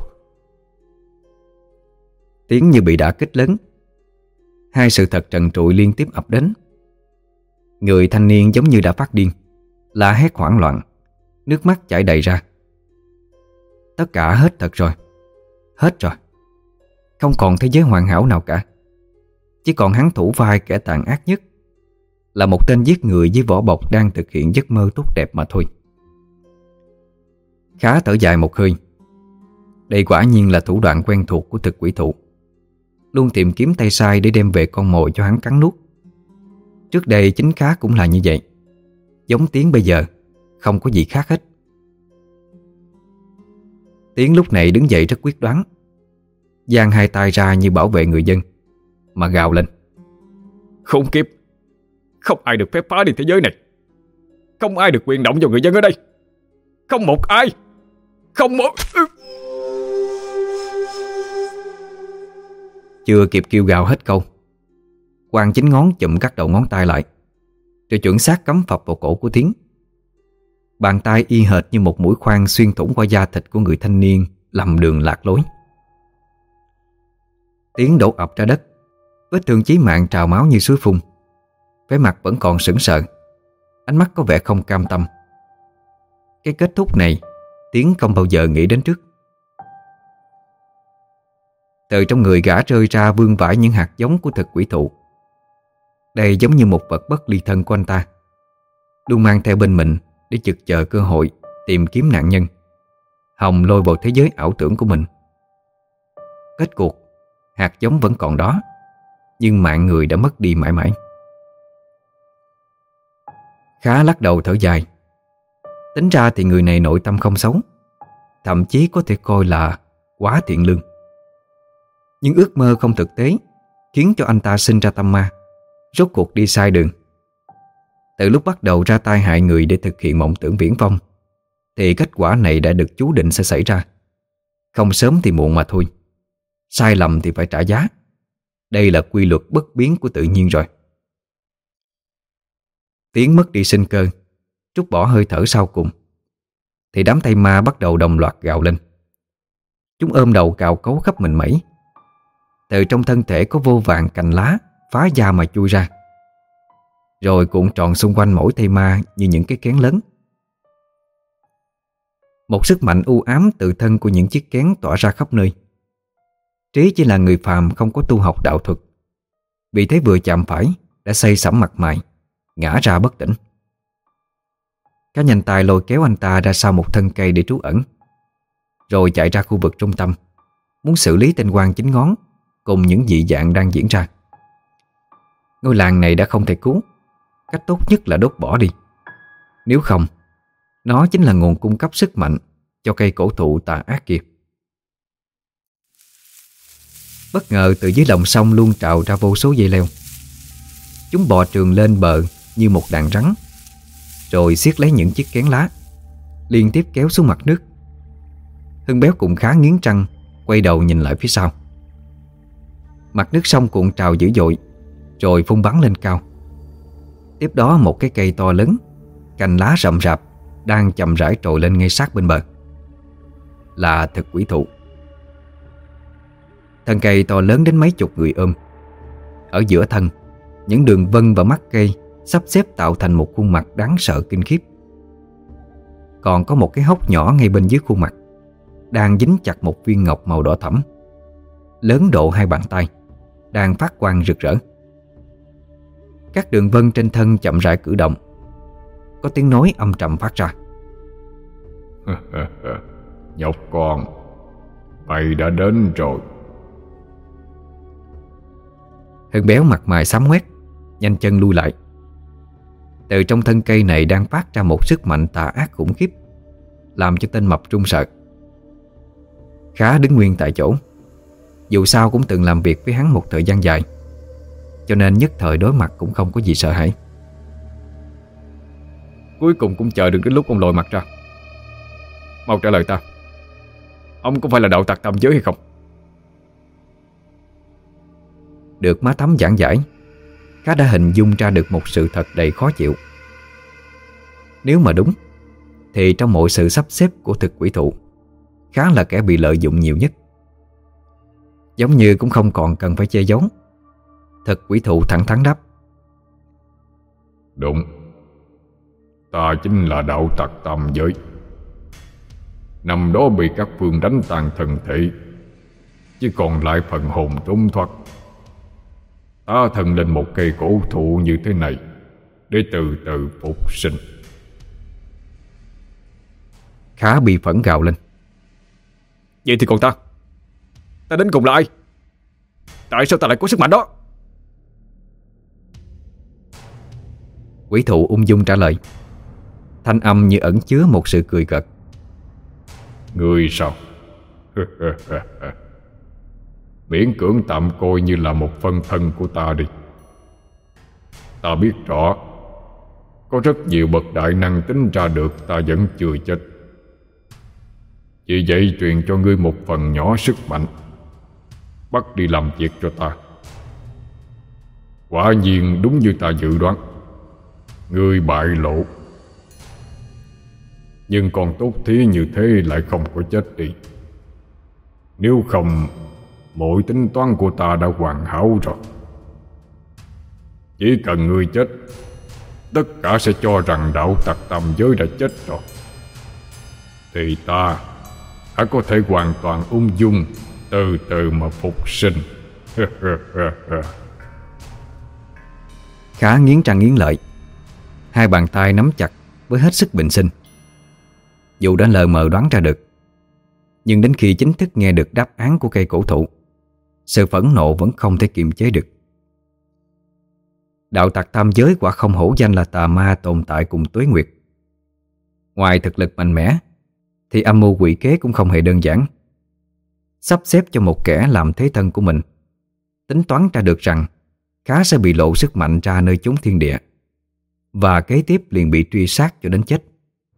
Tiếng như bị đả kích lớn. Hai sự thật trần trụi liên tiếp ập đến. Người thanh niên giống như đã phát điên, la hét hoảng loạn, nước mắt chảy đầy ra. Tất cả hết thật rồi. Hết rồi. Không còn thế giới hoàn hảo nào cả. Chỉ còn hắn thủ vai kẻ tàn ác nhất, là một tên giết người với vỏ bọc đang thực hiện giấc mơ tốt đẹp mà thôi. Khá thở dài một hơi. Đây quả nhiên là thủ đoạn quen thuộc của thực quỷ thụ, luôn tìm kiếm tay sai để đem về con mồi cho hắn cắn nuốt. Trước đây chính Khá cũng là như vậy. Giống Tiến bây giờ, không có gì khác hết. Tiến lúc này đứng dậy rất quyết đoán, giang hai tay ra như bảo vệ người dân, mà gào lên. Khốn kiếp, không ai được phép phá đi thế giới này, không ai được quyền động vào người dân ở đây, không một ai, không một... Chưa kịp kêu gào hết câu, Quang chính ngón chụm cắt đầu ngón tay lại, rồi chuẩn xác cắm phập vào cổ của Tiến. Bàn tay y hệt như một mũi khoan xuyên thủng qua da thịt của người thanh niên lầm đường lạc lối. Tiến đổ ập ra đất, vết thương chí mạng trào máu như suối phun. Vẻ mặt vẫn còn sững sờ, ánh mắt có vẻ không cam tâm. Cái kết thúc này Tiến không bao giờ nghĩ đến trước. Từ trong người gã rơi ra vương vãi những hạt giống của thực quỷ thụ. Đây giống như một vật bất ly thân của anh ta, luôn mang theo bên mình để chực chờ cơ hội tìm kiếm nạn nhân, hòng lôi vào thế giới ảo tưởng của mình. Kết cuộc, hạt giống vẫn còn đó, nhưng mạng người đã mất đi mãi mãi. Khá lắc đầu thở dài. Tính ra thì người này nội tâm không xấu, thậm chí có thể coi là quá thiện lương. Nhưng ước mơ không thực tế khiến cho anh ta sinh ra tâm ma, rốt cuộc đi sai đường. Từ lúc bắt đầu ra tay hại người để thực hiện mộng tưởng viển vông, thì kết quả này đã được chú định sẽ xảy ra. Không sớm thì muộn mà thôi. Sai lầm thì phải trả giá. Đây là quy luật bất biến của tự nhiên rồi. Tiến mất đi sinh cơ, trút bỏ hơi thở sau cùng, thì đám tay ma bắt đầu đồng loạt gào lên. Chúng ôm đầu cào cấu khắp mình mẩy. Từ trong thân thể có vô vàn cành lá phá da mà chui ra, rồi cuộn tròn xung quanh mỗi thây ma như những cái kén lớn. Một sức mạnh u ám từ thân của những chiếc kén tỏa ra khắp nơi. Trí chỉ là người phàm không có tu học đạo thuật, vì thế vừa chạm phải đã xây sẩm mặt mày, ngã ra bất tỉnh. Cá nhanh tay lôi kéo anh ta ra sau một thân cây để trú ẩn, rồi chạy ra khu vực trung tâm, muốn xử lý tên quan chính ngón cùng những dị dạng đang diễn ra. Ngôi làng này đã không thể cứu, cách tốt nhất là đốt bỏ đi. Nếu không, nó chính là nguồn cung cấp sức mạnh cho cây cổ thụ tà ác kia. Bất ngờ từ dưới lòng sông luôn trào ra vô số dây leo. Chúng bò trườn lên bờ như một đàn rắn, rồi siết lấy những chiếc kén lá, liên tiếp kéo xuống mặt nước. Hưng béo cũng khá nghiến răng, quay đầu nhìn lại phía sau. Mặt nước sông cuộn trào dữ dội, rồi phun bắn lên cao. Tiếp đó một cái cây to lớn, cành lá rậm rạp, đang chậm rãi trồi lên ngay sát bên bờ. Là thực quỷ thụ. Thân cây to lớn đến mấy chục người ôm. Ở giữa thân, những đường vân và mắt cây sắp xếp tạo thành một khuôn mặt đáng sợ kinh khiếp. Còn có một cái hốc nhỏ ngay bên dưới khuôn mặt, đang dính chặt một viên ngọc màu đỏ thẫm, lớn độ hai bàn tay, đang phát quang rực rỡ. Các đường vân trên thân chậm rãi cử động. Có tiếng nói âm trầm phát ra. Nhóc con, mày đã đến rồi. Hưng béo mặt mày xám ngoét, nhanh chân lui lại. Từ trong thân cây này đang phát ra một sức mạnh tà ác khủng khiếp, làm cho tên mập run sợ. Khá đứng nguyên tại chỗ. Dù sao cũng từng làm việc với hắn một thời gian dài, cho nên nhất thời đối mặt cũng không có gì sợ hãi. Cuối cùng cũng chờ được đến lúc ông lòi mặt ra. Mau trả lời ta, ông có phải là đạo tặc tam giới hay không? Được má Thắm giảng giải, Khá đã hình dung ra được một sự thật đầy khó chịu. Nếu mà đúng thì trong mọi sự sắp xếp của thực quỷ thụ, Khá là kẻ bị lợi dụng nhiều nhất. Giống như cũng không còn cần phải che giấu. Thực quỷ thụ thẳng thắn đáp: Đúng, ta chính là đạo tặc tam giới. Năm đó bị các phương đánh tan thân thể, chỉ còn lại phần hồn trốn thoát. Ta thần lên một cây cổ thụ như thế này để từ từ phục sinh. Khá bị phẫn gào lên: Vậy thì còn ta? Ta đến cùng là ai? Tại sao ta lại có sức mạnh đó? Quỷ thụ ung dung trả lời, thanh âm như ẩn chứa một sự cười cợt: Ngươi sao? Miễn cưỡng tạm coi như là một phân thân của ta đi. Ta biết rõ có rất nhiều bậc đại năng tính ra được ta vẫn chưa chết. Vì vậy truyền cho ngươi một phần nhỏ sức mạnh, bắt đi làm việc cho ta. Quả nhiên đúng như ta dự đoán, ngươi bại lộ. Nhưng còn tốt thí như thế lại không có chết đi. Nếu không, mọi tính toán của ta đã hoàn hảo rồi. Chỉ cần ngươi chết, tất cả sẽ cho rằng đạo tặc tam giới đã chết rồi. Thì ta đã có thể hoàn toàn ung dung từ từ mà phục sinh. Khá nghiến răng nghiến lợi, hai bàn tay nắm chặt với hết sức bình sinh. Dù đã lờ mờ đoán ra được, nhưng đến khi chính thức nghe được đáp án của cây cổ thụ, sự phẫn nộ vẫn không thể kiềm chế được. Đạo tặc tam giới quả không hổ danh là tà ma tồn tại cùng tuế nguyệt. Ngoài thực lực mạnh mẽ thì âm mưu quỷ kế cũng không hề đơn giản. Sắp xếp cho một kẻ làm thế thân của mình, tính toán ra được rằng Khá sẽ bị lộ sức mạnh ra nơi chốn thiên địa, và kế tiếp liền bị truy sát cho đến chết.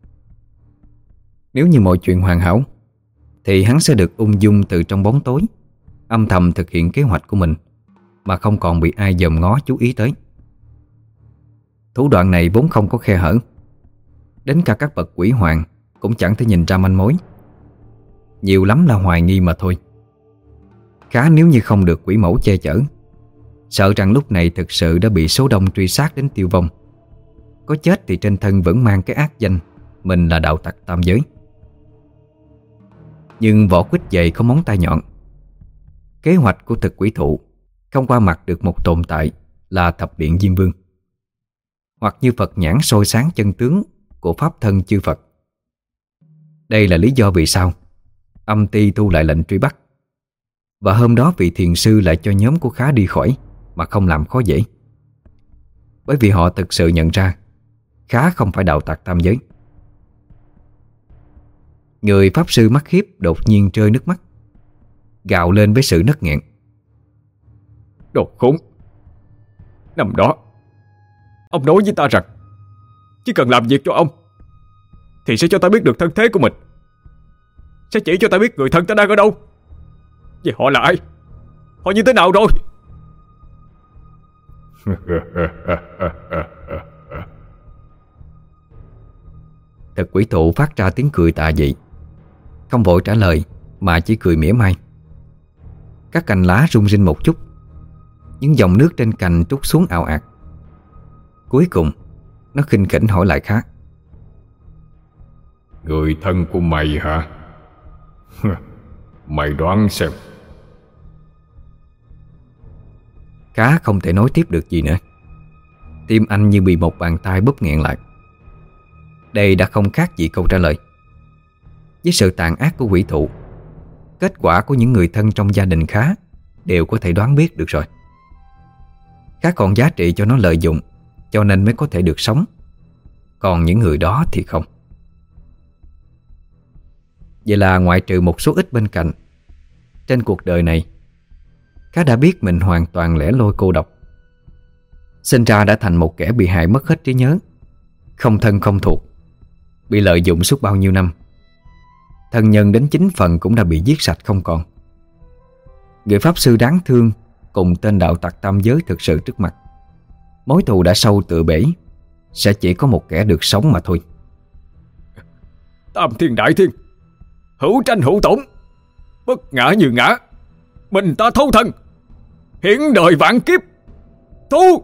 Nếu như mọi chuyện hoàn hảo thì hắn sẽ được ung dung từ trong bóng tối âm thầm thực hiện kế hoạch của mình, mà không còn bị ai dòm ngó chú ý tới. Thủ đoạn này vốn không có khe hở, đến cả các bậc quỷ hoàng cũng chẳng thể nhìn ra manh mối. Nhiều lắm là hoài nghi mà thôi. Khá nếu như không được quỷ mẫu che chở, sợ rằng lúc này thực sự đã bị số đông truy sát đến tiêu vong. Có chết thì trên thân vẫn mang cái ác danh mình là đạo tặc tam giới. Nhưng vỏ quýt dày có móng tay nhọn. Kế hoạch của thực quỷ thụ không qua mặt được một tồn tại là thập điện Diêm Vương, hoặc như Phật nhãn soi sáng chân tướng của pháp thân chư Phật. Đây là lý do vì sao âm ty tu lại lệnh truy bắt, và hôm đó vị thiền sư lại cho nhóm của Khá đi khỏi mà không làm khó dễ. Bởi vì họ thực sự nhận ra Khá không phải đạo tặc tam giới. Người pháp sư mắt khiếp đột nhiên rơi nước mắt, gào lên với sự nấc nghẹn: Đồ khốn! Năm đó ông nói với ta rằng chỉ cần làm việc cho ông thì sẽ cho ta biết được thân thế của mình, sẽ chỉ cho ta biết người thân ta đang ở đâu. Vậy họ là ai? Họ như thế nào rồi? Thực quỷ thụ phát ra tiếng cười tà dị, không vội trả lời mà chỉ cười mỉa mai. Các cành lá rung rinh một chút, những dòng nước trên cành trút xuống ào ạt. Cuối cùng nó khinh khỉnh hỏi lại Khá: Người thân của mày hả? Mày đoán xem. Khá không thể nói tiếp được gì nữa. Tim anh như bị một bàn tay bóp nghẹn lại. Đây đã không khác gì câu trả lời. Với sự tàn ác của quỷ thụ, kết quả của những người thân trong gia đình Khá đều có thể đoán biết được rồi. Khá còn giá trị cho nó lợi dụng, cho nên mới có thể được sống. Còn những người đó thì không. Vậy là ngoại trừ một số ít bên cạnh Trên cuộc đời này, Khá đã biết mình hoàn toàn lẻ loi cô độc. Sinh ra đã thành một kẻ bị hại mất hết trí nhớ, không thân không thuộc, bị lợi dụng suốt bao nhiêu năm. Thân nhân đến chín phần cũng đã bị giết sạch không còn. Người pháp sư đáng thương cùng tên đạo tặc tam giới thực sự trước mặt. Mối thù đã sâu tựa bể, sẽ chỉ có một kẻ được sống mà thôi. Tam thiên đại thiên, hữu tranh hữu tổn, bất ngã như ngã, mình ta thâu thần, hiển đời vạn kiếp, thu.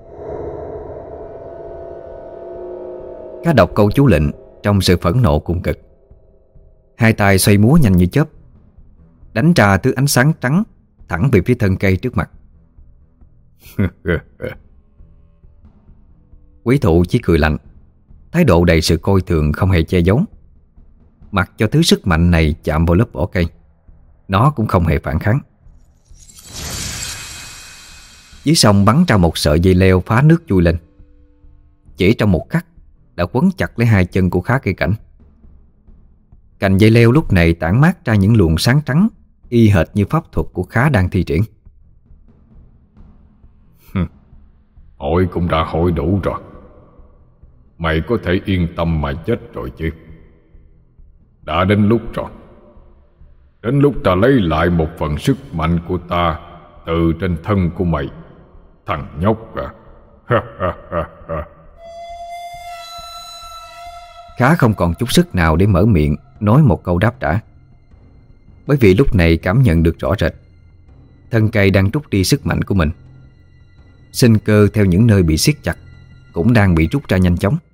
Cá đọc câu chú lệnh trong sự phẫn nộ cùng cực. Hai tay xoay múa nhanh như chớp, đánh ra thứ ánh sáng trắng thẳng về phía thân cây trước mặt. Quý thụ chỉ cười lạnh, thái độ đầy sự coi thường không hề che giấu. Mặc cho thứ sức mạnh này chạm vào lớp vỏ cây, nó cũng không hề phản kháng. Dưới sông bắn ra một sợi dây leo phá nước chui lên. Chỉ trong một khắc đã quấn chặt lấy hai chân của Khá cây cảnh. Cành dây leo lúc này tản mát ra những luồng sáng trắng, y hệt như pháp thuật của Khá đang thi triển. Hội cũng đã hội đủ rồi, mày có thể yên tâm mà chết rồi chứ. Đã đến lúc rồi. Đến lúc ta lấy lại một phần sức mạnh của ta từ trên thân của mày, thằng nhóc à. Khá không còn chút sức nào để mở miệng nói một câu đáp trả. Bởi vì lúc này cảm nhận được rõ rệt thân cây đang trút đi sức mạnh của mình. Sinh cơ theo những nơi bị siết chặt cũng đang bị rút ra nhanh chóng.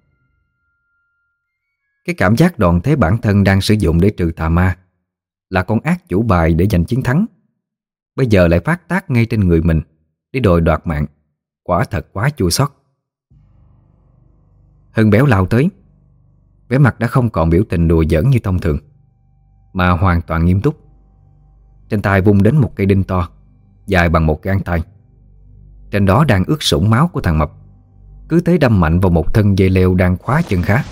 Cái cảm giác đòn thế bản thân đang sử dụng để trừ tà ma, là con ác chủ bài để giành chiến thắng, bây giờ lại phát tác ngay trên người mình để đòi đoạt mạng. Quả thật quá chua xót. Hưng béo lao tới, vẻ mặt đã không còn biểu tình đùa giỡn như thông thường, mà hoàn toàn nghiêm túc. Trên tay vung đến một cây đinh to, dài bằng một gang tay. Trên đó đang ướt sũng máu của thằng mập, cứ thế đâm mạnh vào một thân dây leo đang khóa chân Khá.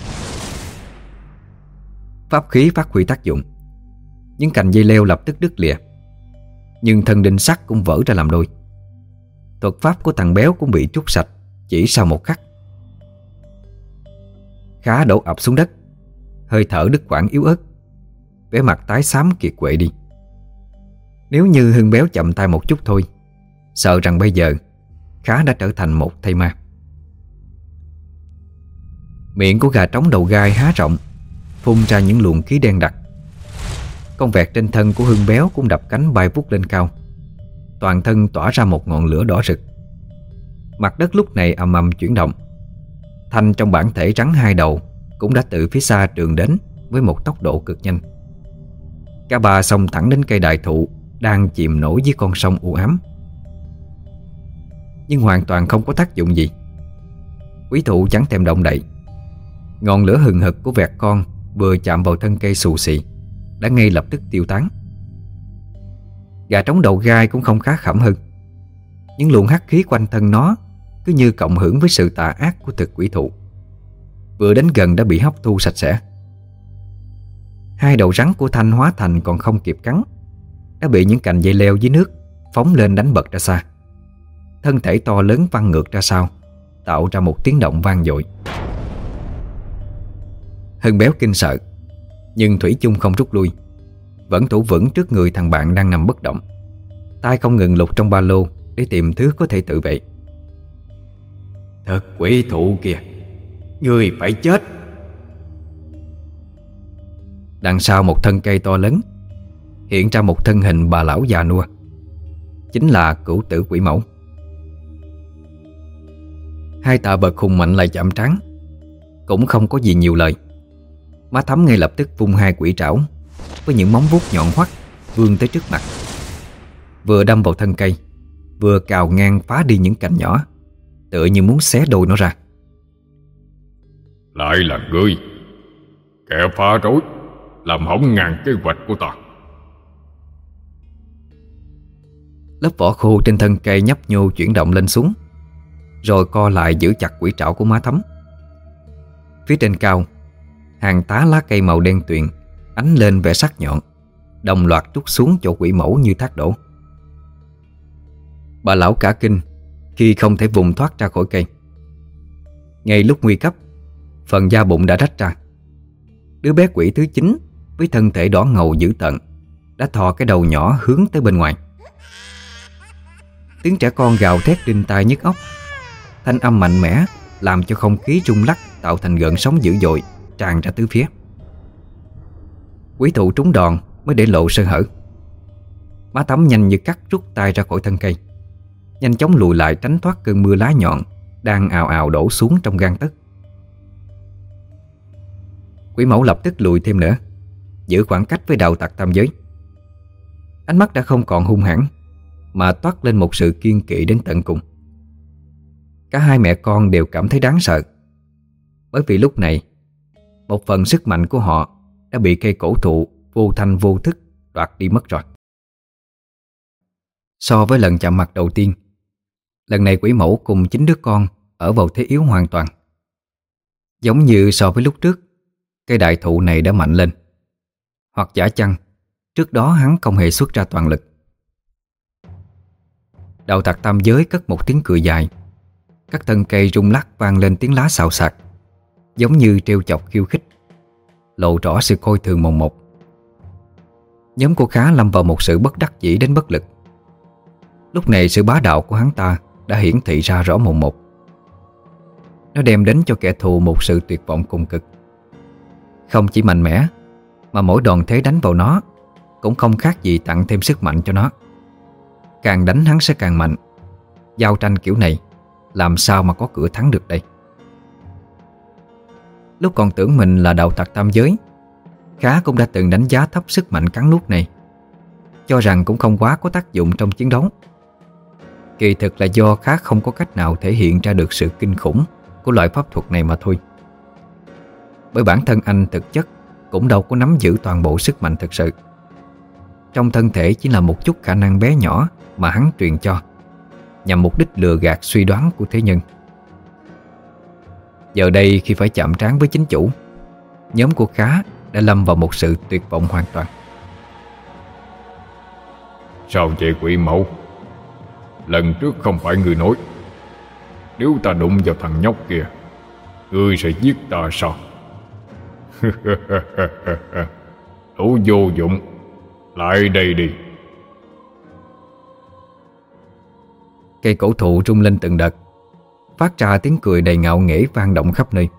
Pháp khí phát huy tác dụng, những cành dây leo lập tức đứt lìa, nhưng thân đinh sắt cũng vỡ ra làm đôi. Thuật pháp của thằng béo cũng bị trút sạch chỉ sau một khắc. Khá đổ ập xuống đất, hơi thở đứt quãng yếu ớt, vẻ mặt tái xám kiệt quệ đi. Nếu như Hưng béo chậm tay một chút thôi, sợ rằng bây giờ Khá đã trở thành một thây ma. Miệng của gà trống đầu gai há rộng, phun ra những luồng khí đen đặc. Con vẹt trên thân của Hưng béo cũng đập cánh bay vút lên cao, toàn thân tỏa ra một ngọn lửa đỏ rực. Mặt đất lúc này ầm ầm chuyển động. Thanh trong bản thể rắn hai đầu cũng đã từ phía xa trườn đến với một tốc độ cực nhanh. Cả ba xông thẳng đến cây đại thụ đang chìm nổi dưới con sông u ám, nhưng hoàn toàn không có tác dụng gì. Quý thụ chẳng thèm động đậy. Ngọn lửa hừng hực của vẹt con vừa chạm vào thân cây xù xì đã ngay lập tức tiêu tán. Gà trống đầu gai cũng không khá khẩm hơn. Những luồng hắc khí quanh thân nó cứ như cộng hưởng với sự tà ác của thực quỷ thụ, vừa đến gần đã bị hấp thu sạch sẽ. Hai đầu rắn của Thanh hóa thành còn không kịp cắn, đã bị những cành dây leo dưới nước phóng lên đánh bật ra xa. Thân thể to lớn văng ngược ra sau, tạo ra một tiếng động vang dội. Hưng béo kinh sợ, nhưng thủy chung không rút lui, vẫn thủ vững trước người thằng bạn đang nằm bất động, tay không ngừng lục trong ba lô để tìm thứ có thể tự vệ. Thật quỷ thụ kìa, ngươi phải chết. Đằng sau một thân cây to lớn hiện ra một thân hình bà lão già nua, chính là Cửu Tử Quỷ Mẫu. Hai tạ bật hùng mạnh lại chạm trán, cũng không có gì nhiều lời. Má Thắm ngay lập tức vung hai quỷ trảo với những móng vuốt nhọn hoắt vươn tới trước mặt, vừa đâm vào thân cây, vừa cào ngang phá đi những cành nhỏ, tựa như muốn xé đôi nó ra. Lại là ngươi, kẻ phá rối, làm hỏng ngàn kế hoạch của ta. Lớp vỏ khô trên thân cây nhấp nhô chuyển động lên xuống, rồi co lại giữ chặt quỷ trảo của Má Thắm. Phía trên cao, hàng tá lá cây màu đen tuyền ánh lên vẻ sắc nhọn, đồng loạt trút xuống chỗ quỷ mẫu như thác đổ. Bà lão cả kinh khi không thể vùng thoát ra khỏi cây. Ngay lúc nguy cấp, phần da bụng đã rách ra. Đứa bé quỷ thứ chín với thân thể đỏ ngầu dữ tợn đã thò cái đầu nhỏ hướng tới bên ngoài. Tiếng trẻ con gào thét đinh tai nhức óc, thanh âm mạnh mẽ làm cho không khí rung lắc, tạo thành gợn sóng dữ dội tràn ra tứ phía. Quỷ thụ trúng đòn mới để lộ sơ hở. Má Thắm nhanh như cắt rút tay ra khỏi thân cây, nhanh chóng lùi lại tránh thoát cơn mưa lá nhọn đang ào ào đổ xuống trong gang tấc. Quỷ mẫu lập tức lùi thêm nữa, giữ khoảng cách với đạo tặc tam giới. Ánh mắt đã không còn hung hãn, mà toát lên một sự kiên kỵ đến tận cùng. Cả hai mẹ con đều cảm thấy đáng sợ, bởi vì lúc này một phần sức mạnh của họ đã bị cây cổ thụ vô thanh vô thức đoạt đi mất rồi. So với lần chạm mặt đầu tiên, lần này quỷ mẫu cùng chính đứa con ở vào thế yếu hoàn toàn. Giống như so với lúc trước, cây đại thụ này đã mạnh lên. Hoặc giả chăng trước đó hắn không hề xuất ra toàn lực. Đạo tặc tam giới cất một tiếng cười dài. Các thân cây rung lắc vang lên tiếng lá xào xạc, giống như trêu chọc khiêu khích, lộ rõ sự coi thường mồng một. Nhóm cô Khá lâm vào một sự bất đắc dĩ đến bất lực. Lúc này sự bá đạo của hắn ta đã hiển thị ra rõ mồn một. Nó đem đến cho kẻ thù một sự tuyệt vọng cùng cực. Không chỉ mạnh mẽ, mà mỗi đòn thế đánh vào nó cũng không khác gì tặng thêm sức mạnh cho nó. Càng đánh hắn sẽ càng mạnh. Giao tranh kiểu này làm sao mà có cửa thắng được đây? Lúc còn tưởng mình là đạo tặc tam giới, Khá cũng đã từng đánh giá thấp sức mạnh cắn nuốt này, cho rằng cũng không quá có tác dụng trong chiến đấu. Kỳ thực là do Khá không có cách nào thể hiện ra được sự kinh khủng của loại pháp thuật này mà thôi. Bởi bản thân anh thực chất cũng đâu có nắm giữ toàn bộ sức mạnh thực sự. Trong thân thể chỉ là một chút khả năng bé nhỏ mà hắn truyền cho, nhằm mục đích lừa gạt suy đoán của thế nhân. Giờ đây khi phải chạm trán với chính chủ, nhóm của Khá đã lâm vào một sự tuyệt vọng hoàn toàn. Sao vậy quỷ mẫu? Lần trước không phải ngươi nói nếu ta đụng vào thằng nhóc kia, ngươi sẽ giết ta sao? Đủ vô dụng, lại đây đi. Cây cổ thụ rung lên từng đợt, phát ra tiếng cười đầy ngạo nghễ vang động khắp nơi.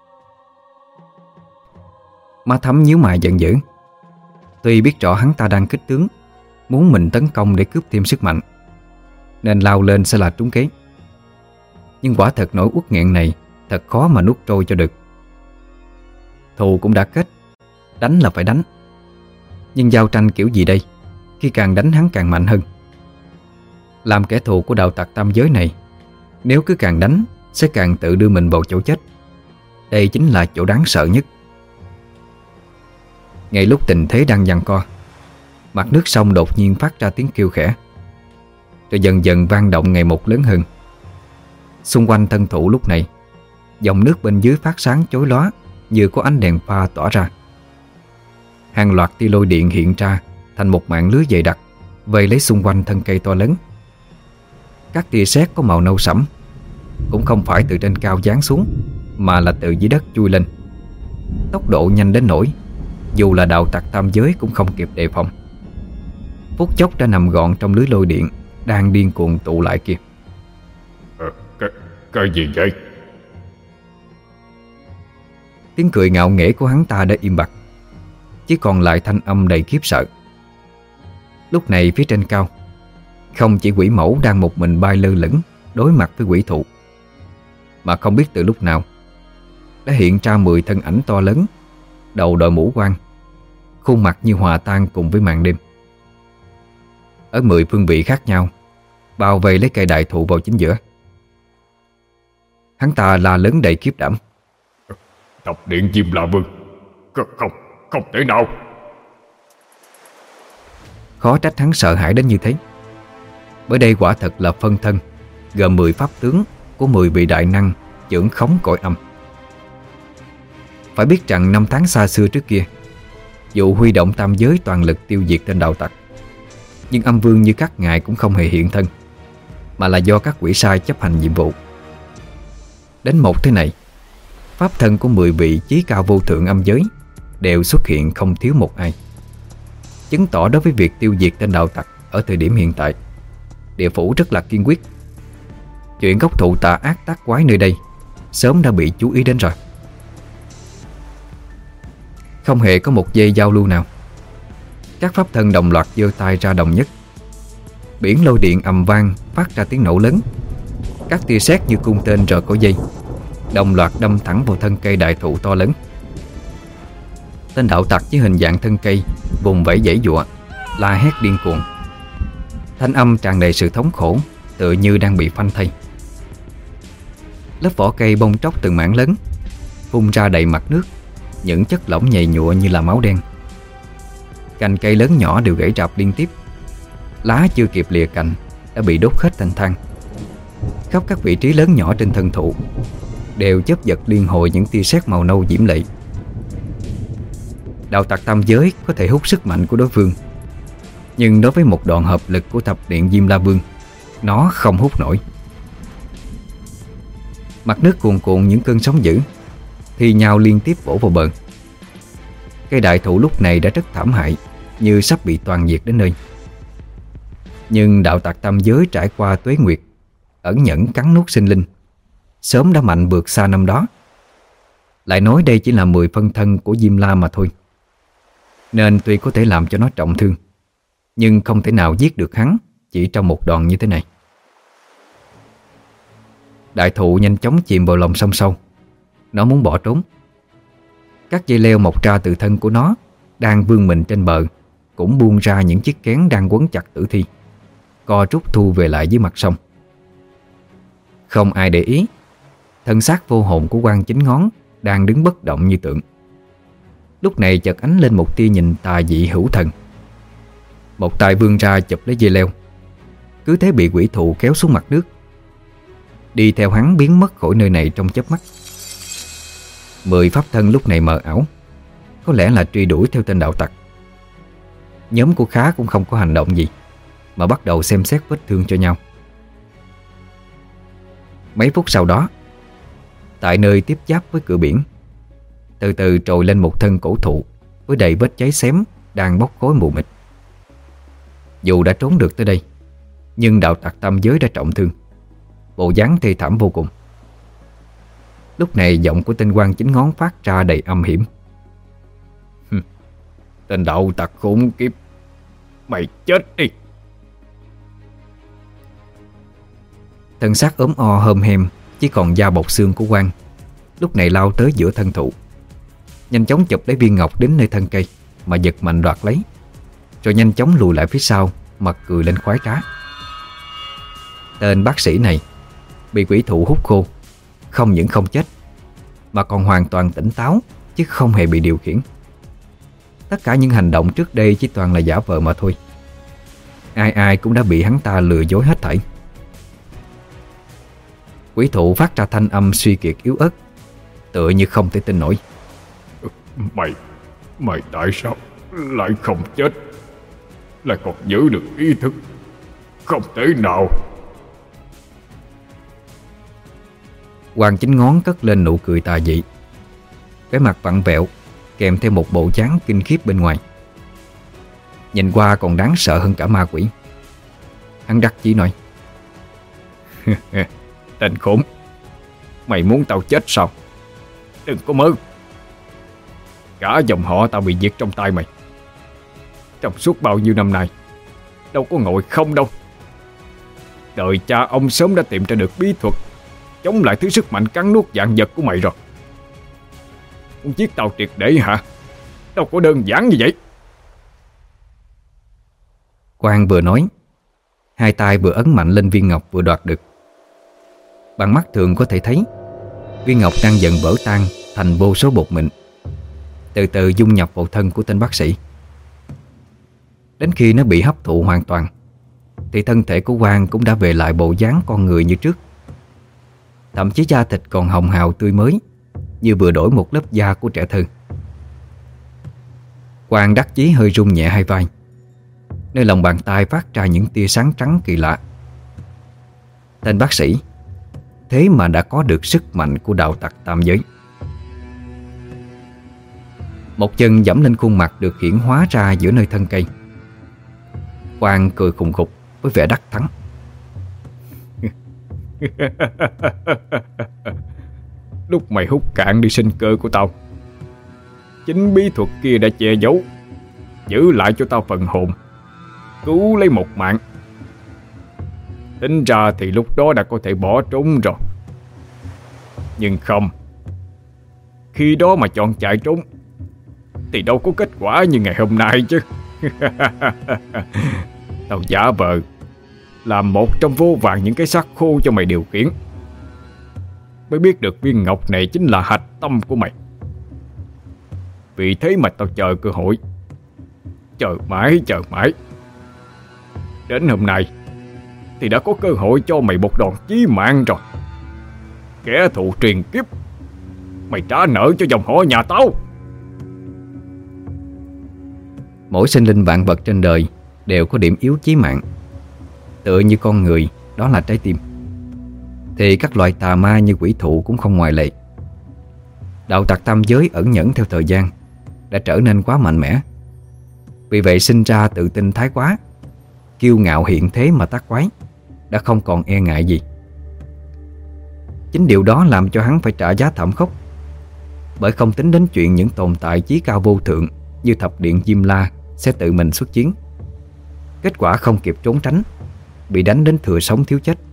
Má Thắm nhíu mày giận dữ. Tuy biết rõ hắn ta đang kích tướng, muốn mình tấn công để cướp thêm sức mạnh, nên lao lên sẽ là trúng kế. Nhưng quả thật nỗi uất nghẹn này thật khó mà nuốt trôi cho được. Thù cũng đã kết, đánh là phải đánh. Nhưng giao tranh kiểu gì đây, khi càng đánh hắn càng mạnh hơn. Làm kẻ thù của đạo tặc tam giới này, nếu cứ càng đánh sẽ càng tự đưa mình vào chỗ chết. Đây chính là chỗ đáng sợ nhất. Ngay lúc tình thế đang giằng co, mặt nước sông đột nhiên phát ra tiếng kêu khẽ, rồi dần dần vang động ngày một lớn hơn. Xung quanh thân thủ lúc này, dòng nước bên dưới phát sáng chói lóa như có ánh đèn pha tỏa ra. Hàng loạt tia lôi điện hiện ra thành một mạng lưới dày đặc, vây lấy xung quanh thân cây to lớn. Các tia sét có màu nâu sẫm, cũng không phải từ trên cao giáng xuống, mà là từ dưới đất chui lên. Tốc độ nhanh đến nỗi dù là đạo tặc tam giới cũng không kịp đề phòng. Phút chốc đã nằm gọn trong lưới lôi điện đang điên cuồng tụ lại kia. Ờ, cái, cái gì vậy? Tiếng cười ngạo nghễ của hắn ta đã im bặt, chỉ còn lại thanh âm đầy khiếp sợ. Lúc này phía trên cao, không chỉ quỷ mẫu đang một mình bay lơ lửng đối mặt với quỷ thụ, mà không biết từ lúc nào đã hiện ra mười thân ảnh to lớn, đầu đội mũ quan, khuôn mặt như hòa tan cùng với màn đêm. Ở mười phương vị khác nhau, bao vây lấy cây đại thụ vào chính giữa. Hắn ta la lớn đầy khiếp đảm: Thập điện Diêm La Vương, không, không, không thể nào. Khó trách hắn sợ hãi đến như thế, bởi đây quả thật là phân thân gồm mười pháp tướng của mười vị đại năng chưởng khống cõi âm. Phải biết rằng năm tháng xa xưa trước kia, Dù huy động tam giới toàn lực tiêu diệt tên đạo tặc, nhưng âm vương như các ngài cũng không hề hiện thân, mà là do các quỷ sai chấp hành nhiệm vụ. Đến một thế này, pháp thân của mười vị chí cao vô thượng âm giới đều xuất hiện không thiếu một ai, chứng tỏ đối với việc tiêu diệt tên đạo tặc ở thời điểm hiện tại, địa phủ rất là kiên quyết. Chuyện gốc thụ tà ác tác quái nơi đây sớm đã bị chú ý đến rồi. Không hề có một giây giao lưu nào, các pháp thân đồng loạt giơ tay ra đồng nhất. Biển lôi điện ầm vang phát ra tiếng nổ lớn. Các tia sét như cung tên rời cổ dây đồng loạt đâm thẳng vào thân cây đại thụ to lớn. Tên đạo tặc với hình dạng thân cây vùng vẫy giãy giụa, la hét điên cuồng. Thanh âm tràn đầy sự thống khổ, tựa như đang bị phanh thây. Lớp vỏ cây bong tróc từng mảng lớn, phun ra đầy mặt nước những chất lỏng nhầy nhụa như là máu đen. Cành cây lớn nhỏ đều gãy rạp liên tiếp, lá chưa kịp lìa cành đã bị đốt hết thành than. Khắp các vị trí lớn nhỏ trên thân thụ đều chớp giật liên hồi những tia sét màu nâu diễm lệ. Đạo tặc tam giới có thể hút sức mạnh của đối phương, nhưng đối với một đòn hợp lực của thập điện Diêm La Vương, nó không hút nổi. Mặt nước cuồn cuộn những cơn sóng dữ, thì nhau liên tiếp vỗ vào bờ. Cây đại thụ lúc này đã rất thảm hại, như sắp bị toàn diệt đến nơi. Nhưng đạo tặc tam giới trải qua tuế nguyệt, ẩn nhẫn cắn nuốt sinh linh, sớm đã mạnh vượt xa năm đó. Lại nói đây chỉ là mười phân thân của Diêm La mà thôi, nên tuy có thể làm cho nó trọng thương, nhưng không thể nào giết được hắn chỉ trong một đòn như thế này. Đại thụ nhanh chóng chìm vào lòng sông sâu. Nó muốn bỏ trốn. Các dây leo mọc ra từ thân của nó đang vươn mình trên bờ cũng buông ra những chiếc kén đang quấn chặt tử thi, co rút thu về lại dưới mặt sông. Không ai để ý, thân xác vô hồn của quan Chính Ngón đang đứng bất động như tượng. Lúc này chợt ánh lên một tia nhìn tà dị hữu thần. Một tay vươn ra chụp lấy dây leo, cứ thế bị quỷ thụ kéo xuống mặt nước, đi theo hắn biến mất khỏi nơi này trong chớp mắt. Mười pháp thân lúc này mờ ảo, có lẽ là truy đuổi theo tên đạo tặc. Nhóm của Khá cũng không có hành động gì, mà bắt đầu xem xét vết thương cho nhau. Mấy phút sau đó, tại nơi tiếp giáp với cửa biển, từ từ trồi lên một thân cổ thụ với đầy vết cháy xém đang bốc khói mù mịt. Dù đã trốn được tới đây, nhưng đạo tặc tam giới đã trọng thương, bộ dáng thê thảm vô cùng. Lúc này giọng của tên quan Chính Ngón phát ra đầy âm hiểm. Tên đạo tặc khốn kiếp, mày chết đi. Thân xác ốm o hơm hem, chỉ còn da bọc xương của quan lúc này lao tới giữa thân thụ, nhanh chóng chụp lấy viên ngọc đến nơi thân cây mà giật mạnh đoạt lấy, rồi nhanh chóng lùi lại phía sau, mặt cười lên khoái trá. Tên bác sĩ này bị quỷ thụ hút khô, không những không chết mà còn hoàn toàn tỉnh táo, chứ không hề bị điều khiển. Tất cả những hành động trước đây chỉ toàn là giả vờ mà thôi. Ai ai cũng đã bị hắn ta lừa dối hết thảy. Quỷ thụ phát ra thanh âm suy kiệt yếu ớt, tựa như không thể tin nổi. Mày, mày tại sao lại không chết, lại còn giữ được ý thức? Không thể nào. Hoàng Chính Ngón cất lên nụ cười tà dị, cái mặt vặn vẹo kèm theo một bộ dáng kinh khiếp bên ngoài, nhìn qua còn đáng sợ hơn cả ma quỷ. Hắn đắc chí nói: Tên khốn, mày muốn tao chết sao? Đừng có mơ. Cả dòng họ tao bị diệt trong tay mày. Trong suốt bao nhiêu năm nay đâu có ngồi không đâu. Đời cha ông sớm đã tìm ra được bí thuật chống lại thứ sức mạnh cắn nuốt vạn vật của mày rồi. Muốn giết tao triệt để hả? Đâu có đơn giản như vậy. Quang vừa nói, hai tay vừa ấn mạnh lên viên ngọc vừa đoạt được. Bằng mắt thường có thể thấy viên ngọc đang dần vỡ tan thành vô số bột mịn, từ từ dung nhập vào thân của tên bác sĩ. Đến khi nó bị hấp thụ hoàn toàn thì thân thể của Quang cũng đã về lại bộ dáng con người như trước. Thậm chí da thịt còn hồng hào tươi mới, như vừa đổi một lớp da của trẻ thơ. Quang đắc chí hơi rung nhẹ hai vai, nơi lòng bàn tay phát ra những tia sáng trắng kỳ lạ. Tên bác sĩ thế mà đã có được sức mạnh của đạo tặc tam giới. Một chân giẫm lên khuôn mặt được hiển hóa ra giữa nơi thân cây. Quang cười khùng khục với vẻ đắc thắng. Lúc mày hút cạn đi sinh cơ của tao, chính bí thuật kia đã che giấu, giữ lại cho tao phần hồn, cứu lấy một mạng. Tính ra thì lúc đó đã có thể bỏ trốn rồi. Nhưng không, khi đó mà chọn chạy trốn thì đâu có kết quả như ngày hôm nay chứ. Tao giả vờ làm một trong vô vàn những cái xác khô cho mày điều khiển, mới biết được viên ngọc này chính là hạch tâm của mày. Vì thế mà tao chờ cơ hội, chờ mãi chờ mãi, đến hôm nay thì đã có cơ hội cho mày một đòn chí mạng rồi. Kẻ thù truyền kiếp, mày trả nợ cho dòng họ nhà tao. Mỗi sinh linh vạn vật trên đời đều có điểm yếu chí mạng. Tựa như con người, đó là trái tim, thì các loại tà ma như quỷ thụ cũng không ngoại lệ. Đạo tặc tam giới ẩn nhẫn theo thời gian đã trở nên quá mạnh mẽ. Vì vậy sinh ra tự tin thái quá, kiêu ngạo hiện thế mà tác quái, đã không còn e ngại gì. Chính điều đó làm cho hắn phải trả giá thảm khốc, bởi không tính đến chuyện những tồn tại chí cao vô thượng như thập điện Diêm La sẽ tự mình xuất chiến. Kết quả không kịp trốn tránh, bị đánh đến thừa sống thiếu chết.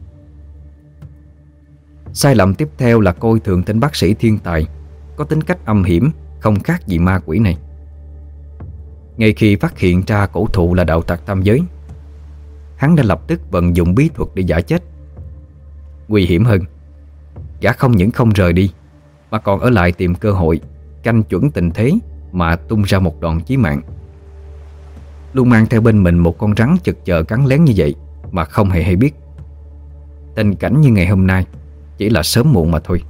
Sai lầm tiếp theo là coi thường tên bác sĩ thiên tài có tính cách âm hiểm không khác gì ma quỷ này. Ngay khi phát hiện ra cổ thụ là đạo tặc tam giới, hắn đã lập tức vận dụng bí thuật để giả chết. Nguy hiểm hơn, gã không những không rời đi, mà còn ở lại tìm cơ hội, canh chuẩn tình thế mà tung ra một đòn chí mạng. Luôn mang theo bên mình một con rắn chực chờ cắn lén như vậy mà không hề hay biết. Tình cảnh như ngày hôm nay chỉ là sớm muộn mà thôi.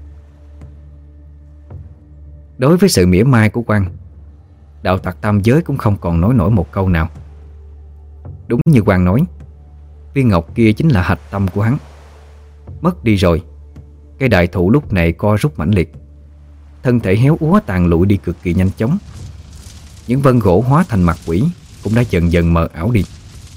Đối với sự mỉa mai của Quang, đạo tặc tam giới cũng không còn nói nổi một câu nào. Đúng như Quang nói, viên ngọc kia chính là hạch tâm của hắn. Mất đi rồi, cây đại thụ lúc này co rút mãnh liệt, thân thể héo úa tàn lụi đi cực kỳ nhanh chóng. Những vân gỗ hóa thành mặt quỷ cũng đã dần dần mờ ảo đi.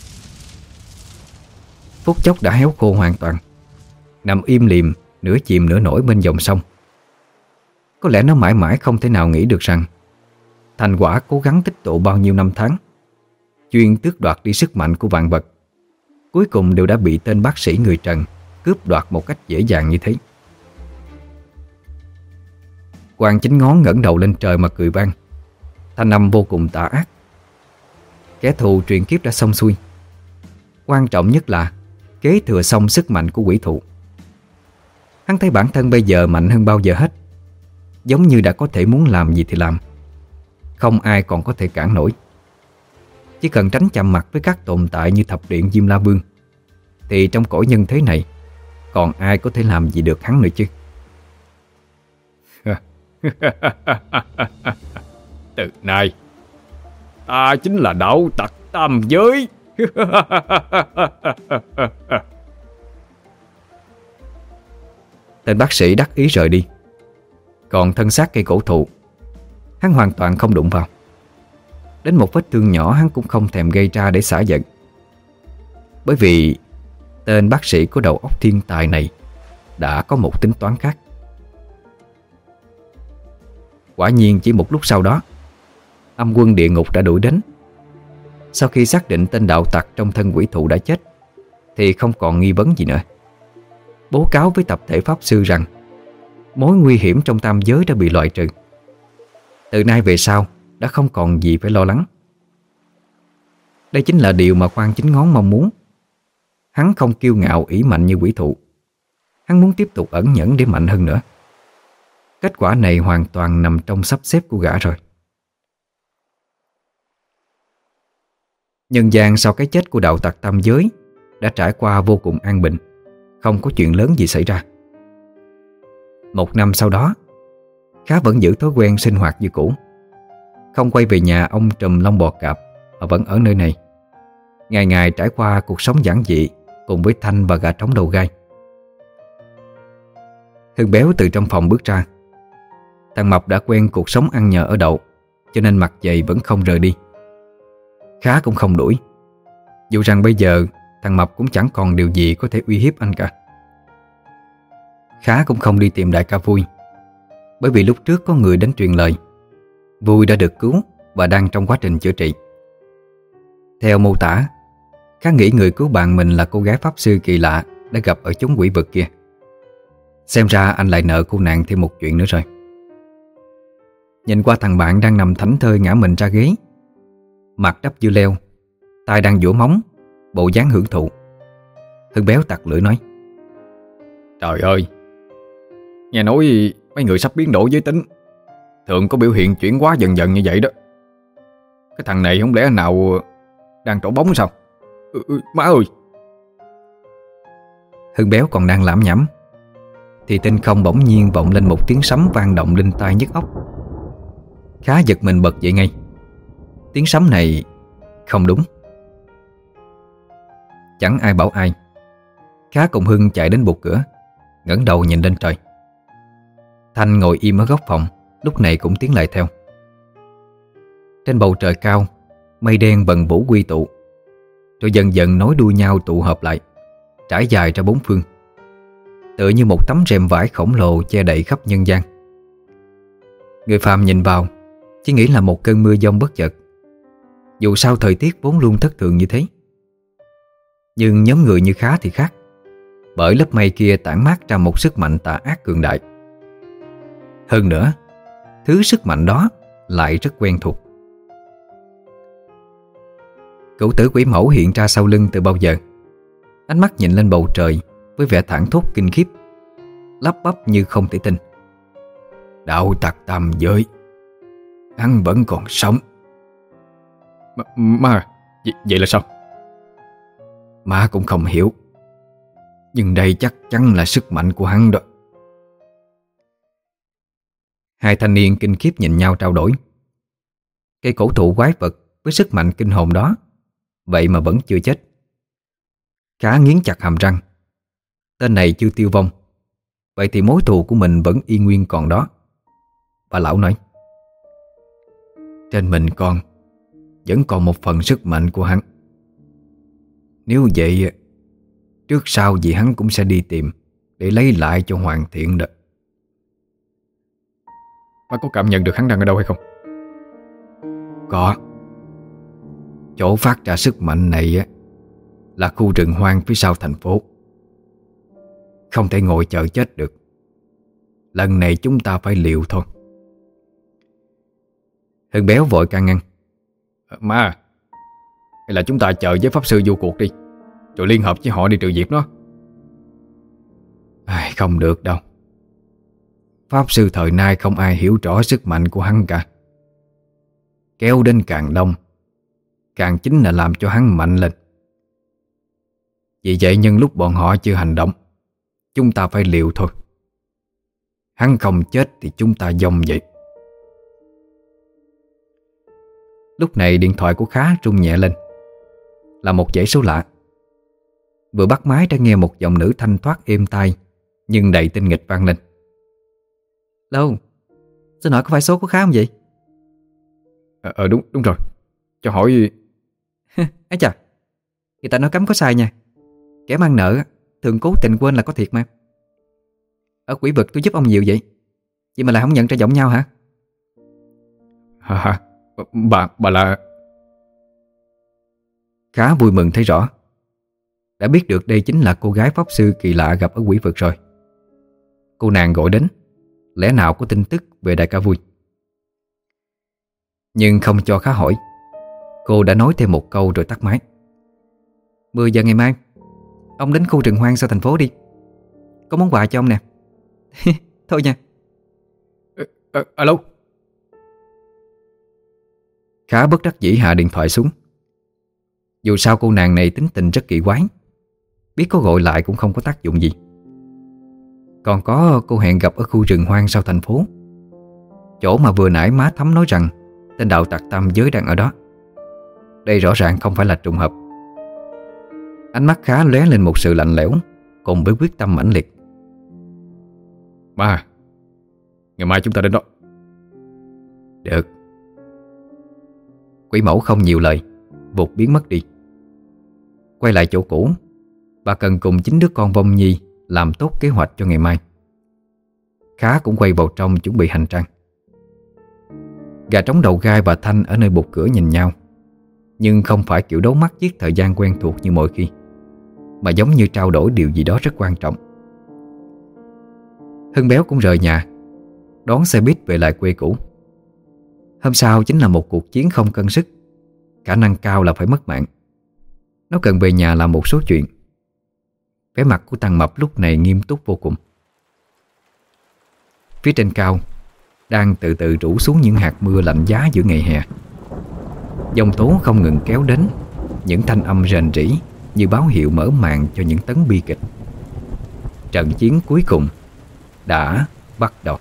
Phút chốc đã héo khô hoàn toàn, nằm im lìm, nửa chìm nửa nổi bên dòng sông. Có lẽ nó mãi mãi không thể nào nghĩ được rằng thành quả cố gắng tích tụ bao nhiêu năm tháng, chuyên tước đoạt đi sức mạnh của vạn vật, cuối cùng đều đã bị tên bác sĩ người Trần cướp đoạt một cách dễ dàng như thế. Quang Chính Ngón ngẩng đầu lên trời mà cười vang, thanh âm vô cùng tà ác. Kẻ thù truyền kiếp đã xong xuôi, quan trọng nhất là kế thừa xong sức mạnh của quỷ thụ. Hắn thấy bản thân bây giờ mạnh hơn bao giờ hết, giống như đã có thể muốn làm gì thì làm, không ai còn có thể cản nổi. Chỉ cần tránh chạm mặt với các tồn tại như thập điện Diêm La Vương, thì trong cõi nhân thế này còn ai có thể làm gì được hắn nữa chứ. Từ nay ta chính là đạo tặc tam giới. Tên bác sĩ đắc ý rời đi. Còn thân xác cây cổ thụ, hắn hoàn toàn không đụng vào. Đến một vết thương nhỏ hắn cũng không thèm gây ra để xả giận. Bởi vì tên bác sĩ có đầu óc thiên tài này đã có một tính toán khác. Quả nhiên chỉ một lúc sau đó, âm quân địa ngục đã đuổi đến. Sau khi xác định tên đạo tặc trong thân quỷ thụ đã chết, thì không còn nghi vấn gì nữa. Bố cáo với tập thể pháp sư rằng mối nguy hiểm trong tam giới đã bị loại trừ. Từ nay về sau đã không còn gì phải lo lắng. Đây chính là điều mà Quang Chính Ngón mong muốn. Hắn không kiêu ngạo ỷ mạnh như quỷ thụ. Hắn muốn tiếp tục ẩn nhẫn để mạnh hơn nữa. Kết quả này hoàn toàn nằm trong sắp xếp của gã rồi. Nhân gian sau cái chết của đạo tặc tam giới đã trải qua vô cùng an bình, không có chuyện lớn gì xảy ra. Một năm sau đó, Khá vẫn giữ thói quen sinh hoạt như cũ. không quay về nhà ông trùm lông bò cạp mà vẫn ở nơi này, ngày ngày trải qua cuộc sống giản dị cùng với Thanh và gà trống đầu gai. Hưng béo từ trong phòng bước ra. Thằng Mập đã quen cuộc sống ăn nhờ ở đậu, cho nên mặt dày vẫn không rời đi. Khá cũng không đuổi, dù rằng bây giờ thằng Mập cũng chẳng còn điều gì có thể uy hiếp anh cả. Khá cũng không đi tìm đại ca Vui, bởi vì lúc trước có người đến truyền lời Vui đã được cứu và đang trong quá trình chữa trị. Theo mô tả, Khá nghĩ người cứu bạn mình là cô gái pháp sư kỳ lạ đã gặp ở chốn quỷ vực kia. Xem ra anh lại nợ cô nàng thêm một chuyện nữa rồi. Nhìn qua thằng bạn đang nằm thảnh thơi ngã mình ra ghế, mặt đắp dưa leo, tay đang vỗ móng, bộ dáng hưởng thụ. Hưng béo tặc lưỡi nói: Trời ơi, nghe nói mấy người sắp biến đổi giới tính, thường có biểu hiện chuyển hóa dần dần như vậy đó. Cái thằng này không lẽ nào đang trổ bóng sao? Ừ, ừ, má ơi! Hưng béo còn đang lẩm nhẩm thì tinh không bỗng nhiên vọng lên một tiếng sấm vang động linh tai nhức óc. Khá giật mình bật dậy ngay. Tiếng sấm này không đúng. Chẳng ai bảo ai, Khá cùng Hưng chạy đến bục cửa, ngẩng đầu nhìn lên trời. Thanh ngồi im ở góc phòng lúc này cũng tiến lại theo. Trên bầu trời cao, mây đen bần vũ quy tụ, rồi dần dần nối đuôi nhau tụ hợp lại, trải dài ra bốn phương, tựa như một tấm rèm vải khổng lồ che đậy khắp nhân gian. Người phàm nhìn vào chỉ nghĩ là một cơn mưa giông bất chợt, dù sao thời tiết vốn luôn thất thường như thế. Nhưng nhóm người như Khá thì khác, bởi lớp mây kia tản mát ra một sức mạnh tà ác cường đại. Hơn nữa, thứ sức mạnh đó lại rất quen thuộc. Cửu tử quỷ mẫu hiện ra sau lưng từ bao giờ, ánh mắt nhìn lên bầu trời với vẻ thảng thốt kinh khiếp, lắp bắp như không thể tin: Đạo tặc tam giới, hắn vẫn còn sống. Mà, mà vậy, vậy là sao? Má cũng không hiểu, nhưng đây chắc chắn là sức mạnh của hắn đó. Hai thanh niên kinh khiếp nhìn nhau trao đổi. Cây cổ thụ quái vật với sức mạnh kinh hồn đó vậy mà vẫn chưa chết. Khá nghiến chặt hàm răng. Tên này chưa tiêu vong, vậy thì mối thù của mình vẫn y nguyên còn đó. Bà lão nói: Trên mình con vẫn còn một phần sức mạnh của hắn. Nếu vậy, trước sau gì hắn cũng sẽ đi tìm để lấy lại cho hoàn thiện đó. Má có cảm nhận được hắn đang ở đâu hay không? Có. Chỗ phát ra sức mạnh này á là khu rừng hoang phía sau thành phố. Không thể ngồi chờ chết được. Lần này chúng ta phải liều thôi. Hưng béo vội can ngăn: Má, hay là chúng ta chờ với pháp sư vô cuộc đi, rồi liên hợp với họ đi trừ diệt nó. À, không được đâu. Pháp sư thời nay không ai hiểu rõ sức mạnh của hắn cả. Kéo đến càng đông, càng chính là làm cho hắn mạnh lên. Vì vậy nhân lúc bọn họ chưa hành động, chúng ta phải liều thôi. Hắn không chết thì chúng ta vong vậy. Lúc này điện thoại của Khá rung nhẹ lên, là một dãy số lạ. Vừa bắt máy đã nghe một giọng nữ thanh thoát êm tai nhưng đầy tinh nghịch vang lên: Lâu, xin hỏi có phải số của Khá không vậy? Ờ, ờ đúng, đúng rồi. Cho hỏi... Ấy chà, người ta nói cấm có sai nha. Kẻ mang nợ thường cố tình quên là có thiệt mà. Ở quỷ vực tôi giúp ông nhiều vậy, vậy mà lại không nhận ra giọng nhau hả? Hả hả? Bà, bà là... Khá vui mừng thấy rõ, đã biết được đây chính là cô gái pháp sư kỳ lạ gặp ở quỷ vực rồi. Cô nàng gọi đến, lẽ nào có tin tức về đại ca Vui. Nhưng không cho Khá hỏi, cô đã nói thêm một câu rồi tắt máy. Mười giờ ngày mai ông đến khu rừng hoang sau thành phố đi, có món quà cho ông nè. Thôi nha. ờ, ờ, Alo. Khá bất đắc dĩ hạ điện thoại xuống. Dù sao cô nàng này tính tình rất kỳ quái, biết có gọi lại cũng không có tác dụng gì. Còn có cô hẹn gặp ở khu rừng hoang sau thành phố, chỗ mà vừa nãy má Thắm nói rằng tên đạo tặc tam giới đang ở đó. Đây rõ ràng không phải là trùng hợp. Ánh mắt Khá lóe lên một sự lạnh lẽo cùng với quyết tâm mãnh liệt. Ba, ngày mai chúng ta đến đó. Được. Quỷ mẫu không nhiều lời, vụt biến mất đi. Quay lại chỗ cũ, bà cần cùng chính đứa con Vong Nhi làm tốt kế hoạch cho ngày mai. Khá cũng quay vào trong chuẩn bị hành trang. Gà trống đầu gai và Thanh ở nơi bục cửa nhìn nhau, nhưng không phải kiểu đấu mắt giết thời gian quen thuộc như mọi khi, mà giống như trao đổi điều gì đó rất quan trọng. Hưng Béo cũng rời nhà, đón xe buýt về lại quê cũ. Hôm sau chính là một cuộc chiến không cân sức, khả năng cao là phải mất mạng. Nó cần về nhà làm một số chuyện. Vẻ mặt của thằng Mập lúc này nghiêm túc vô cùng. Phía trên cao đang từ từ rủ xuống những hạt mưa lạnh giá giữa ngày hè. Dòng tố không ngừng kéo đến, những thanh âm rền rĩ như báo hiệu mở màn cho những tấn bi kịch. Trận chiến cuối cùng đã bắt đầu.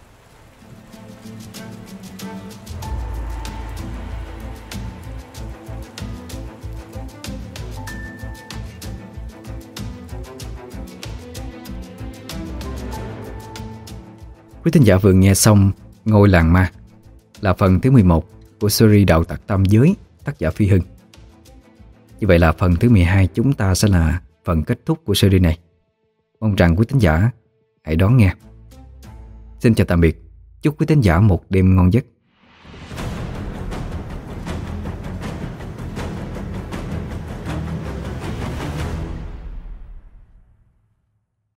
Quý thính giả vừa nghe xong Ngôi Làng Ma là phần thứ mười một của series Đạo Tặc Tam Giới, tác giả Phi Hưng. Như vậy là phần thứ mười hai chúng ta sẽ là phần kết thúc của series này. Mong rằng quý thính giả hãy đón nghe. Xin chào tạm biệt. Chúc quý thính giả một đêm ngon giấc.